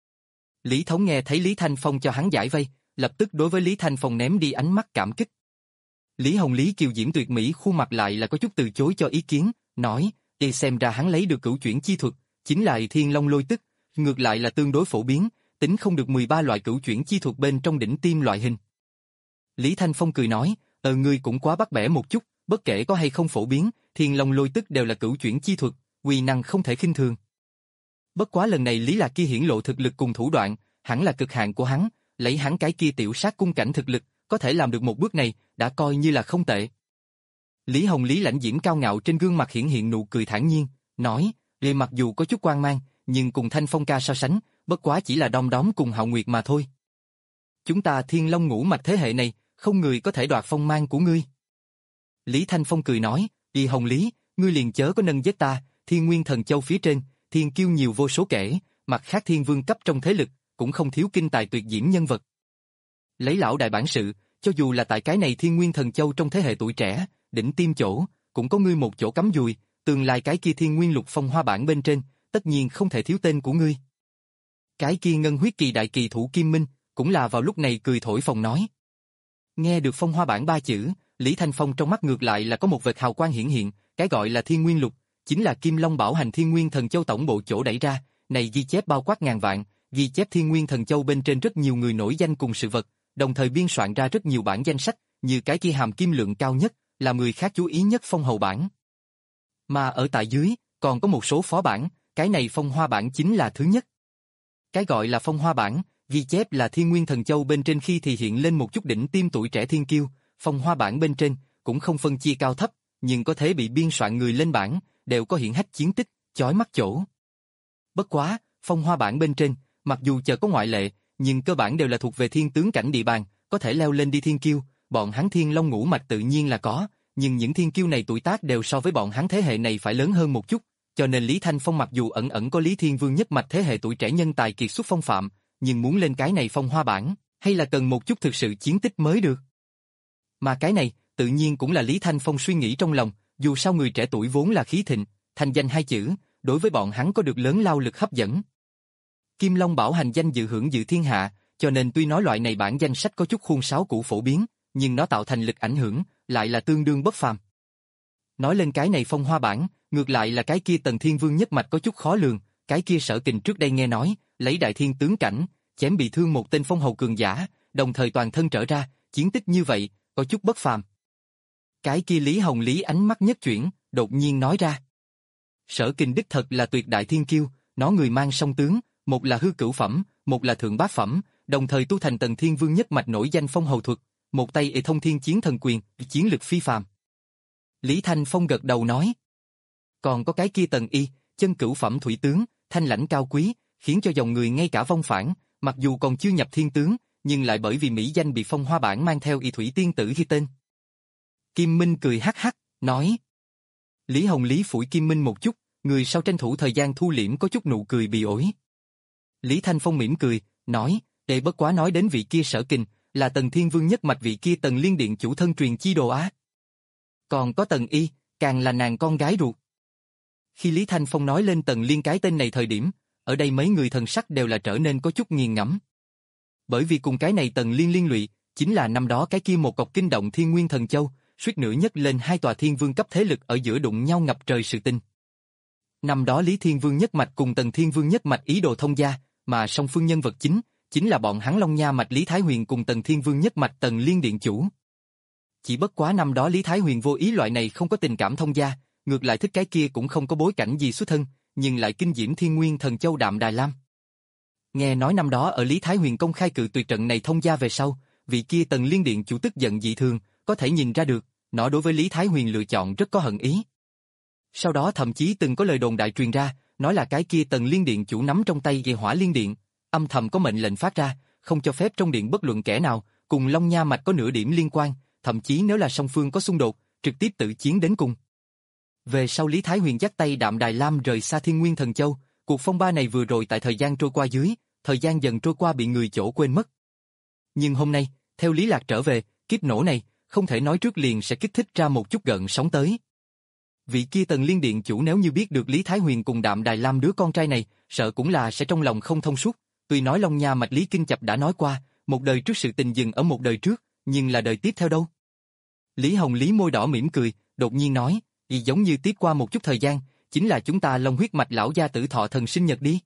Lý Thống nghe thấy Lý Thanh Phong cho hắn giải vây, lập tức đối với Lý Thanh Phong ném đi ánh mắt cảm kích. Lý Hồng Lý kiều diễm tuyệt mỹ khuôn mặt lại là có chút từ chối cho ý kiến, nói, đi xem ra hắn lấy được cửu chuyển chi thuật, chính là Y Thiên Long Lôi tức, ngược lại là tương đối phổ biến, tính không được mười ba loại cửu chuyển chi thuật bên trong đỉnh tiêm loại hình. Lý Thanh Phong cười nói, ờ ngươi cũng quá bắt bẻ một chút, bất kể có hay không phổ biến, Thiên Long Lôi tức đều là cửu chuyển chi thuật, uy năng không thể khinh thường. Bất quá lần này Lý Lạc kia hiển lộ thực lực cùng thủ đoạn, hẳn là cực hạn của hắn, lấy hắn cái kia tiểu sát cung cảnh thực lực, có thể làm được một bước này, đã coi như là không tệ. Lý Hồng Lý lãnh diễm cao ngạo trên gương mặt hiển hiện nụ cười thản nhiên, nói, Lê mặc dù có chút quan mang, nhưng cùng Thanh Phong ca so sánh, bất quá chỉ là đom đóm cùng Hạo Nguyệt mà thôi. Chúng ta Thiên Long ngũ mạch thế hệ này, không người có thể đoạt phong mang của ngươi. Lý Thanh Phong cười nói, Lý Hồng Lý, ngươi liền chớ có nâng giết ta, Thiên Nguyên Thần Châu phía trên, thiên kiêu nhiều vô số kể, mặt khác thiên vương cấp trong thế lực, cũng không thiếu kinh tài tuyệt diễm nhân vật. Lấy lão đại bản sự, cho dù là tại cái này Thiên Nguyên Thần Châu trong thế hệ tuổi trẻ, đỉnh tim chỗ, cũng có ngươi một chỗ cắm dùi, tương lai cái kia Thiên Nguyên Lục Phong Hoa bản bên trên, tất nhiên không thể thiếu tên của ngươi. Cái kia ngân huyết kỳ đại kỳ thủ Kim Minh, cũng là vào lúc này cười thổi phồng nói. Nghe được Phong Hoa bản ba chữ, Lý Thanh Phong trong mắt ngược lại là có một vệt hào quang hiển hiện, cái gọi là Thiên Nguyên Lục, chính là Kim Long bảo hành Thiên Nguyên Thần Châu tổng bộ chỗ đẩy ra, này ghi chép bao quát ngàn vạn, ghi chép Thiên Nguyên Thần Châu bên trên rất nhiều người nổi danh cùng sự vật, đồng thời biên soạn ra rất nhiều bản danh sách, như cái kia hàm kim lượng cao nhất, là người khác chú ý nhất phong hầu bản. Mà ở tại dưới, còn có một số phó bản, cái này Phong Hoa bản chính là thứ nhất. Cái gọi là Phong Hoa bản, ghi chép là Thiên Nguyên Thần Châu bên trên khi thì hiện lên một chút đỉnh tim tuổi trẻ thiên kiêu, Phong Hoa bản bên trên, cũng không phân chia cao thấp, nhưng có thể bị biên soạn người lên bản, đều có hiển hách chiến tích, chói mắt chỗ. Bất quá, Phong Hoa bản bên trên, mặc dù chờ có ngoại lệ, nhưng cơ bản đều là thuộc về thiên tướng cảnh địa bàn, có thể leo lên đi thiên kiêu, bọn hắn Thiên Long ngũ mạch tự nhiên là có, nhưng những thiên kiêu này tuổi tác đều so với bọn hắn thế hệ này phải lớn hơn một chút, cho nên Lý Thanh Phong mặc dù ẩn ẩn có Lý Thiên Vương nhất mạch thế hệ tuổi trẻ nhân tài kiệt xuất phong phạm, nhưng muốn lên cái này Phong Hoa bản, hay là cần một chút thực sự chiến tích mới được. Mà cái này, tự nhiên cũng là Lý Thanh Phong suy nghĩ trong lòng, dù sao người trẻ tuổi vốn là khí thịnh, thành danh hai chữ, đối với bọn hắn có được lớn lao lực hấp dẫn. Kim Long bảo hành danh dự hưởng dự thiên hạ, cho nên tuy nói loại này bản danh sách có chút khuôn sáo cũ phổ biến, nhưng nó tạo thành lực ảnh hưởng, lại là tương đương bất phàm. Nói lên cái này Phong Hoa bản, ngược lại là cái kia Tần Thiên Vương nhất mạch có chút khó lường, cái kia Sở Kình trước đây nghe nói, lấy đại thiên tướng cảnh, chém bị thương một tên phong hầu cường giả, đồng thời toàn thân trở ra, chiến tích như vậy, có chút bất phàm. Cái kia Lý Hồng Lý ánh mắt nhất chuyển, đột nhiên nói ra. Sở Kình đích thật là tuyệt đại thiên kiêu, nó người mang song tướng, một là hư cửu phẩm, một là thượng bát phẩm, đồng thời tu thành Tần Thiên Vương nhất mạch nổi danh phong hầu thuật, một tay ỷ thông thiên chiến thần quyền, chiến lực phi phàm. Lý Thanh Phong gật đầu nói. Còn có cái kia Tần Y, chân cửu phẩm thủy tướng, thanh lãnh cao quý, khiến cho dòng người ngay cả vong phản, mặc dù còn chưa nhập thiên tướng, nhưng lại bởi vì mỹ danh bị Phong Hoa bản mang theo y thủy tiên tử ghi tên. Kim Minh cười hắc hắc, nói. Lý Hồng Lý phủi Kim Minh một chút, người sau tranh thủ thời gian thu liễm có chút nụ cười bị ổi. Lý Thanh Phong mỉm cười, nói, để bất quá nói đến vị kia Sở Kình, là Tần Thiên Vương nhất mạch vị kia Tần Liên Điện chủ thân truyền chi đồ á. Còn có Tần Y, càng là nàng con gái ruột. Khi Lý Thanh Phong nói lên Tần Liên cái tên này thời điểm, ở đây mấy người thần sắc đều là trở nên có chút nghiền ngẫm. Bởi vì cùng cái này Tần Liên liên lụy, chính là năm đó cái kia một cọc kinh động Thiên Nguyên Thần Châu, suýt nữa nhất lên hai tòa thiên vương cấp thế lực ở giữa đụng nhau ngập trời sự tình. Năm đó Lý Thiên Vương nhất mạch cùng Tần Thiên Vương nhất mạch ý đồ thông gia, mà song phương nhân vật chính, chính là bọn hắn Long Nha mạch Lý Thái Huyền cùng Tần Thiên Vương nhất mạch Tần Liên Điện chủ. Chỉ bất quá năm đó Lý Thái Huyền vô ý loại này không có tình cảm thông gia, ngược lại thích cái kia cũng không có bối cảnh gì xuất thân, nhưng lại kinh diễm Thiên Nguyên Thần Châu Đạm Đài Lam. Nghe nói năm đó ở Lý Thái Huyền công khai cự tuyệt trận này thông gia về sau, vị kia Tần Liên Điện chủ tức giận dị thường, có thể nhìn ra được, nó đối với Lý Thái Huyền lựa chọn rất có hận ý. Sau đó thậm chí từng có lời đồn đại truyền ra, nói là cái kia Tần Liên Điện chủ nắm trong tay Ghê Hỏa Liên Điện, âm thầm có mệnh lệnh phát ra, không cho phép trong điện bất luận kẻ nào cùng Long Nha mạch có nửa điểm liên quan, thậm chí nếu là song phương có xung đột, trực tiếp tự chiến đến cùng. Về sau Lý Thái Huyền dắt tay Đạm Đài Lam rời xa Thiên Nguyên Thần Châu, cuộc phong ba này vừa rồi tại thời gian trôi qua dưới, thời gian dần trôi qua bị người chỗ quên mất. Nhưng hôm nay, theo Lý Lạc trở về, kiếp nổ này, không thể nói trước liền sẽ kích thích ra một chút gợn sóng tới. Vị kia Tần Liên Điện chủ nếu như biết được Lý Thái Huyền cùng Đạm Đài Lam đứa con trai này, sợ cũng là sẽ trong lòng không thông suốt, tuy nói Long Nha mạch Lý Kinh Chập đã nói qua, một đời trước sự tình dừng ở một đời trước, nhưng là đời tiếp theo đâu? Lý Hồng Lý môi đỏ mỉm cười, đột nhiên nói, y giống như tiếp qua một chút thời gian, chính là chúng ta Long huyết mạch lão gia tử thọ thần sinh nhật đi.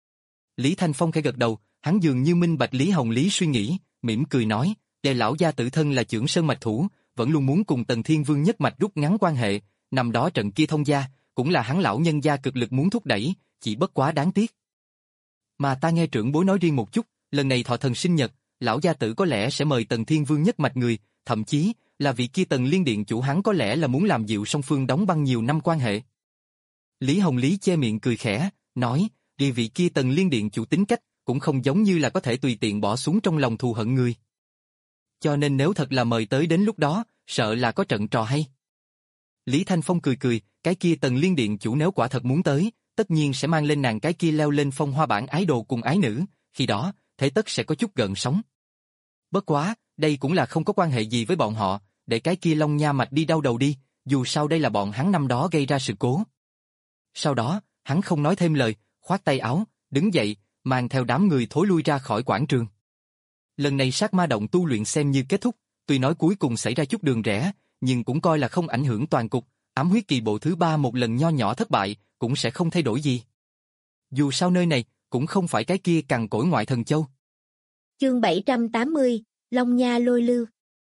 Lý Thanh Phong khẽ gật đầu, hắn dường như minh bạch Lý Hồng Lý suy nghĩ, mỉm cười nói, để lão gia tử thân là trưởng sơn mạch thủ, vẫn luôn muốn cùng Tần Thiên Vương nhất mạch rút ngắn quan hệ, năm đó trận kia thông gia, cũng là hắn lão nhân gia cực lực muốn thúc đẩy, chỉ bất quá đáng tiếc. Mà ta nghe trưởng bối nói riêng một chút, lần này thọ thần sinh nhật, lão gia tử có lẽ sẽ mời Tần Thiên Vương nhất mạch người, thậm chí là vị kia Tần Liên Điện chủ hắn có lẽ là muốn làm dịu song phương đóng băng nhiều năm quan hệ. Lý Hồng Lý che miệng cười khẽ, nói, vì vị kia Tần Liên Điện chủ tính cách, cũng không giống như là có thể tùy tiện bỏ xuống trong lòng thù hận người. Cho nên nếu thật là mời tới đến lúc đó, sợ là có trận trò hay. Lý Thanh Phong cười cười, cái kia Tần Liên Điện chủ nếu quả thật muốn tới, tất nhiên sẽ mang lên nàng cái kia leo lên phong hoa bảng ái đồ cùng ái nữ, khi đó, thế tất sẽ có chút gợn sóng. Bất quá, đây cũng là không có quan hệ gì với bọn họ, để cái kia Long Nha Mạch đi đau đầu đi, dù sao đây là bọn hắn năm đó gây ra sự cố. Sau đó, hắn không nói thêm lời, khoát tay áo, đứng dậy, mang theo đám người thối lui ra khỏi quảng trường. Lần này sát ma động tu luyện xem như kết thúc, tuy nói cuối cùng xảy ra chút đường rẽ, nhưng cũng coi là không ảnh hưởng toàn cục, ám huyết kỳ bộ thứ ba một lần nho nhỏ thất bại, cũng sẽ không thay đổi gì. Dù sao nơi này, cũng không phải cái kia cằn cỗi ngoại thần châu. Chương bảy trăm tám mươi, Long Nha lôi lưu.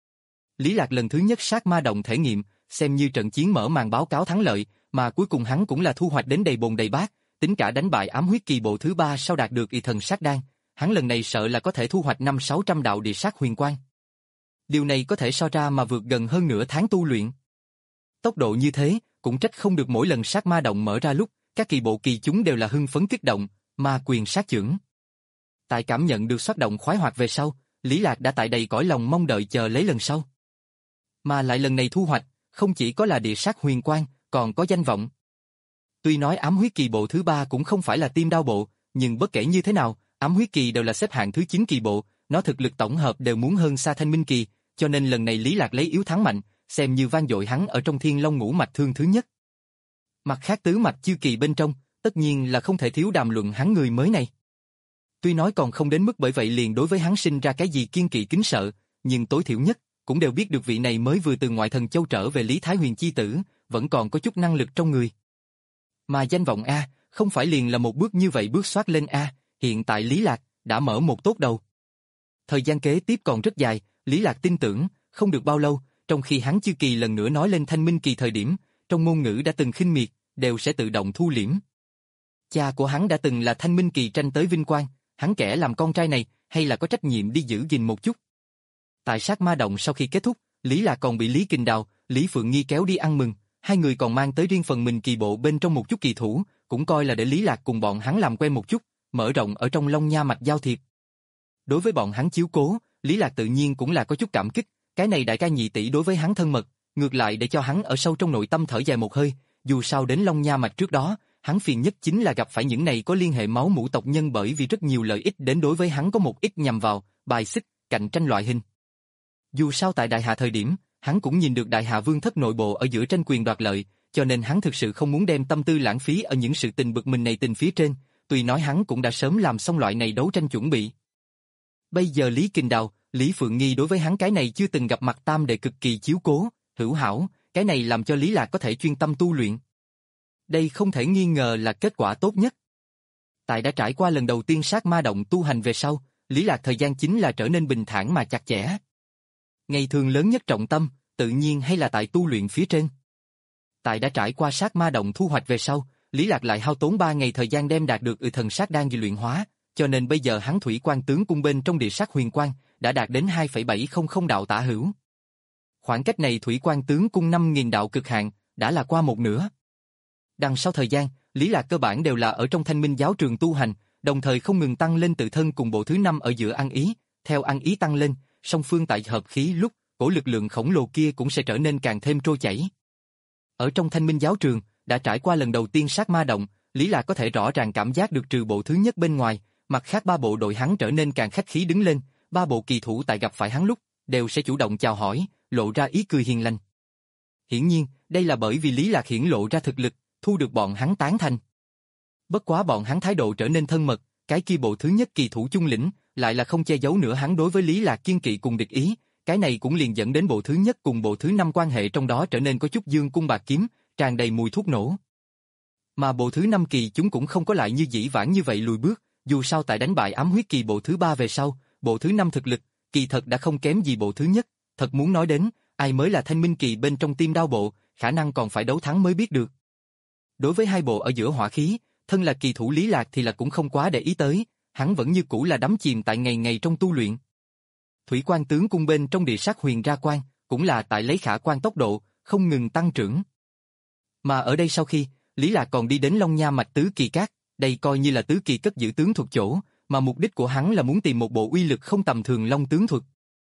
Lý Lạc lần thứ nhất sát ma động thể nghiệm, xem như trận chiến mở màn báo cáo thắng lợi, mà cuối cùng hắn cũng là thu hoạch đến đầy bồn đầy bát, tính cả đánh bại ám huyết kỳ bộ thứ ba sau đạt được y thần sát đan, hắn lần này sợ là có thể thu hoạch năm sáu trăm đạo địa sát huyền quang. Điều này có thể so ra mà vượt gần hơn nửa tháng tu luyện. Tốc độ như thế, cũng trách không được mỗi lần sát ma động mở ra lúc, các kỳ bộ kỳ chúng đều là hưng phấn kích động, ma quyền sát chưởng. Tại cảm nhận được xoát động khoái hoạt về sau, Lý Lạc đã tại đầy cõi lòng mong đợi chờ lấy lần sau. Mà lại lần này thu hoạch, không chỉ có là địa sát huyền quang, còn có danh vọng. Tuy nói ám huyết kỳ bộ thứ ba cũng không phải là tim đao bộ, nhưng bất kể như thế nào, ám huyết kỳ đều là xếp hạng thứ chín kỳ bộ, nó thực lực tổng hợp đều muốn hơn xa thanh minh kỳ, cho nên lần này Lý Lạc lấy yếu thắng mạnh, xem như vang dội hắn ở trong thiên long ngũ mạch thương thứ nhất. Mặt khác tứ mạch chư kỳ bên trong, tất nhiên là không thể thiếu đàm luận hắn người mới này. Tuy nói còn không đến mức bởi vậy liền đối với hắn sinh ra cái gì kiên kỵ kính sợ, nhưng tối thiểu nhất, cũng đều biết được vị này mới vừa từ ngoại thần châu trở về Lý Thái Huyền chi tử, vẫn còn có chút năng lực trong người. Mà danh vọng A, không phải liền là một bước như vậy bước xoát lên A, hiện tại Lý Lạc đã mở một tốt đầu. Thời gian kế tiếp còn rất dài, Lý Lạc tin tưởng, không được bao lâu, trong khi hắn chư kỳ lần nữa nói lên thanh minh kỳ thời điểm, trong ngôn ngữ đã từng khinh miệt, đều sẽ tự động thu liễm. Cha của hắn đã từng là thanh minh kỳ tranh tới vinh quang, hắn kẻ làm con trai này, hay là có trách nhiệm đi giữ gìn một chút. Tại sát ma động sau khi kết thúc, Lý Lạc còn bị Lý Kình Đào, Lý Phượng Nghi kéo đi ăn mừng, hai người còn mang tới riêng phần mình kỳ bộ bên trong một chút kỳ thủ, cũng coi là để Lý Lạc cùng bọn hắn làm quen một chút, mở rộng ở trong Long Nha mạch giao thiệp. Đối với bọn hắn chiếu cố, Lý Lạc tự nhiên cũng là có chút cảm kích, cái này đại ca nhị tỷ đối với hắn thân mật, ngược lại để cho hắn ở sâu trong nội tâm thở dài một hơi, dù sao đến Long Nha mạch trước đó, hắn phiền nhất chính là gặp phải những này có liên hệ máu mủ tộc nhân bởi vì rất nhiều lợi ích đến đối với hắn có một ít nhằm vào, bài xích, cạnh tranh loại hình. Dù sao tại Đại Hà thời điểm, hắn cũng nhìn được Đại Hà Vương thất nội bộ ở giữa tranh quyền đoạt lợi, cho nên hắn thực sự không muốn đem tâm tư lãng phí ở những sự tình bực mình này tình phía trên, tuy nói hắn cũng đã sớm làm xong loại này đấu tranh chuẩn bị. Bây giờ Lý Kình Đào, Lý Phượng Nghi đối với hắn cái này chưa từng gặp mặt tam đệ cực kỳ chiếu cố, hữu hảo, cái này làm cho Lý Lạc có thể chuyên tâm tu luyện. Đây không thể nghi ngờ là kết quả tốt nhất. Tại đã trải qua lần đầu tiên sát ma động tu hành về sau, Lý Lạc thời gian chính là trở nên bình thản mà chặt chẽ. Ngày thường lớn nhất trọng tâm, tự nhiên hay là tại tu luyện phía trên. Tại đã trải qua sát ma động thu hoạch về sau, Lý Lạc lại hao tốn ba ngày thời gian đem đạt được ừ thần sát đan di luyện hóa, cho nên bây giờ hắn thủy quan tướng cung bên trong địa sát huyền quang đã đạt đến hai phẩy bảy không không đạo tả hữu. Khoảng cách này thủy quan tướng cung năm nghìn đạo cực hạn, đã là qua một nửa. Đằng sau thời gian, Lý Lạc cơ bản đều là ở trong Thanh Minh giáo trường tu hành, đồng thời không ngừng tăng lên tự thân cùng bộ thứ năm ở giữa ăn ý, theo ăn ý tăng lên, song phương tại hợp khí lúc, cổ lực lượng khổng lồ kia cũng sẽ trở nên càng thêm trôi chảy. Ở trong Thanh Minh giáo trường, đã trải qua lần đầu tiên sát ma động, Lý Lạc có thể rõ ràng cảm giác được trừ bộ thứ nhất bên ngoài, mặt khác ba bộ đội hắn trở nên càng khách khí đứng lên, ba bộ kỳ thủ tại gặp phải hắn lúc, đều sẽ chủ động chào hỏi, lộ ra ý cười hiền lành. Hiển nhiên, đây là bởi vì Lý Lạc hiển lộ ra thực lực, thu được bọn hắn tán thành. Bất quá bọn hắn thái độ trở nên thân mật, cái kia bộ thứ nhất kỳ thủ chung lĩnh, lại là không che giấu nữa hắn đối với Lý Lạc kiên kỵ cùng địch ý, cái này cũng liền dẫn đến bộ thứ nhất cùng bộ thứ năm quan hệ trong đó trở nên có chút dương cung bạc kiếm, tràn đầy mùi thuốc nổ. Mà bộ thứ năm kỳ chúng cũng không có lại như dĩ vãng như vậy lùi bước, dù sao tại đánh bại ám huyết kỳ bộ thứ ba về sau, bộ thứ năm thực lực, kỳ thật đã không kém gì bộ thứ nhất, thật muốn nói đến, ai mới là thanh minh kỳ bên trong tim đao bộ, khả năng còn phải đấu thắng mới biết được. Đối với hai bộ ở giữa hỏa khí, thân là kỳ thủ Lý Lạc thì là cũng không quá để ý tới, hắn vẫn như cũ là đắm chìm tại ngày ngày trong tu luyện. Thủy Quan tướng cung bên trong địa sát huyền ra quan, cũng là tại lấy khả quan tốc độ, không ngừng tăng trưởng. Mà ở đây sau khi, Lý Lạc còn đi đến Long Nha mạch Tứ Kỳ Các, đây coi như là Tứ Kỳ cất giữ tướng thuật chỗ, mà mục đích của hắn là muốn tìm một bộ uy lực không tầm thường long tướng thuật.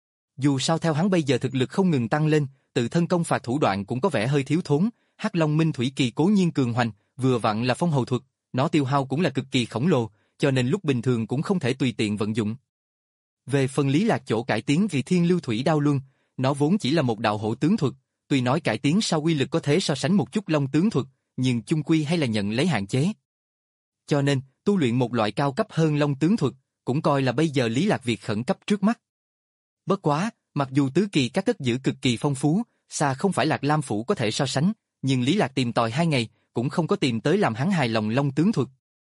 Dù sao theo hắn bây giờ thực lực không ngừng tăng lên, tự thân công phạt thủ đoạn cũng có vẻ hơi thiếu thốn, Hắc Long Minh Thủy Kỳ cố nhiên cường hoành, vừa vặn là phong hầu thuật, nó tiêu hao cũng là cực kỳ khổng lồ, cho nên lúc bình thường cũng không thể tùy tiện vận dụng. Về phần Lý Lạc chỗ cải tiến vì Thiên Lưu Thủy Đao Luân, nó vốn chỉ là một đạo hộ tướng thuật, tuy nói cải tiến sau uy lực có thể so sánh một chút long tướng thuật, nhưng chung quy hay là nhận lấy hạn chế. Cho nên, tu luyện một loại cao cấp hơn long tướng thuật, cũng coi là bây giờ Lý Lạc việc khẩn cấp trước mắt. Bất quá, mặc dù tứ kỳ các cất giữ cực kỳ phong phú, xa không phải Lạc Lam phủ có thể so sánh, nhưng Lý Lạc tìm tòi hai ngày, cũng không có tìm tới làm hắn hài lòng long tướng thuật.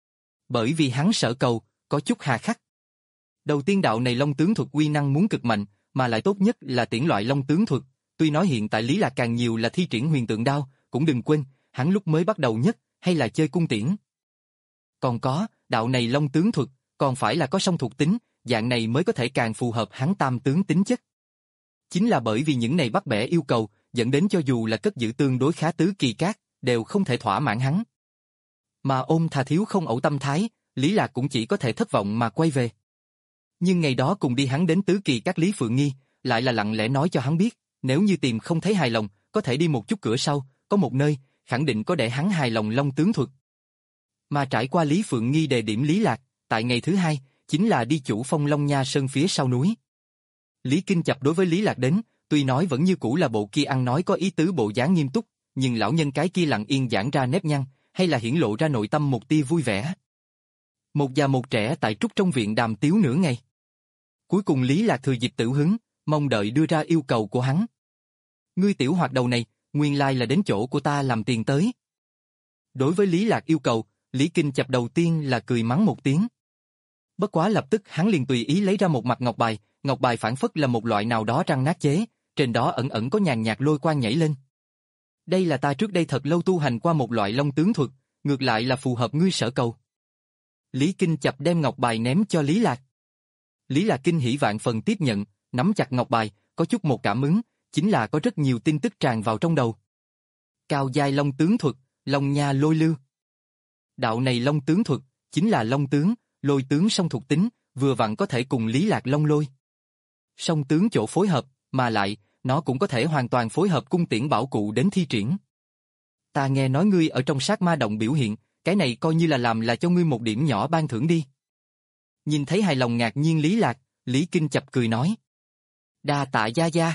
Bởi vì hắn sợ cầu, có chút hà khắc. Đầu tiên đạo này long tướng thuật uy năng muốn cực mạnh, mà lại tốt nhất là tiễn loại long tướng thuật, tuy nói hiện tại Lý Lạc càng nhiều là thi triển huyền tượng đao, cũng đừng quên, hắn lúc mới bắt đầu nhất, hay là chơi cung tiễn. Còn có, đạo này long tướng thuật, còn phải là có song thuộc tính, dạng này mới có thể càng phù hợp hắn tam tướng tính chất. Chính là bởi vì những này bắt bẻ yêu cầu, dẫn đến cho dù là cất giữ tương đối khá tứ kỳ các, đều không thể thỏa mãn hắn. Mà ôm thà thiếu không ẩu tâm thái, Lý Lạc cũng chỉ có thể thất vọng mà quay về. Nhưng ngày đó cùng đi hắn đến tứ kỳ các Lý Phượng Nghi, lại là lặng lẽ nói cho hắn biết, nếu như tìm không thấy hài lòng, có thể đi một chút cửa sau, có một nơi, khẳng định có để hắn hài lòng long tướng thuật. Mà trải qua Lý Phượng Nghi đề điểm Lý Lạc, tại ngày thứ hai, chính là đi chủ phong Long Nha Sơn phía sau núi. Lý Kinh Chập đối với Lý Lạc đến, tuy nói vẫn như cũ là bộ kia ăn nói có ý tứ bộ dáng nghiêm túc, nhưng lão nhân cái kia lặng yên giãn ra nếp nhăn, hay là hiển lộ ra nội tâm một tia vui vẻ. Một già một trẻ tại trúc trong viện đàm tiếu nửa ngày. Cuối cùng Lý Lạc thừa dịp tử hứng, mong đợi đưa ra yêu cầu của hắn. Ngươi tiểu hoạt đầu này, nguyên lai là đến chỗ của ta làm tiền tới. Đối với Lý Lạc yêu cầu, Lý Kinh Chập đầu tiên là cười mắng một tiếng. Bất quá lập tức hắn liền tùy ý lấy ra một mặt ngọc bài, ngọc bài phản phất là một loại nào đó răng nát chế, trên đó ẩn ẩn có nhàn nhạt lôi quang nhảy lên. Đây là ta trước đây thật lâu tu hành qua một loại long tướng thuật, ngược lại là phù hợp ngươi sở cầu. Lý Kinh Chập đem ngọc bài ném cho Lý Lạc. Lý Lạc kinh hỉ vạn phần tiếp nhận, nắm chặt ngọc bài, có chút một cảm ứng, chính là có rất nhiều tin tức tràn vào trong đầu. Cao giai long tướng thuật, Long Nha Lôi Lưu. Đạo này long tướng thuật, chính là long tướng, lôi tướng song thuộc tính, vừa vặn có thể cùng Lý Lạc long lôi. Song tướng chỗ phối hợp, mà lại, nó cũng có thể hoàn toàn phối hợp cung tiễn bảo cụ đến thi triển. Ta nghe nói ngươi ở trong sát ma động biểu hiện, cái này coi như là làm là cho ngươi một điểm nhỏ ban thưởng đi. Nhìn thấy hài lòng ngạc nhiên Lý Lạc, Lý Kinh Chập cười nói. Đa tạ gia gia.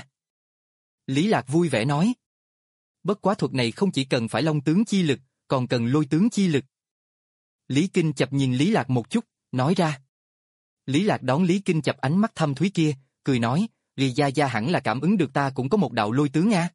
Lý Lạc vui vẻ nói. Bất quá thuật này không chỉ cần phải long tướng chi lực, còn cần lôi tướng chi lực. Lý Kinh Chập nhìn Lý Lạc một chút, nói ra. Lý Lạc đón Lý Kinh Chập ánh mắt thâm thúy kia, cười nói, Lý gia gia hẳn là cảm ứng được ta cũng có một đạo lôi tướng a.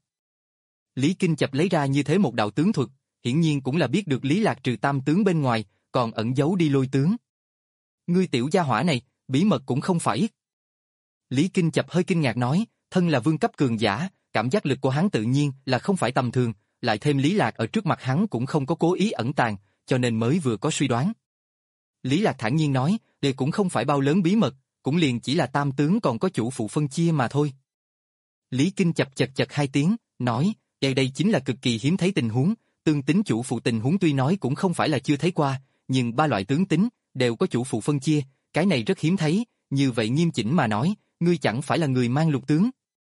Lý Kinh Chập lấy ra như thế một đạo tướng thuật, hiển nhiên cũng là biết được Lý Lạc trừ tam tướng bên ngoài, còn ẩn giấu đi lôi tướng. Ngươi tiểu gia hỏa này, bí mật cũng không phải ít. Lý Kinh Chập hơi kinh ngạc nói, thân là vương cấp cường giả, cảm giác lực của hắn tự nhiên là không phải tầm thường, lại thêm Lý Lạc ở trước mặt hắn cũng không có cố ý ẩn tàng, cho nên mới vừa có suy đoán. Lý Lạc thản nhiên nói, đây cũng không phải bao lớn bí mật, cũng liền chỉ là tam tướng còn có chủ phụ phân chia mà thôi. Lý Kinh Chập chật chật hai tiếng, nói, đây đây chính là cực kỳ hiếm thấy tình huống, tương tính chủ phụ tình huống tuy nói cũng không phải là chưa thấy qua, nhưng ba loại tướng tính đều có chủ phụ phân chia, cái này rất hiếm thấy, như vậy nghiêm chỉnh mà nói, ngươi chẳng phải là người mang lục tướng.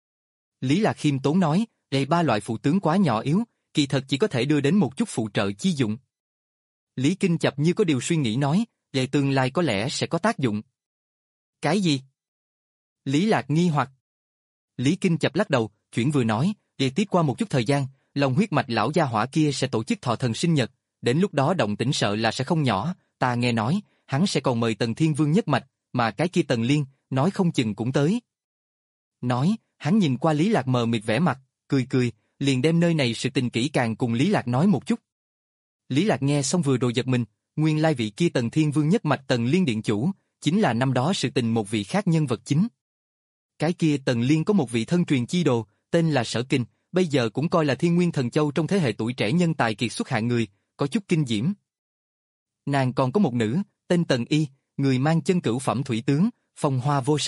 Lý Lạc khiêm tốn nói, đây ba loại phụ tướng quá nhỏ yếu, kỳ thật chỉ có thể đưa đến một chút phụ trợ chi dụng. Lý Kinh Chập như có điều suy nghĩ nói, về tương lai có lẽ sẽ có tác dụng. Cái gì? Lý Lạc nghi hoặc. Lý Kinh Chập lắc đầu, chuyển vừa nói, về tiếp qua một chút thời gian, lòng huyết mạch lão gia hỏa kia sẽ tổ chức thọ thần sinh nhật, đến lúc đó động tĩnh sợ là sẽ không nhỏ, ta nghe nói, hắn sẽ còn mời Tần Thiên Vương nhất mạch, mà cái kia Tần Liên, nói không chừng cũng tới. Nói, hắn nhìn qua Lý Lạc mờ mịt vẻ mặt, cười cười, liền đem nơi này sự tình kỹ càng cùng Lý Lạc nói một chút. Lý Lạc nghe xong vừa rồi giật mình, nguyên lai vị kia Tần Thiên Vương nhất mạch Tần Liên điện chủ, chính là năm đó sự tình một vị khác nhân vật chính. Cái kia Tần Liên có một vị thân truyền chi đồ, tên là Sở Kinh, bây giờ cũng coi là Thiên Nguyên Thần Châu trong thế hệ tuổi trẻ nhân tài kiệt xuất hạng người, có chút kinh diễm. Nàng còn có một nữ, tên Tần Y, người mang chân cửu phẩm thủy tướng, phong hoa vô song,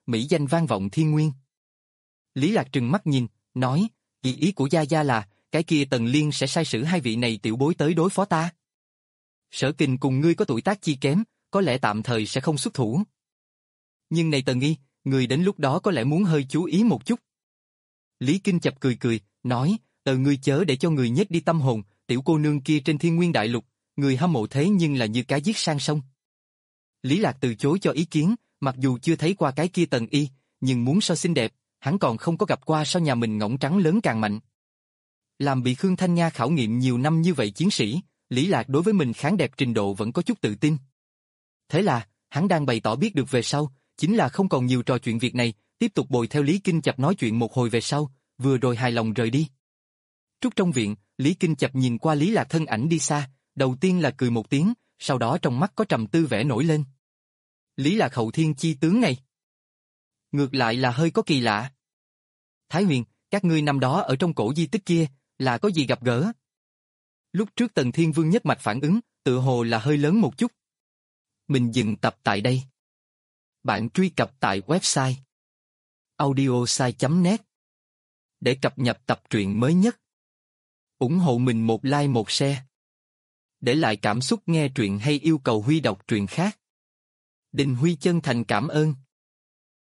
mỹ danh vang vọng thiên nguyên. Lý Lạc trừng mắt nhìn, nói, ý ý của Gia Gia là, cái kia Tần Liên sẽ sai sử hai vị này tiểu bối tới đối phó ta. Sở Kình cùng ngươi có tuổi tác chi kém, có lẽ tạm thời sẽ không xuất thủ. Nhưng này Tần Nghi, người đến lúc đó có lẽ muốn hơi chú ý một chút. Lý Kinh Chập cười cười, nói, tờ ngươi chớ để cho người nhét đi tâm hồn, tiểu cô nương kia trên thiên nguyên đại lục, người hâm mộ thế nhưng là như cá giết sang sông. Lý Lạc từ chối cho ý kiến, mặc dù chưa thấy qua cái kia Tần Y, nhưng muốn so xinh đẹp, hắn còn không có gặp qua sao nhà mình ngỗng trắng lớn càng mạnh. Làm bị Khương Thanh Nha khảo nghiệm nhiều năm như vậy chiến sĩ, Lý Lạc đối với mình kháng đẹp trình độ vẫn có chút tự tin. Thế là, hắn đang bày tỏ biết được về sau, chính là không còn nhiều trò chuyện việc này, tiếp tục bồi theo Lý Kinh Chập nói chuyện một hồi về sau, vừa rồi hài lòng rời đi. Trúc trong viện, Lý Kinh Chập nhìn qua Lý Lạc thân ảnh đi xa, đầu tiên là cười một tiếng, sau đó trong mắt có trầm tư vẻ nổi lên. Lý Lạc hậu thiên chi tướng này, ngược lại là hơi có kỳ lạ. Thái Huyền, các ngươi năm đó ở trong cổ di tích kia, là có gì gặp gỡ? Lúc trước Tần Thiên Vương nhất mạch phản ứng, tự hồ là hơi lớn một chút. Mình dừng tập tại đây. Bạn truy cập tại website audiosai chấm net để cập nhật tập truyện mới nhất. Ủng hộ mình một like một share. Để lại cảm xúc nghe truyện hay yêu cầu Huy đọc truyện khác. Đình Huy chân thành cảm ơn.